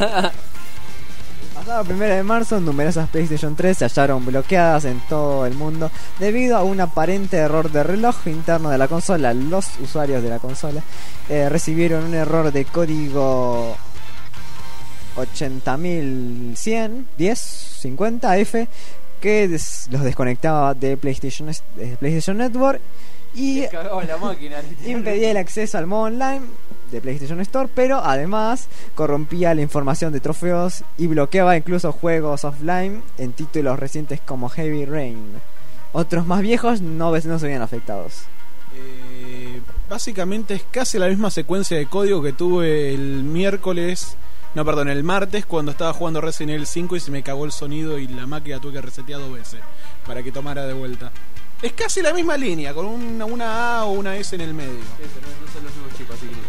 pasado primero de marzo, numerosas PlayStation tres se hallaron bloqueadas en todo el mundo debido a un aparente error de reloj interno de la consola. Los usuarios de la consola eh, recibieron un error de código ochenta mil cien diez cincuenta F que des- los desconectaba de PlayStation, de PlayStation Network y Le cagaba la máquina. impedía el acceso al modo online de PlayStation Store, pero además corrompía la información de trofeos y bloqueaba incluso juegos offline en títulos recientes como Heavy Rain. Otros más viejos no, ves- no se veían afectados. Eh, básicamente es casi la misma secuencia de código que tuve el miércoles. No, perdón, el martes cuando estaba jugando Resident Evil cinco y se me cagó el sonido y la máquina tuve que resetear dos veces para que tomara de vuelta. Es casi la misma línea, con una, una A o una S en el medio. Sí, pero no son los mismos chicos, así que no.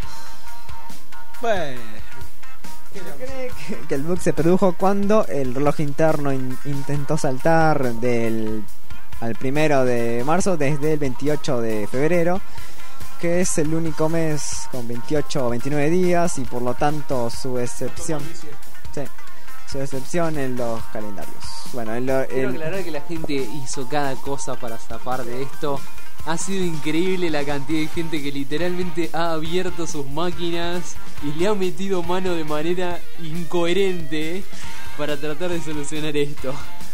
Bueno, Se cree que, que el bug se produjo cuando el reloj interno in- intentó saltar del al primero de marzo desde el veintiocho de febrero que es el único mes con veintiocho o veintinueve días y por lo tanto su excepción. Sí, su excepción en los calendarios. Bueno, en lo, Quiero el- aclarar que la gente hizo cada cosa para zafar de esto. Ha sido increíble la cantidad de gente que literalmente ha abierto sus máquinas y le ha metido mano de manera incoherente para tratar de solucionar esto.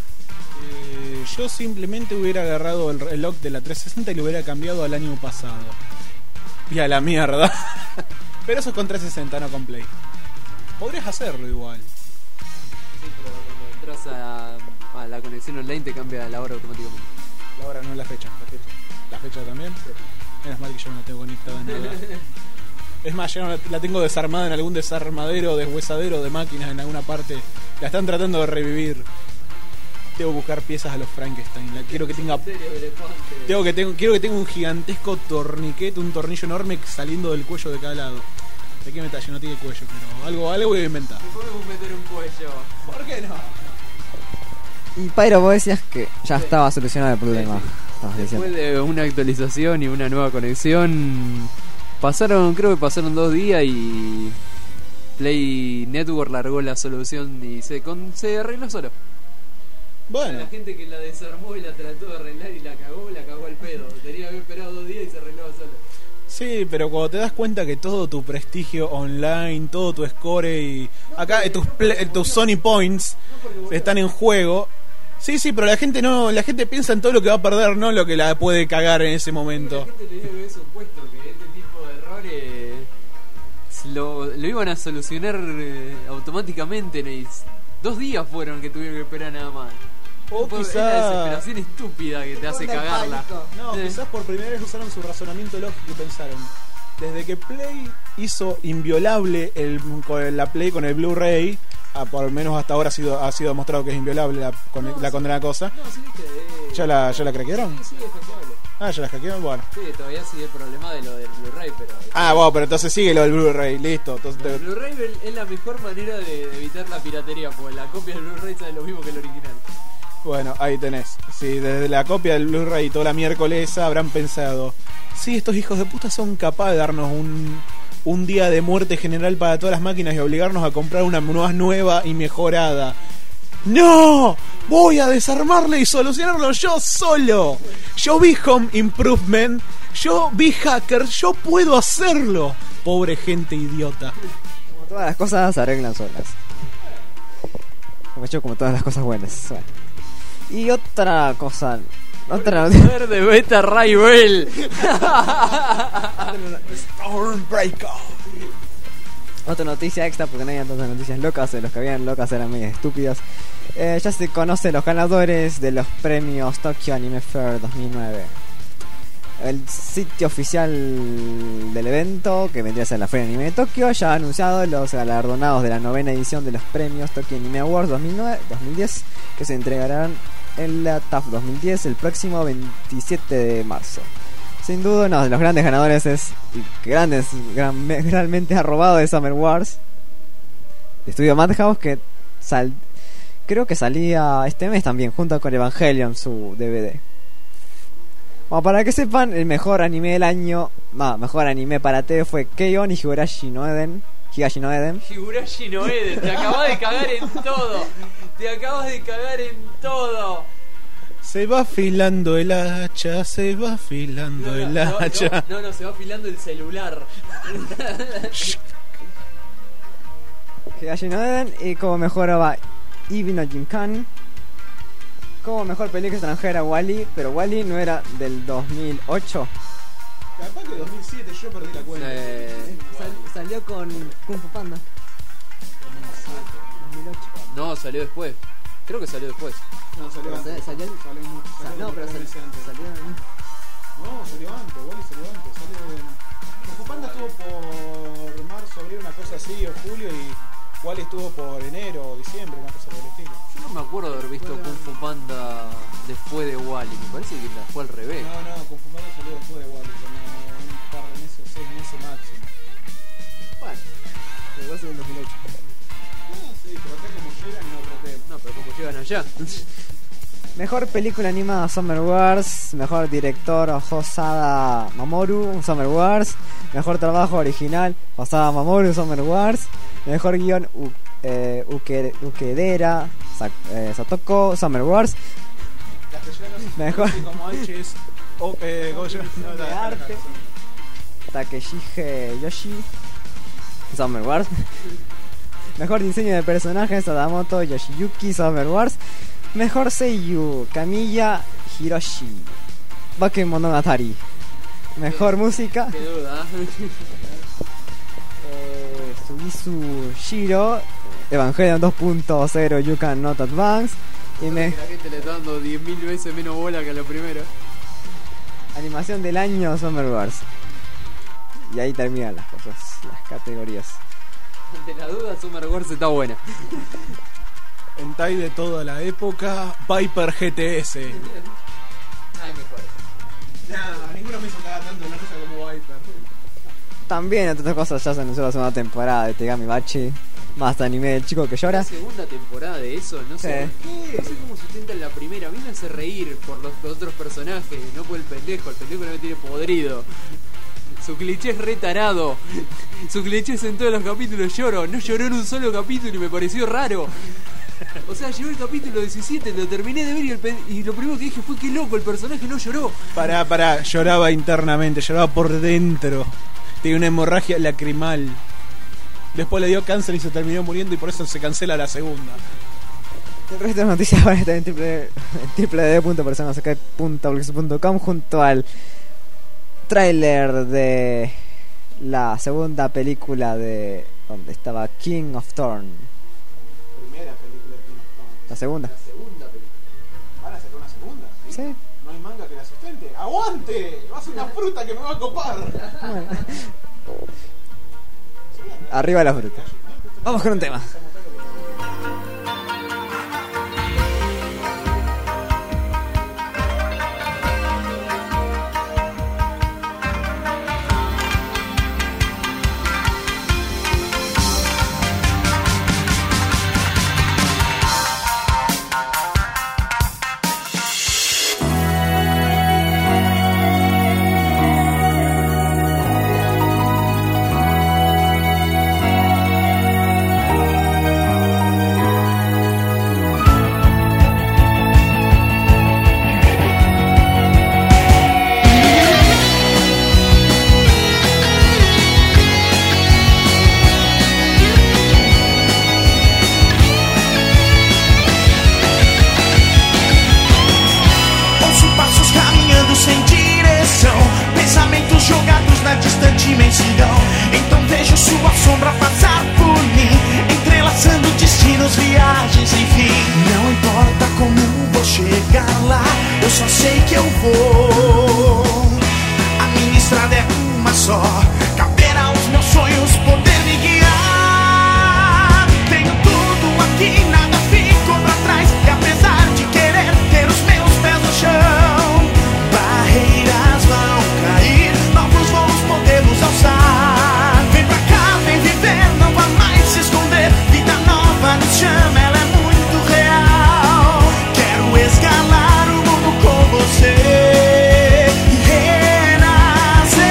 Eh, yo simplemente hubiera agarrado el reloj de la trescientos sesenta y lo hubiera cambiado al año pasado. Y a la mierda. Pero eso es con trescientos sesenta, no con Play. Podrías hacerlo igual. Sí, pero cuando entras a, a la conexión online te cambia la hora automáticamente. La hora no es la fecha, la fecha. ¿La fecha también? Menos mal que yo no la tengo conectada en nada. Es más, yo no la, la tengo desarmada en algún desarmadero, deshuesadero de máquinas en alguna parte. La están tratando de revivir. Tengo que buscar piezas a los Frankenstein. La, quiero que tenga. Tengo que tengo, quiero que tenga un gigantesco torniquete, un tornillo enorme saliendo del cuello de cada lado. ¿De qué me tallo? No tiene cuello, pero algo, algo voy a inventar. Podemos meter un cuello. ¿Por qué no? Y Pyro, vos decías que ya estaba solucionado el problema. Estabas diciendo. Después de una actualización y una nueva conexión, pasaron, creo que pasaron dos días y Play Network largó la solución y se, con, se arregló solo. Bueno, La gente que la desarmó y la trató de arreglar y la cagó, la cagó al pedo. Tenía que haber esperado dos días y se arregló solo. sí, pero cuando te das cuenta que todo tu prestigio online, todo tu score y acá eh, tus, pl- tus Sony Points están en juego. Sí, sí, pero la gente no, la gente piensa en todo lo que va a perder, no lo que la puede cagar en ese La momento. gente tenía que haber supuesto que este tipo de errores lo, lo iban a solucionar eh, automáticamente. ¿No? Dos días fueron que tuvieron que esperar nada más. O Fue- quizá- Es la desesperación estúpida que te hace cagarla. No, Sí. quizás por primera vez usaron su razonamiento lógico y pensaron. Desde que Play hizo inviolable el, con la Play con el Blu-ray, ah, por lo menos hasta ahora ha sido, ha sido demostrado que es inviolable la, con, la condenada cosa. No, sí, viste, eh, ¿Ya la, ya la craquearon? Sí, sí, es hackeable. Ah, ya la hackearon, bueno. Sí, todavía sigue el problema de lo del Blu-ray, pero... Ah, bueno, pero entonces sigue lo del Blu-ray, listo. Entonces El te- Blu-ray es la mejor manera de, de evitar la piratería, porque la copia del Blu-ray sale lo mismo que el original. Bueno, ahí tenés. Sí, desde la copia del Blu-ray y toda la miércoles habrán pensado, sí, estos hijos de puta son capaces de darnos un, un día de muerte general para todas las máquinas y obligarnos a comprar una nueva, nueva y mejorada. ¡No! Voy a desarmarle y solucionarlo yo solo. Yo vi Home Improvement, yo vi Hacker, yo puedo hacerlo. Pobre gente idiota. Como todas las cosas se arreglan solas. Como yo, como todas las cosas buenas. Bueno. Y otra cosa. Otra noticia. Poder de Beta Ray Bell. Stormbreaker. Otra noticia extra, porque no había tantas noticias locas, eh, los que habían locas eran muy estúpidas. Eh, ya se conocen los ganadores de los premios Tokyo Anime Fair dos mil nueve. El sitio oficial del evento, que vendría a ser la Feria Anime de Tokio, ya ha anunciado los galardonados de la novena edición de los premios Tokyo Anime Awards dos mil nueve, dos mil diez, que se entregarán en la T A F dos mil diez el próximo veintisiete de marzo. Sin duda uno de los grandes ganadores es, y que grandes, gran, realmente ha robado de Summer Wars, de Estudio Madhouse, que sal, creo que salía este mes también, junto con Evangelion, su D V D. Bueno, para que sepan, el mejor anime del año, no, mejor anime para T V fue Keion y Higurashi no Eden. Higashi no Eden. Higurashi no Eden, te acabas de cagar en todo. Te acabas de cagar en todo. Se va afilando el hacha, se va afilando No, no, el no, hacha. no, no, no, se va afilando el celular. Higashi no Eden. Y como mejor va Ibi no Jinkan. Como mejor película extranjera Wall-E, pero Wall-E no era del dos mil ocho. Capaz que dos mil siete, yo perdí la cuenta. Eh, Sal- salió con Kung Fu Panda. dos mil ocho. no, salió después. Creo que salió después. No, salió Pero antes. salió, Salió mucho. Sa- Salió no, pero muchos sal- meses antes. salió en- No, salió antes, Wally salió antes. Salió en... Kung Fu Panda estuvo por marzo, abril, una cosa así, o julio, y Wally estuvo por enero o diciembre, una cosa por el estilo. Yo no me acuerdo de haber visto Kung Fu Panda después de Wall-E. Me parece que la fue al revés. No, no, Kung Fu Panda salió después de Wally, como un par de meses, seis meses máximo. Bueno, llegó en el dos mil ocho. Ah, sí, pero acá como llegan no otro tema. No, pero como llegan allá. Mejor película animada Summer Wars. Mejor director Hosada Mamoru, Summer Wars. Mejor trabajo original Hosada Mamoru, Summer Wars. Mejor guión U, eh, Uke, Ukedera Sa, eh, Satoko, Summer Wars. Mejor como H es o, eh, Goyo, no, de la- arte Takeshige Yoshi, Summer Wars. Mejor diseño de personajes Sadamoto Yoshiyuki, Summer Wars. Mejor Seiyu Kamiya Hiroshi, Bakemonogatari. Mejor música Qué duda. eh, Sugizu Shiro, Evangelion dos punto cero You Can Not Advance. Y me- La gente le está dando diez mil veces menos bola que a lo primero. animación del año Summer Wars. Y ahí terminan las cosas, las categorías. Ante la duda, Summer Wars está buena. Hentai de toda la época, Viper G T S. Ay, mejor. Nah, ninguno me hizo cagar tanto en la risa como Viper. También, entre otras cosas, ya se anunció la segunda temporada de Tegami Bachi. Más anime del chico que llora. La segunda temporada de eso, no sé Sí. por qué, no sé cómo sustenta en la primera. A mí me hace reír por los, los otros personajes, no por el pendejo. El pendejo no me tiene podrido. Su cliché es re tarado. Su cliché es en todos los capítulos lloro. No lloró en un solo capítulo y me pareció raro. O sea, llegó el capítulo diecisiete, lo terminé de ver y, el pen- y lo primero que dije fue que loco, el personaje no lloró. Pará, pará, lloraba internamente, lloraba por dentro. Tenía una hemorragia lacrimal. Después le dio cáncer y se terminó muriendo y por eso se cancela la segunda. El resto de noticias van a estar en w w w punto personasacai punto blogspot punto com junto al tráiler de la segunda película de donde estaba King of Thorn. Primera película de La segunda. ¿Van a sacar una segunda? Sí. No hay manga que la sustente. ¡Aguante! Va a ser una fruta que me va a copar. Arriba la fruta. Vamos con un tema. Ouço passos caminhando sem direção, pensamentos jogados na distante imensidão. Então vejo sua sombra passar por mim, entrelaçando destinos, viagens, enfim. Não importa como vou chegar lá, eu só sei que eu vou. A minha estrada é uma só, caber aos meus sonhos poder me guiar. Tenho tudo aqui, nada ficou pra trás, e apesar de querer ter os meus pés no chão, barreiras vão cair, novos voos podemos alçar. Vem pra cá, vem viver, não vá mais se esconder. Vida nova nos chama, ela é muito real. Quero escalar o mundo com você e renascer.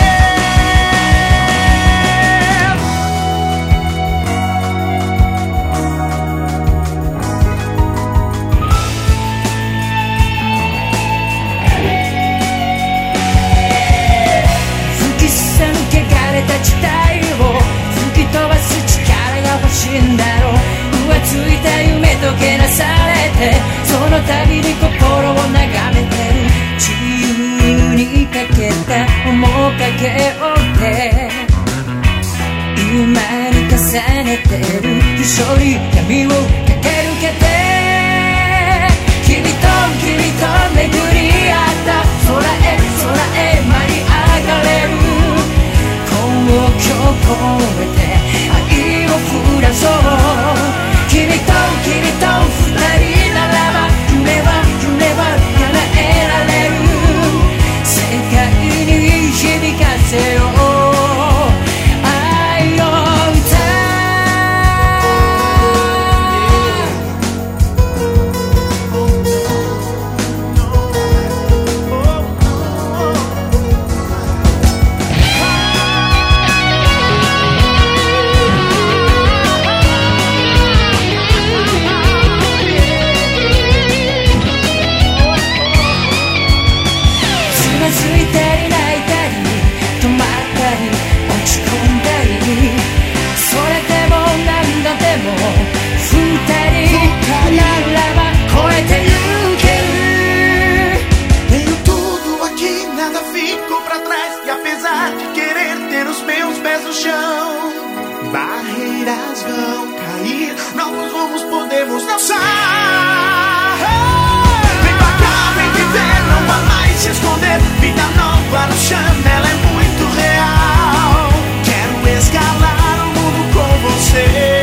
ver os meus pés no chão. Barreiras vão cair, novos rumos podemos dançar. Vem pra cá, vem viver, não vá mais se esconder. Vida nova no chão, ela é muito real. Quero escalar o mundo com você.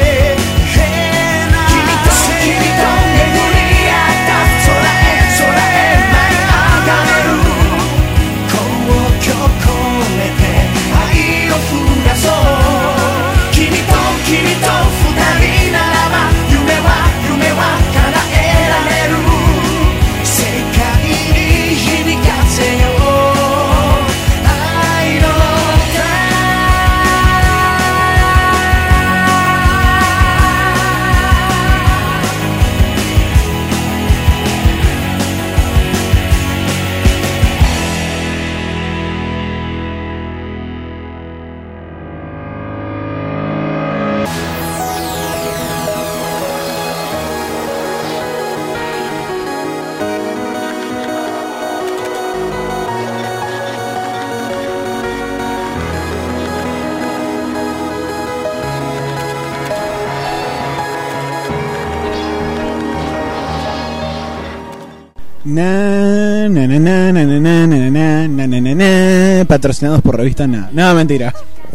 Na, na, na, na, na, na, na, na, na, na, na, na, na, patrocinados por revista Na. No, mentira.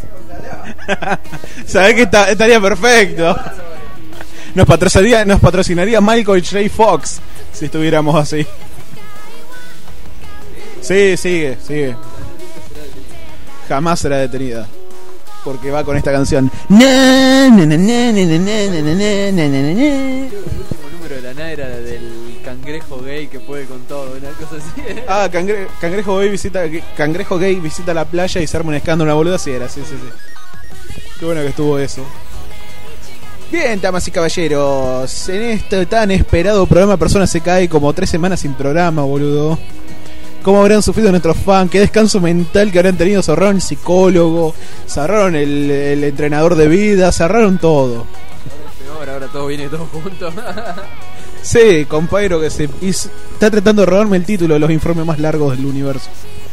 Sabés que está, estaría perfecto. Nos patrocinaría, nos patrocinaría Michael J. Fox si estuviéramos así. Sí, sigue, sigue. Jamás será detenida. Porque va con esta canción. Na, na, na, na, na, na, na, na, na, na, na. El último número de la N A era del cangrejo gay que puede con todo, una cosa así. Ah, cangre, cangrejo gay visita cangrejo gay visita la playa y se arma un escándalo, una boluda así era, sí, sí, sí. Qué bueno que estuvo eso. Bien, damas y caballeros, en este tan esperado programa Persona se cae, como tres semanas sin programa, boludo. ¿Cómo habrán sufrido nuestros fans? ¿Qué descanso mental que habrán tenido? Cerraron el psicólogo, cerraron el, el entrenador de vida, cerraron todo. Ahora, ahora todo viene todo junto. Sí, compañero que se hizo, está tratando de robarme el título de los informes más largos del universo.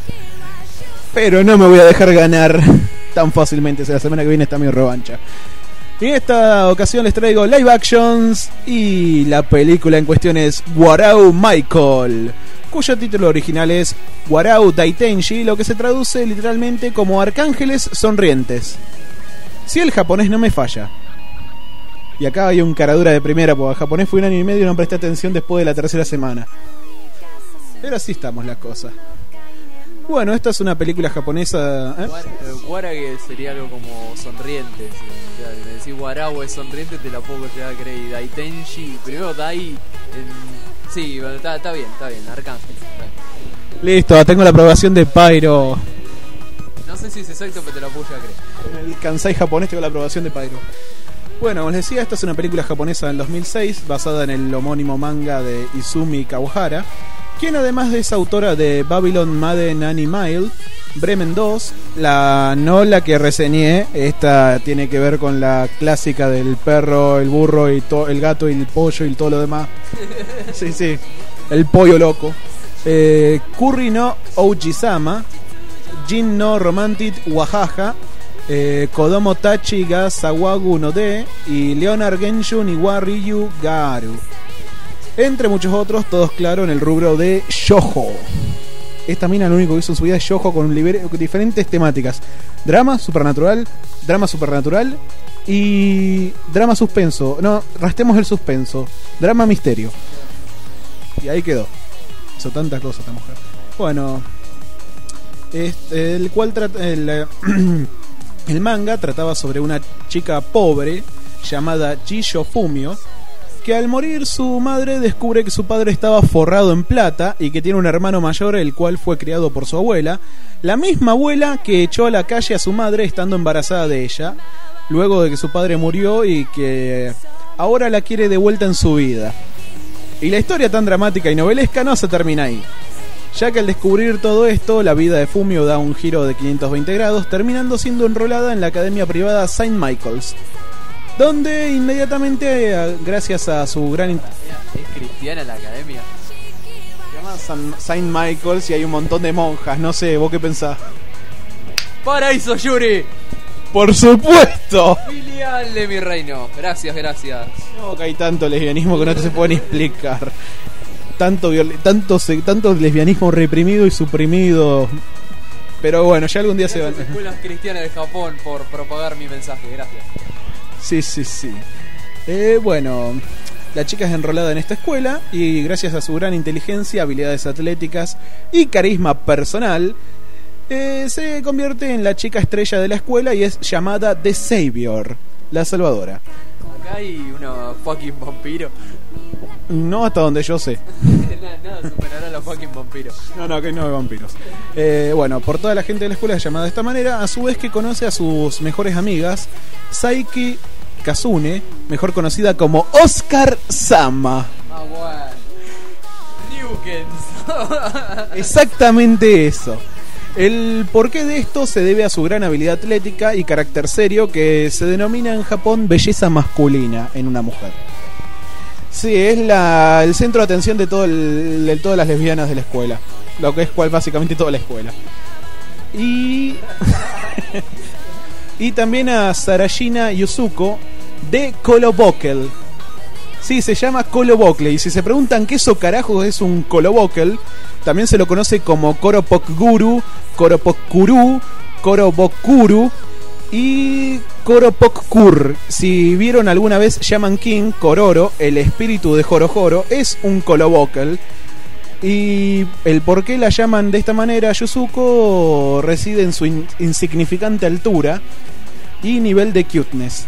Pero no me voy a dejar ganar tan fácilmente. La semana que viene está mi revancha. Y en esta ocasión les traigo live actions. Y la película en cuestión es Warau Michael, cuyo título original es Warau Daitenji, lo que se traduce literalmente como Arcángeles Sonrientes, si el japonés no me falla. Y acá hay un caradura de primera, porque el japonés fue un año y medio y no presté atención después de la tercera semana. Pero así estamos las cosas. Bueno, esta es una película japonesa. ¿eh? Warage sería algo como sonriente. Si o sea, me decís Warau es sonriente, te la puedo llegar a creer. Y Daitenji, primero Dai. En... Sí, bueno, está, está bien, está bien. Arcángel. Está bien. Listo, tengo la aprobación de Pyro. No sé si es exacto, pero te la puedo llegar a creer. En el Kansai japonés tengo la aprobación de Pyro. Bueno, como les decía, esta es una película japonesa del dos mil seis, basada en el homónimo manga de Izumi Kawahara, quien además es autora de Babylon Maiden Animale, Bremen dos, la no la que reseñé, esta tiene que ver con la clásica del perro, el burro, y to- el gato y el pollo y todo lo demás. Sí, sí, el pollo loco. Eh, Curry no Oujisama, Jin no Romantic Wahaha, Eh, Kodomo Tachi ga Sawagu no De y Leonard Genshu ni wa Ryu Garu, entre muchos otros, todos claro en el rubro de shoujo. Esta mina lo único que hizo en su vida es shoujo con liber- diferentes temáticas: drama supernatural, drama supernatural y drama suspenso. No, rastemos el suspenso, drama misterio. Y ahí quedó. Hizo tantas cosas esta mujer. Bueno, este, el cual trata el El manga trataba sobre una chica pobre llamada Chiyo Fumio, que al morir su madre descubre que su padre estaba forrado en plata y que tiene un hermano mayor, el cual fue criado por su abuela, la misma abuela que echó a la calle a su madre estando embarazada de ella, luego de que su padre murió, y que ahora la quiere de vuelta en su vida. Y la historia tan dramática y novelesca no se termina ahí, ya que al descubrir todo esto, la vida de Fumio da un giro de quinientos veinte grados, terminando siendo enrolada en la academia privada Saint Michael's, donde inmediatamente, gracias a su gran... ¿Es cristiana la academia? Se llama Saint Michael's y hay un montón de monjas, no sé, ¿vos qué pensás? Paraíso Yuri, Por supuesto. filial de mi reino. Gracias, gracias. No, que hay tanto lesbianismo que no te se puede ni explicar. Tanto, viol- tanto, se- tanto lesbianismo reprimido y suprimido. Pero bueno, ya algún día se va. Gracias, escuelas cristianas de Japón, por propagar mi mensaje. Gracias. Sí, sí, sí. Eh, bueno, la chica es enrolada en esta escuela y gracias a su gran inteligencia, habilidades atléticas y carisma personal, eh, se convierte en la chica estrella de la escuela y es llamada The Savior, la salvadora. Acá hay una fucking vampiro. No hasta donde yo sé. nada, nada superará a los fucking vampiros. No, no, que no hay vampiros. Eh, bueno, por toda la gente de la escuela es llamada de esta manera, a su vez que conoce a sus mejores amigas, Saiki Kazune, mejor conocida como Oscar Sama. Ah, bueno. Newkens. Exactamente eso. El porqué de esto se debe a su gran habilidad atlética y carácter serio que se denomina en Japón belleza masculina en una mujer. Sí, es la, el centro de atención de, todo el, de todas las lesbianas de la escuela. Lo que es cual básicamente toda la escuela. Y... y también a Sarashina Yusuko de Kolobokel. Sí, se llama Kolobokel. Y si se preguntan qué eso carajo es un Kolobokel, también se lo conoce como Koropokguru, Koropokuru, Korobokuru y Koropokkur. Si vieron alguna vez Shaman King, Kororo, el espíritu de Joro-Joro, es un Kolobokel. Y el por qué la llaman de esta manera, Yusuko reside en su in- insignificante altura y nivel de cuteness.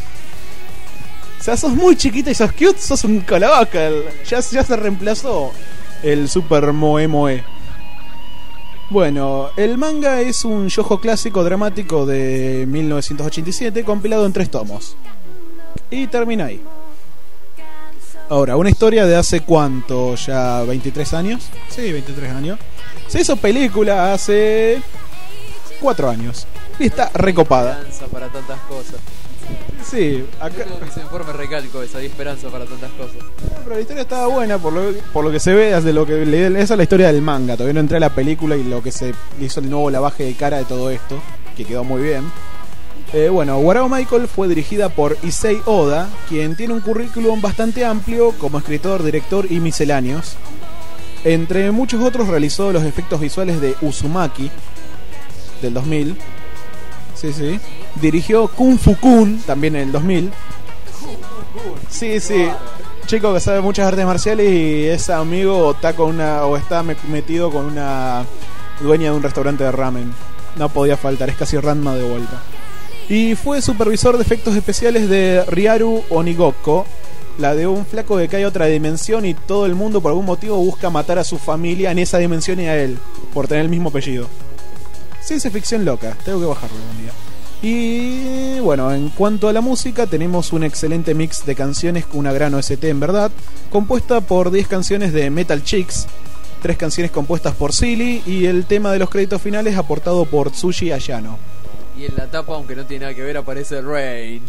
O sea, sos muy chiquita y sos cute, sos un Kolobokel. Ya, ya se reemplazó el super Moe Moe. Bueno, el manga es un shoujo clásico dramático de mil novecientos ochenta y siete compilado en tres tomos. Y termina ahí. Ahora, una historia de hace cuánto, ya veintitrés años. Sí, veintitrés años. Se hizo película hace cuatro años. Y está recopada. Esperanza para tantas cosas. Sí, acá... Tengo que se informe recalco esa, hay esperanza para tantas cosas. Pero la historia estaba buena por lo, por lo que se ve, desde lo que le, esa es la historia del manga. Todavía no entré a la película y lo que se hizo el nuevo lavaje de cara de todo esto, que quedó muy bien. Eh, bueno, Warao Michael fue dirigida por Issei Oda, quien tiene un currículum bastante amplio como escritor, director y misceláneos. Entre muchos otros realizó los efectos visuales de Uzumaki del dos mil. Sí, sí. Dirigió Kung Fu Kun también en el dos mil. Sí, sí. Chico que sabe muchas artes marciales y es amigo o está con una o está metido con una dueña de un restaurante de ramen. No podía faltar, es casi Ranma de vuelta. Y fue supervisor de efectos especiales de Ryaru Onigoko, la de un flaco que cae a otra dimensión y todo el mundo por algún motivo busca matar a su familia en esa dimensión y a él, por tener el mismo apellido. Ciencia ficción loca, tengo que bajarlo algún día. Y bueno, en cuanto a la música, tenemos un excelente mix de canciones con una gran O S T en verdad, compuesta por diez canciones de Metal Chicks, tres canciones compuestas por Silly y el tema de los créditos finales aportado por Tsushi Ayano. Y en la tapa, aunque no tiene nada que ver, aparece Rain.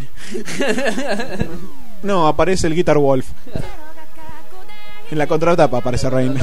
No, aparece el Guitar Wolf. En la contratapa aparece Rain.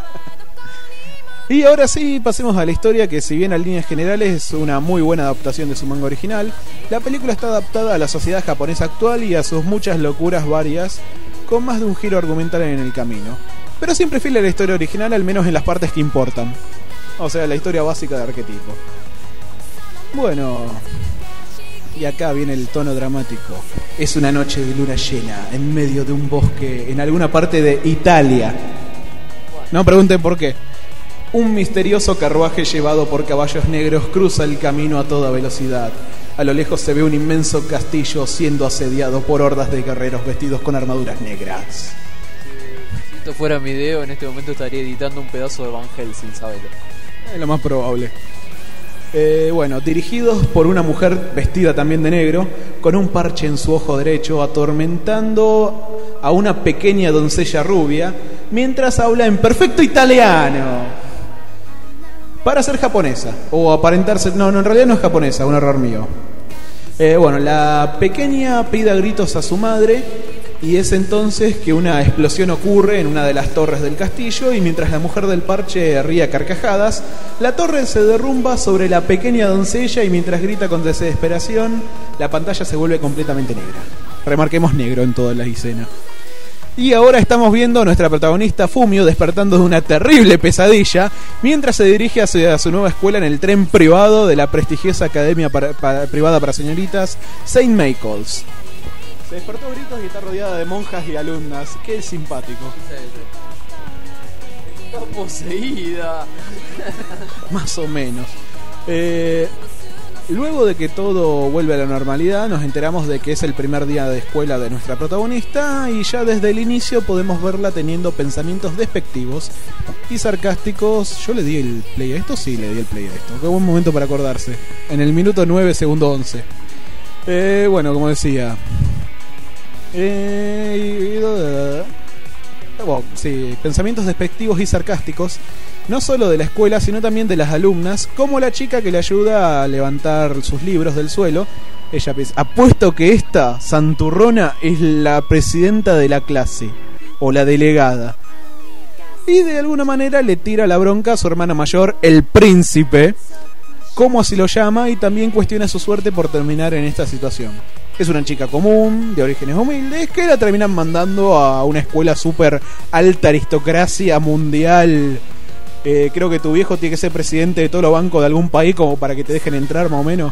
Y ahora sí, pasemos a la historia, que si bien en líneas generales es una muy buena adaptación de su manga original, la película está adaptada a la sociedad japonesa actual y a sus muchas locuras varias, con más de un giro argumental en el camino. Pero siempre fiel a la historia original, al menos en las partes que importan. O sea, la historia básica de arquetipo. Bueno, y acá viene el tono dramático. Es una noche de luna llena, en medio de un bosque, en alguna parte de Italia. No pregunten por qué. Un misterioso carruaje llevado por caballos negros cruza el camino a toda velocidad. A lo lejos se ve un inmenso castillo siendo asediado por hordas de guerreros vestidos con armaduras negras. Si esto fuera mi video, en este momento estaría editando un pedazo de Van Helsing, ¿sabes? Es lo más probable. Eh, bueno, dirigidos por una mujer vestida también de negro, con un parche en su ojo derecho, atormentando a una pequeña doncella rubia, mientras habla en perfecto italiano. Para ser japonesa, o aparentarse... No, no, en realidad no es japonesa, un error mío. Eh, bueno, la pequeña pide a gritos a su madre Y es entonces que una explosión ocurre en una de las torres del castillo y mientras la mujer del parche ríe a carcajadas, la torre se derrumba sobre la pequeña doncella y mientras grita con desesperación, la pantalla se vuelve completamente negra. Remarquemos negro en toda la escena. Y ahora estamos viendo a nuestra protagonista Fumio despertando de una terrible pesadilla mientras se dirige hacia su nueva escuela en el tren privado de la prestigiosa academia para, para, privada para señoritas Saint Michael's. Se despertó a gritos y está rodeada de monjas y alumnas. Qué simpático. Está poseída. Más o menos. Eh, luego de que todo vuelve a la normalidad, nos enteramos de que es el primer día de escuela de nuestra protagonista y ya desde el inicio podemos verla teniendo pensamientos despectivos y sarcásticos. Yo le di el play a esto, sí, le di el play a esto. Qué buen momento para acordarse. En el minuto nueve, segundo once. Eh, bueno, como decía... Eh, y, bueno, sí, pensamientos despectivos y sarcásticos, no solo de la escuela, sino también de las alumnas, como la chica que le ayuda a levantar sus libros del suelo. Ella piensa, apuesto que esta santurrona es la presidenta de la clase, o la delegada. Y de alguna manera le tira la bronca a su hermana mayor, el príncipe, como así lo llama, y también cuestiona su suerte por terminar en esta situación. Es una chica común, de orígenes humildes, que la terminan mandando a una escuela súper alta aristocracia mundial. Eh, creo que tu viejo tiene que ser presidente de todos los bancos de algún país como para que te dejen entrar, más o menos.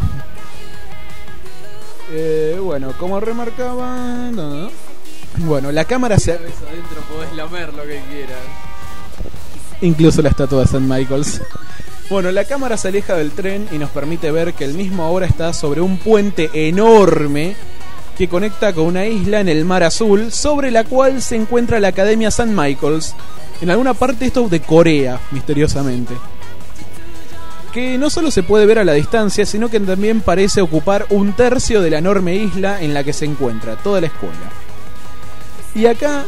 Eh, bueno, como remarcaba... No, no. Bueno, la cámara se... Adentro podés lamer lo que quieras. Incluso la estatua de Saint Michael's. Bueno, la cámara se aleja del tren y nos permite ver que el mismo ahora está sobre un puente enorme que conecta con una isla en el mar azul, sobre la cual se encuentra la Academia Saint Michael's, en alguna parte esto de Corea, misteriosamente. Que no solo se puede ver a la distancia, sino que también parece ocupar un tercio de la enorme isla en la que se encuentra toda la escuela. Y acá...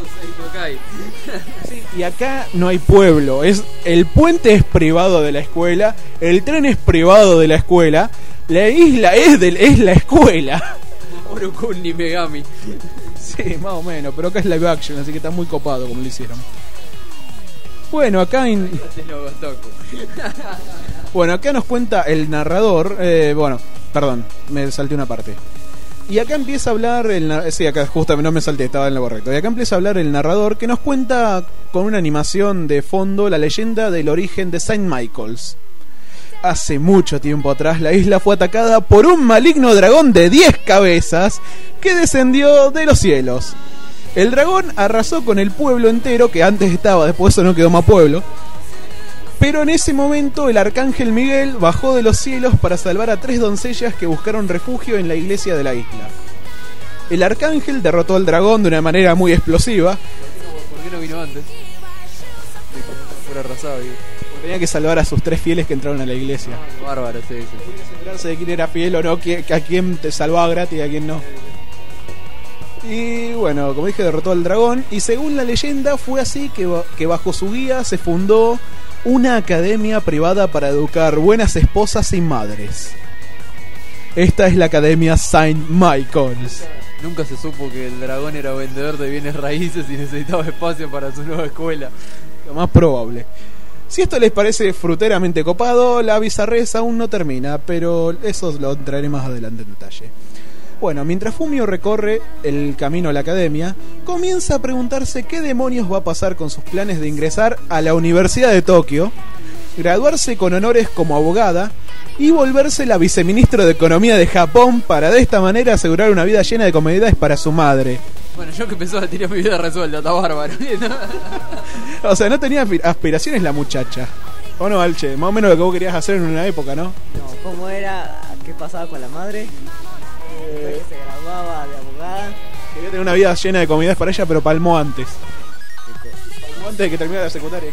Sí, y acá no hay pueblo, es el puente es privado de la escuela, el tren es privado de la escuela, la isla es, del, es la escuela. Orokun ni Megami. Sí, más o menos, pero acá es live action, así que está muy copado como lo hicieron. Bueno, acá... In... Bueno, acá nos cuenta el narrador, eh, bueno, perdón, me salté una parte. Y acá empieza a hablar el nar- sí, acá justamente no me salté, estaba en lo correcto. Y acá empieza a hablar el narrador que nos cuenta con una animación de fondo la leyenda del origen de Saint Michael's. Hace mucho tiempo atrás la isla fue atacada por un maligno dragón de diez cabezas que descendió de los cielos. El dragón arrasó con el pueblo entero que antes estaba, después eso no quedó más pueblo. Pero en ese momento el arcángel Miguel bajó de los cielos para salvar a tres doncellas que buscaron refugio en la iglesia de la isla. El arcángel derrotó al dragón de una manera muy explosiva. ¿Por qué no vino antes? Fue arrasado. Tenía que salvar a sus tres fieles que entraron a la iglesia. Bárbaro, sí, sí. Podías enterarse de quién era fiel o no, a quién te salvaba gratis y a quién no. Y bueno, como dije, derrotó al dragón. Y según la leyenda fue así que, que bajo su guía se fundó una academia privada para educar buenas esposas y madres. Esta es la Academia Saint Michael's. Nunca se supo que el dragón era vendedor de bienes raíces y necesitaba espacio para su nueva escuela. Lo más probable. Si esto les parece fruteramente copado, la bizarrez aún no termina, pero eso lo traeré más adelante en detalle. Bueno, mientras Fumio recorre el camino a la academia, comienza a preguntarse qué demonios va a pasar con sus planes de ingresar a la Universidad de Tokio, graduarse con honores como abogada y volverse la viceministra de Economía de Japón para de esta manera asegurar una vida llena de comodidades para su madre. Bueno, yo que pensaba que tenía mi vida resuelta, está bárbaro. O sea, no tenía aspiraciones la muchacha. ¿O no, Alche? Más o menos lo que vos querías hacer en una época, ¿no? No, ¿cómo era? ¿Qué pasaba con la madre? Eh, que se graduaba de abogada. Quería tener una vida llena de comodidades para ella, pero palmó antes. Palmó antes de que terminara la secundaria.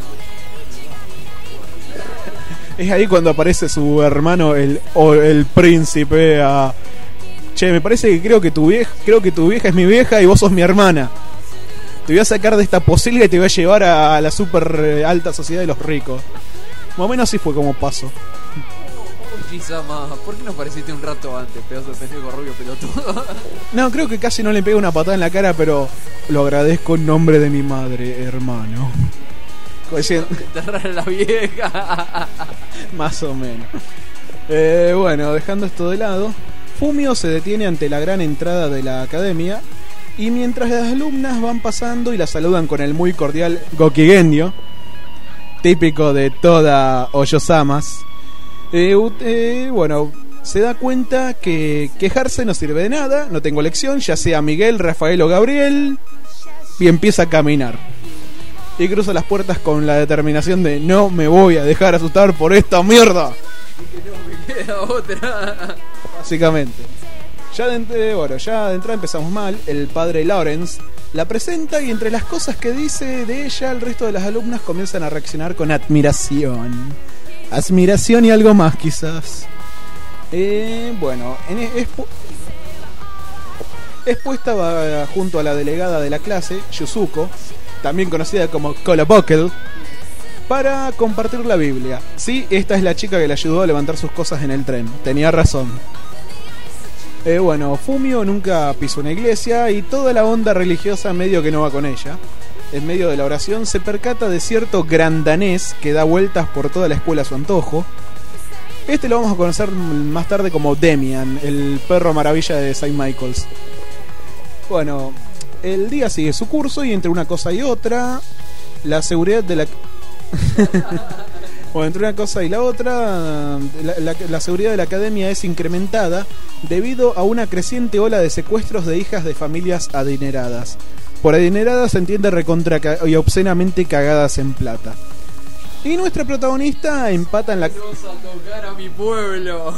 Es ahí cuando aparece su hermano, el, o el príncipe, a... Che, me parece que creo que tu vieja, creo que tu vieja es mi vieja y vos sos mi hermana. Te voy a sacar de esta posilga y te voy a llevar a la super alta sociedad de los ricos. Más o menos así fue como pasó. Fuji-sama, ¿por qué no apareciste un rato antes, pedazo de pendejo rubio pelotudo? No, creo que casi no le pego una patada en la cara, pero lo agradezco en nombre de mi madre, hermano. Enterrar a la vieja. Más o menos. Eh, bueno, dejando esto de lado, Fumio se detiene ante la gran entrada de la academia y mientras las alumnas van pasando y la saludan con el muy cordial Gokigenyo, típico de toda Oyosamas, eh, eh, bueno, se da cuenta que quejarse no sirve de nada, no tengo elección, ya sea Miguel, Rafael o Gabriel, y empieza a caminar. Y cruza las puertas con la determinación de no me voy a dejar asustar por esta mierda. Y que no me queda otra. Básicamente. Ya de, entre, bueno, ya de entrada empezamos mal. El padre Lawrence la presenta y entre las cosas que dice de ella, el resto de las alumnas comienzan a reaccionar con admiración. Admiración y algo más quizás. Eh, bueno, en, es, es puesta va, junto a la delegada de la clase, Yuzuko, también conocida como Colopokel, para compartir la Biblia. Sí, esta es la chica que le ayudó a levantar sus cosas en el tren. Tenía razón. Eh, bueno, Fumio nunca pisó una iglesia y toda la onda religiosa medio que no va con ella. En medio de la oración se percata de cierto gran danés que da vueltas por toda la escuela a su antojo. Este lo vamos a conocer más tarde como Demian, el perro maravilla de Saint Michael's. Bueno, el día sigue su curso y entre una cosa y otra, la seguridad de la... bueno, entre una cosa y la otra, la, la, la seguridad de la academia es incrementada debido a una creciente ola de secuestros de hijas de familias adineradas. Por adineradas se entiende recontra y obscenamente cagadas en plata. Y nuestra protagonista empata en la... Vamos a tocar a mi pueblo.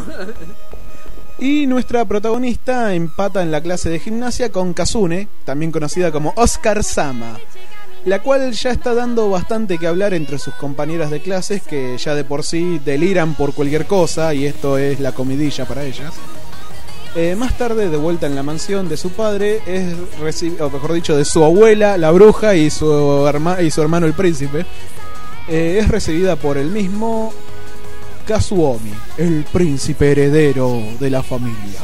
Y nuestra protagonista empata en la clase de gimnasia con Kazune, también conocida como Oscar Sama, la cual ya está dando bastante que hablar entre sus compañeras de clases que ya de por sí deliran por cualquier cosa y esto es la comidilla para ellas. Eh, más tarde, de vuelta en la mansión de su padre, es reci- o mejor dicho, de su abuela, la bruja, y su, herma- y su hermano el príncipe, eh, es recibida por el mismo Kazuomi, el príncipe heredero de la familia.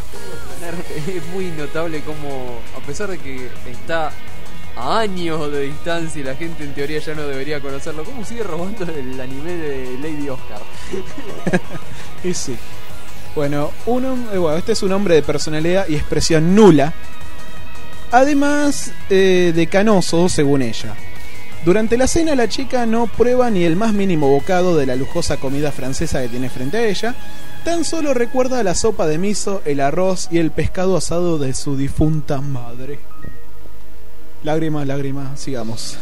Es muy notable como, a pesar de que está a años de distancia y la gente en teoría ya no debería conocerlo, cómo sigue robando el anime de Lady Oscar. Y sí. Bueno, un, eh, bueno, este es un hombre de personalidad y expresión nula, además eh, de canoso según ella. Durante la cena la chica no prueba ni el más mínimo bocado de la lujosa comida francesa que tiene frente a ella, tan solo recuerda la sopa de miso, el arroz y el pescado asado de su difunta madre. Lágrimas, lágrimas, sigamos.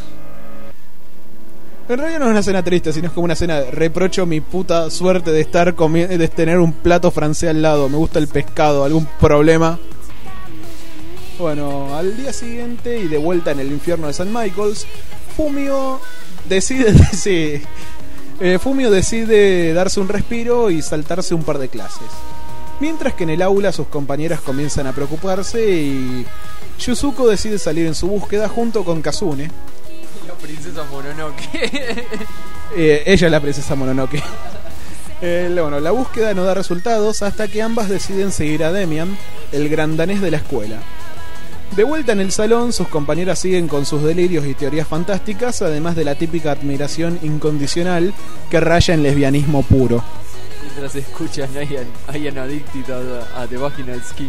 En realidad no es una escena triste, sino es como una escena de reprocho mi puta suerte de estar comi- de tener un plato francés al lado. Me gusta el pescado, algún problema. Bueno, al día siguiente y de vuelta en el infierno de Saint Michael's, Fumio decide, sí, eh, Fumio decide darse un respiro y saltarse un par de clases. Mientras que en el aula sus compañeras comienzan a preocuparse y Yuzuko decide salir en su búsqueda junto con Kazune. La princesa Mononoke. eh, ella es la princesa Mononoke. Eh, bueno, la búsqueda no da resultados hasta que ambas deciden seguir a Demian, el gran danés de la escuela. De vuelta en el salón, sus compañeras siguen con sus delirios y teorías fantásticas, además de la típica admiración incondicional que raya en lesbianismo puro. Mientras escuchan I am, I am addicted a, a the vaginal skin.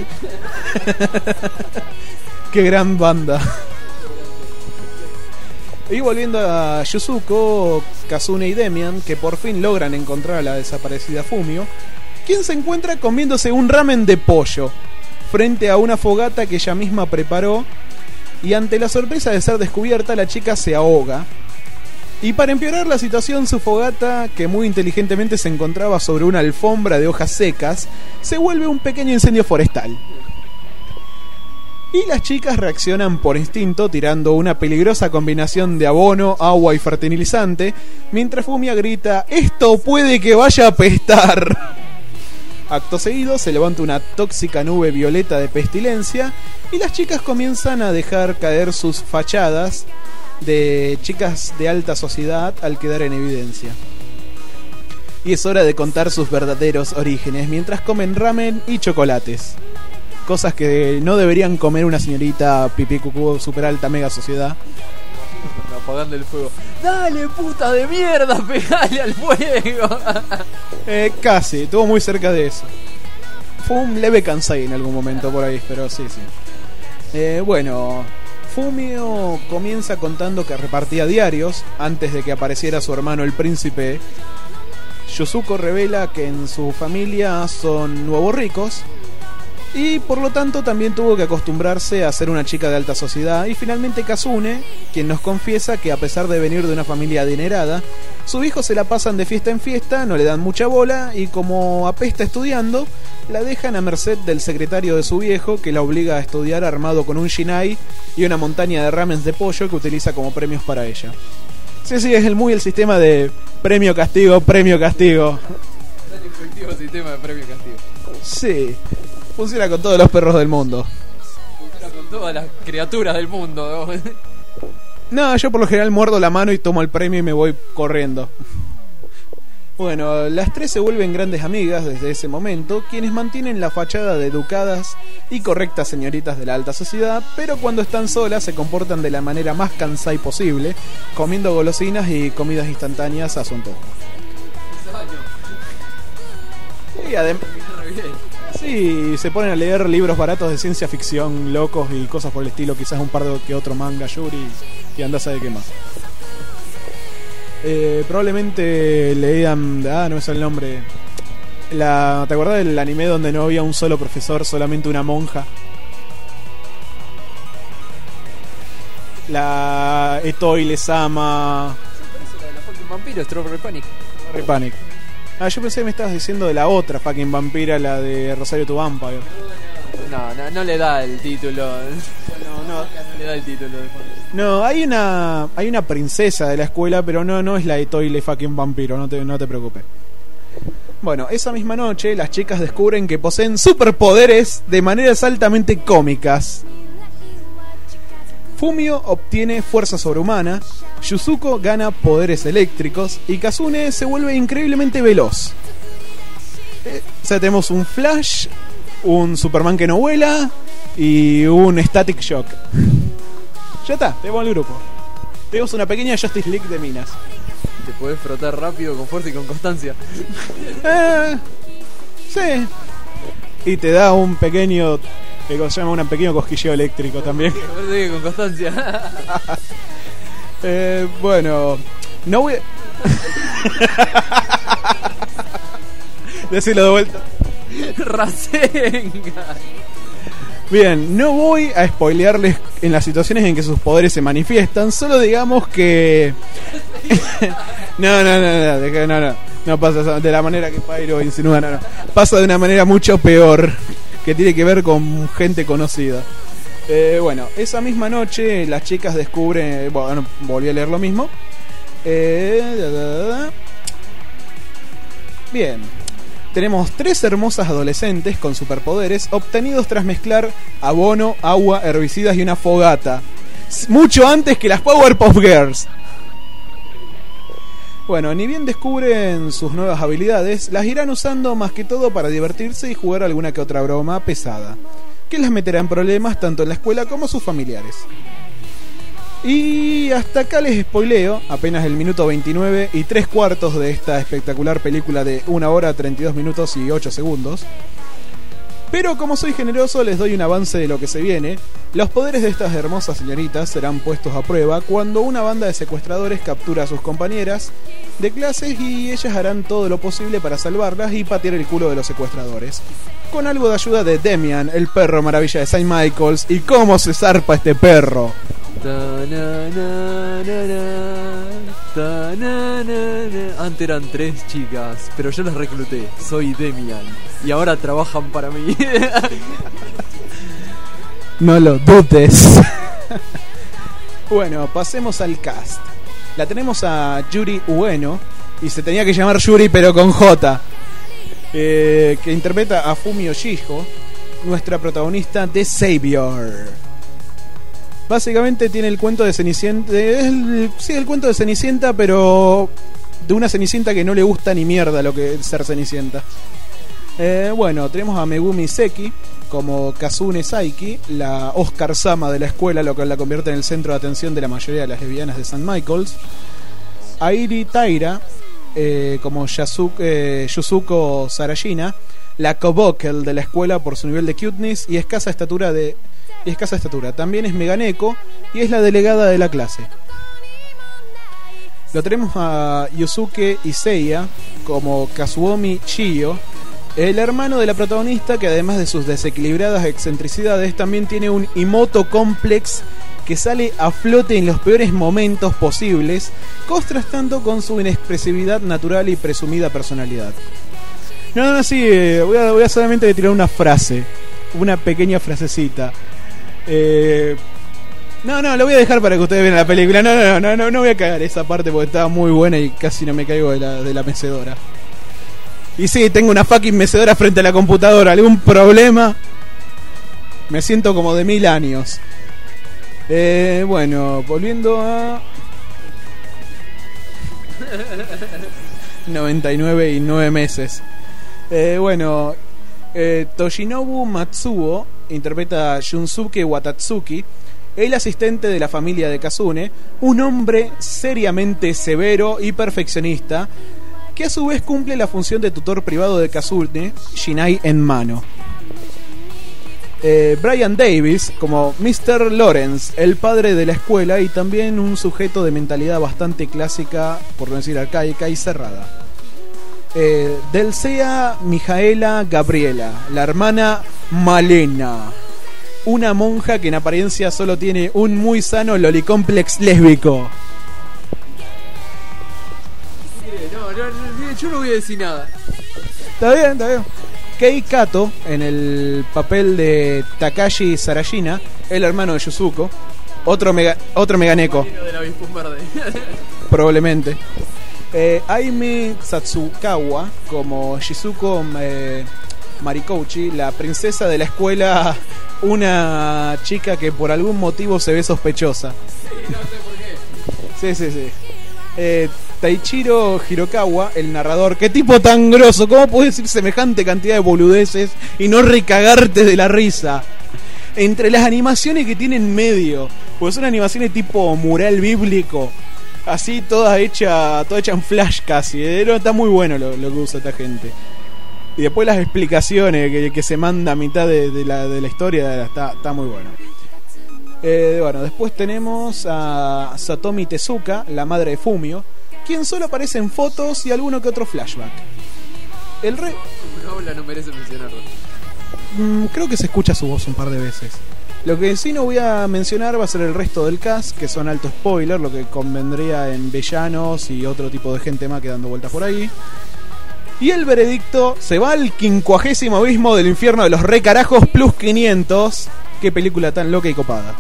Qué gran banda. Y volviendo a Yuzuko, Kazune y Demian, que por fin logran encontrar a la desaparecida Fumio, quien se encuentra comiéndose un ramen de pollo frente a una fogata que ella misma preparó, y ante la sorpresa de ser descubierta, la chica se ahoga. Y para empeorar la situación, su fogata, que muy inteligentemente se encontraba sobre una alfombra de hojas secas, se vuelve un pequeño incendio forestal. Y las chicas reaccionan por instinto tirando una peligrosa combinación de abono, agua y fertilizante, mientras Fumia grita: ¡esto puede que vaya a apestar! Acto seguido se levanta una tóxica nube violeta de pestilencia y las chicas comienzan a dejar caer sus fachadas de chicas de alta sociedad al quedar en evidencia. y es hora de contar sus verdaderos orígenes mientras comen ramen y chocolates. Cosas que no deberían comer una señorita pipí cucú super alta mega sociedad. Apagando el fuego. Dale, puta de mierda, pegale al fuego. eh, casi, estuvo muy cerca de eso. Fue un leve Kansai en algún momento por ahí, pero sí, sí. Eh, bueno, Fumio comienza contando que repartía diarios antes de que apareciera su hermano el príncipe. Yusuko revela que en su familia son nuevos ricos y por lo tanto también tuvo que acostumbrarse a ser una chica de alta sociedad. Y finalmente Kazune, quien nos confiesa que a pesar de venir de una familia adinerada, sus hijos se la pasan de fiesta en fiesta, no le dan mucha bola y como apesta estudiando, la dejan a merced del secretario de su viejo, que la obliga a estudiar armado con un shinai y una montaña de ramens de pollo que utiliza como premios para ella. Sí, sí, es el, muy el sistema de premio castigo, premio castigo. Tan efectivo sistema de premio castigo. Sí, funciona con todos los perros del mundo. Funciona con todas las criaturas del mundo, ¿no? No, yo por lo general muerdo la mano y tomo el premio y me voy corriendo. Bueno, las tres se vuelven grandes amigas desde ese momento, quienes mantienen la fachada de educadas y correctas señoritas de la alta sociedad, pero cuando están solas se comportan de la manera más kansai posible, comiendo golosinas y comidas instantáneas a su antojo. Y además, sí, se ponen a leer libros baratos de ciencia ficción, locos y cosas por el estilo, quizás un par de que otro manga, yuri, y andás a ver qué más. Eh, probablemente leían, ah, no me sale el nombre. La, ¿te acuerdas del anime donde no había un solo profesor, solamente una monja? La Etoi Lesama. Sí, la de la fucking vampiro, Strawberry Panic. Strawberry Panic. Ah, yo pensé que me estabas diciendo de la otra fucking vampira, la de Rosario to Vampire. No, no, no le da el título. No, no, no le da el título. No, hay una hay una princesa de la escuela, pero no no es la Etoi le fucking vampiro, no te no te preocupes. Bueno, esa misma noche las chicas descubren que poseen superpoderes de maneras altamente cómicas. Fumio obtiene fuerza sobrehumana, Yusuko gana poderes eléctricos y Kazune se vuelve increíblemente veloz. Eh, o sea, tenemos un Flash, un Superman que no vuela y un Static Shock. Ya está, tenemos el grupo. Tenemos una pequeña Justice League de minas. Te podés frotar rápido, con fuerza y con constancia. Eh, sí. Y te da un pequeño, que se llama un pequeño cosquilleo eléctrico también. Sí, con constancia. eh, bueno, no voy. Decirlo de vuelta. Rasengan. Bien, no voy a spoilearles en las situaciones en que sus poderes se manifiestan, solo digamos que... no, no, no, no, no, no, no pasa de la manera que Pyro insinúa, no, no. Pasa de una manera mucho peor, que tiene que ver con gente conocida. Eh, bueno, esa misma noche las chicas descubren... Bueno, volví a leer lo mismo. Eh, da, da, da. Bien. Tenemos tres hermosas adolescentes con superpoderes obtenidos tras mezclar abono, agua, herbicidas y una fogata. Mucho antes que las Powerpuff Girls. Bueno, ni bien descubren sus nuevas habilidades, las irán usando más que todo para divertirse y jugar alguna que otra broma pesada, que las meterá en problemas tanto en la escuela como sus familiares. Y hasta acá les spoileo, apenas el minuto veintinueve y tres cuartos de esta espectacular película de una hora, treinta y dos minutos y ocho segundos. Pero como soy generoso les doy un avance de lo que se viene. Los poderes de estas hermosas señoritas serán puestos a prueba cuando una banda de secuestradores captura a sus compañeras de clases y ellas harán todo lo posible para salvarlas y patear el culo de los secuestradores. Con algo de ayuda de Demian, el perro maravilla de Saint Michaels, y cómo se zarpa este perro. Antes eran tres chicas, pero yo las recluté. Soy Demian y ahora trabajan para mí. No lo dudes. Bueno, pasemos al cast. La tenemos a Yuri Ueno, y se tenía que llamar Yuri pero con J, eh, que interpreta a Fumio Shiho, nuestra protagonista de Savior. Básicamente tiene el cuento de Cenicienta. Es el, sí, el cuento de Cenicienta, pero de una Cenicienta que no le gusta ni mierda lo que es ser Cenicienta. Eh, bueno, tenemos a Megumi Seki como Kazune Saiki, la Oscar Sama de la escuela, lo que la convierte en el centro de atención de la mayoría de las lesbianas de Saint Michael's. Airi Taira eh, como Yasuko, eh, Yuzuko Sarashina, la Kobokel de la escuela por su nivel de cuteness y escasa estatura de y escasa estatura. También es Meganeko y es la delegada de la clase. Lo tenemos a Yusuke Iseiya como Kazuomi Chiyo, el hermano de la protagonista, que además de sus desequilibradas excentricidades también tiene un Imoto complex que sale a flote en los peores momentos posibles, contrastando con su inexpresividad natural y presumida personalidad. No, no, sí, eh, voy, a, voy a solamente tirar una frase, una pequeña frasecita. Eh, no, no, lo voy a dejar para que ustedes vean la película. No, no, no, no, no voy a cagar esa parte porque estaba muy buena y casi no me caigo de la, de la mecedora. Y sí, tengo una fucking mecedora frente a la computadora. ¿Algún problema? Me siento como de mil años. Eh, bueno, volviendo a... noventa y nueve y nueve meses. Eh, bueno, eh, Toshinobu Matsuo interpreta a Shunsuke Watatsuki, el asistente de la familia de Kazune, un hombre seriamente severo y perfeccionista, que a su vez cumple la función de tutor privado de Kazune, Shinai en mano. Eh, Brian Davis como mister Lawrence, el padre de la escuela y también un sujeto de mentalidad bastante clásica, por no decir arcaica y cerrada. Eh, Delsea Mijaela Gabriela, la hermana Malena, una monja que en apariencia solo tiene un muy sano lolicomplex lésbico. No, no, no, yo no voy a decir nada. Está bien, está bien. Kei Kato, en el papel de Takashi Sarashina, el hermano de Yuzuko, otro mega, otro Meganeko. Probablemente. Eh, Aimi Satsukawa como Shizuko eh, Marikouchi, la princesa de la escuela, una chica que por algún motivo se ve sospechosa. Sí, no sé por qué. Sí, sí, sí. Eh, Taichiro Hirokawa, el narrador. ¡Qué tipo tan grosso! ¿Cómo podés decir semejante cantidad de boludeces y no recagarte de la risa? Entre las animaciones que tiene en medio, pues son animaciones tipo mural bíblico, así toda hecha, toda hecha en flash casi. ¿eh? Está muy bueno lo, lo que usa esta gente. Y después las explicaciones que, que se manda a mitad de, de, la, de la historia, está, está muy bueno. Eh, bueno, después tenemos a Satomi Tezuka, la madre de Fumio, quien solo aparece en fotos y alguno que otro flashback. El re... No habla, no merece mencionarlo. Mm, creo que se escucha su voz un par de veces. Lo que sí no voy a mencionar va a ser el resto del cast, que son alto spoiler, lo que convendría en villanos y otro tipo de gente más que dando vueltas por ahí. Y el veredicto se va al quincuagésimo abismo del infierno de los recarajos plus quinientos. Qué película tan loca y copada.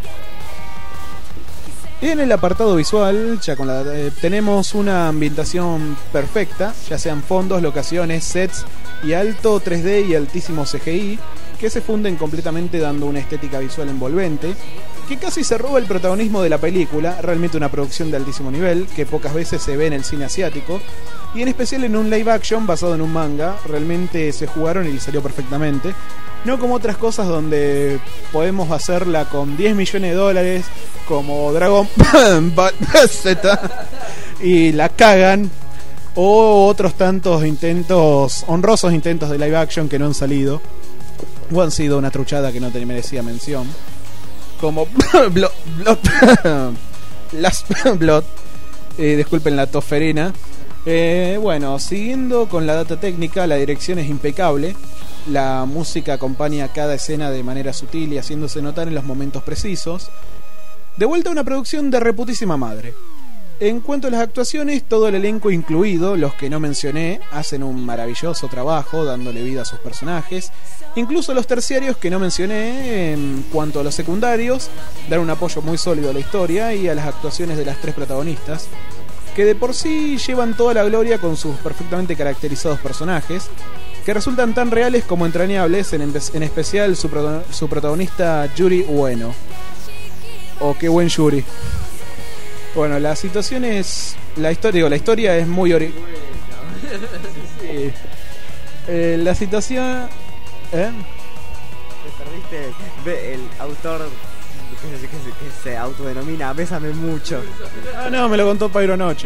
Y en el apartado visual, ya con la, eh, tenemos una ambientación perfecta, ya sean fondos, locaciones, sets y alto tres D y altísimo C G I, que se funden completamente dando una estética visual envolvente, que casi se roba el protagonismo de la película, realmente una producción de altísimo nivel, que pocas veces se ve en el cine asiático, y en especial en un live action basado en un manga, realmente se jugaron y le salió perfectamente. No como otras cosas donde podemos hacerla con diez millones de dólares, como Dragon Ball Z, y la cagan, o otros tantos intentos, honrosos intentos de live action que no han salido, o han sido una truchada que no te merecía mención, como Blood, Blood, Last Blood, eh, disculpen la toferina. Eh, bueno, siguiendo con la data técnica, la dirección es impecable. La música acompaña cada escena de manera sutil y haciéndose notar en los momentos precisos. De vuelta a una producción de reputísima madre. En cuanto a las actuaciones, todo el elenco incluido, los que no mencioné, hacen un maravilloso trabajo dándole vida a sus personajes. Incluso los terciarios que no mencioné, en cuanto a los secundarios, dan un apoyo muy sólido a la historia y a las actuaciones de las tres protagonistas, que de por sí llevan toda la gloria con sus perfectamente caracterizados personajes, que resultan tan reales como entrañables, en, en especial su, pro, su protagonista Yuri Ueno. Oh, qué buen Yuri. Bueno, la situación es... La historia, digo, la historia es muy... Ori- sí. eh, la situación... ¿Eh? Te perdiste ve, el autor que se, que se, que se autodenomina Bésame Mucho. Ah, no, me lo contó Pyro anoche.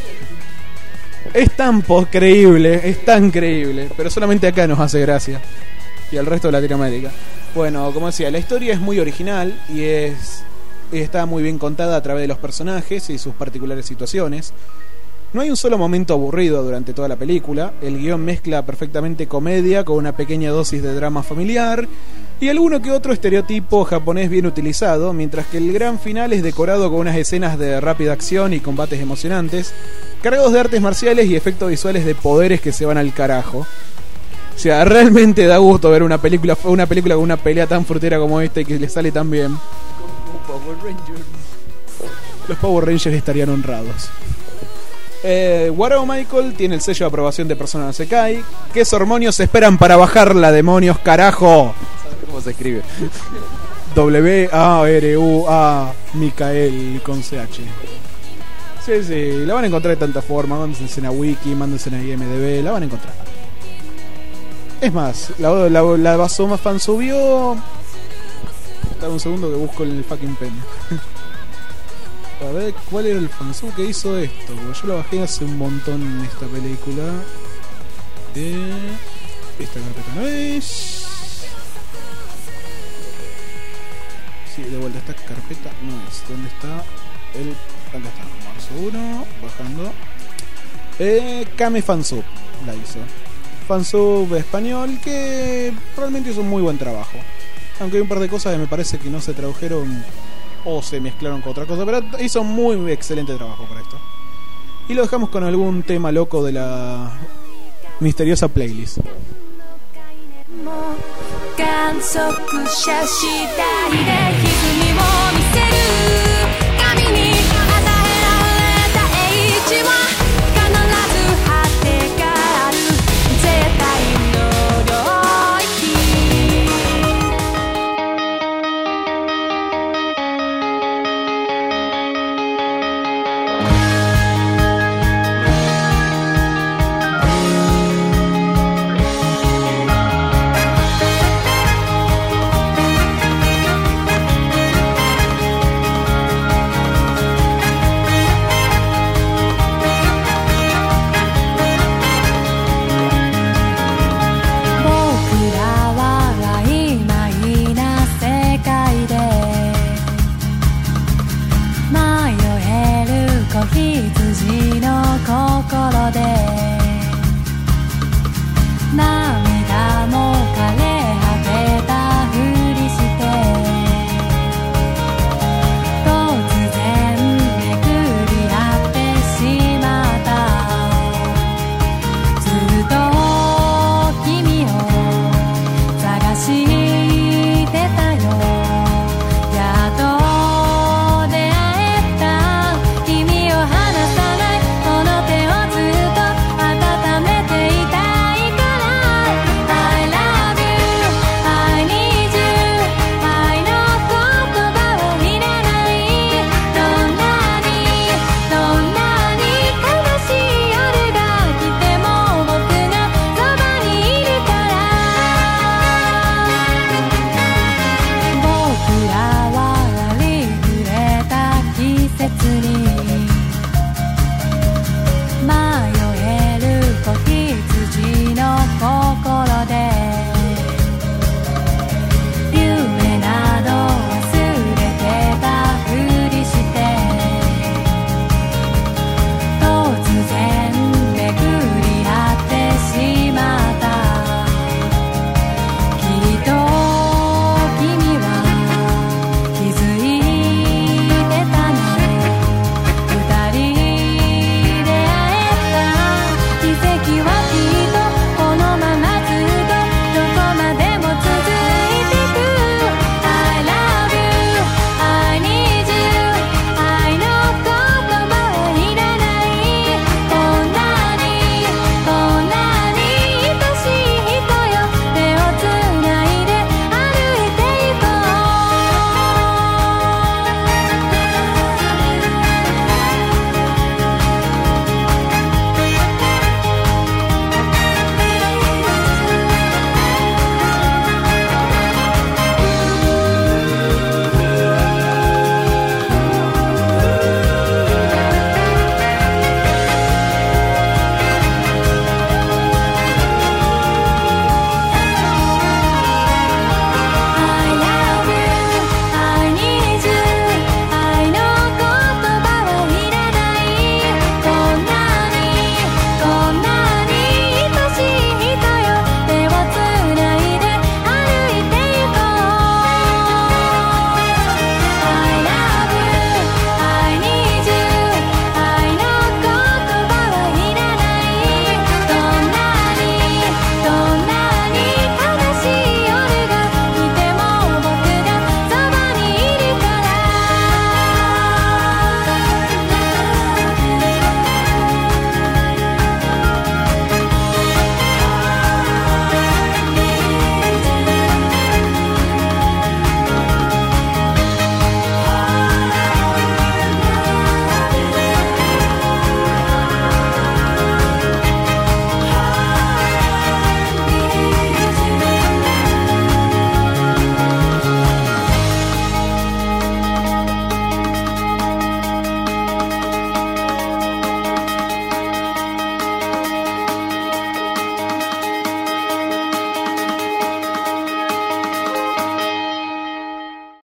Es tan post creíble, es tan creíble, pero solamente acá nos hace gracia. Y al resto de Latinoamérica. Bueno, como decía, la historia es muy original y es está muy bien contada a través de los personajes y sus particulares situaciones. No hay un solo momento aburrido durante toda la película. El guión mezcla perfectamente comedia con una pequeña dosis de drama familiar y alguno que otro estereotipo japonés bien utilizado, mientras que el gran final es decorado con unas escenas de rápida acción y combates emocionantes, cargados de artes marciales y efectos visuales de poderes que se van al carajo. O sea, realmente da gusto ver una película una película con una pelea tan frutera como esta y que le sale tan bien. Power Rangers. Los Power Rangers estarían honrados. Eh, Warao Michael tiene el sello de aprobación de Persona no Sekai. ¿Qué hormonios esperan para bajarla, demonios, carajo? ¿Sabes cómo se escribe? W A R U A Micael con C H. Sí, sí, la van a encontrar de tantas formas. Mándense a Wiki, mándense a I M D B, la van a encontrar. Es más, la, la, la Basoma fan subió. Dame un segundo que busco el fucking pen. A ver, ¿cuál era el fansub que hizo esto? Porque yo lo bajé hace un montón en esta película. Eh, esta carpeta no es. Sí, de vuelta, esta carpeta no es. ¿Dónde está? El. Acá está, marzo uno, bajando. Eh, Kame Fansub la hizo. Fansub español que realmente hizo un muy buen trabajo. Aunque hay un par de cosas que me parece que no se tradujeron o se mezclaron con otra cosa, pero hizo muy excelente trabajo para esto. Y lo dejamos con algún tema loco de la misteriosa playlist. 観測者次第で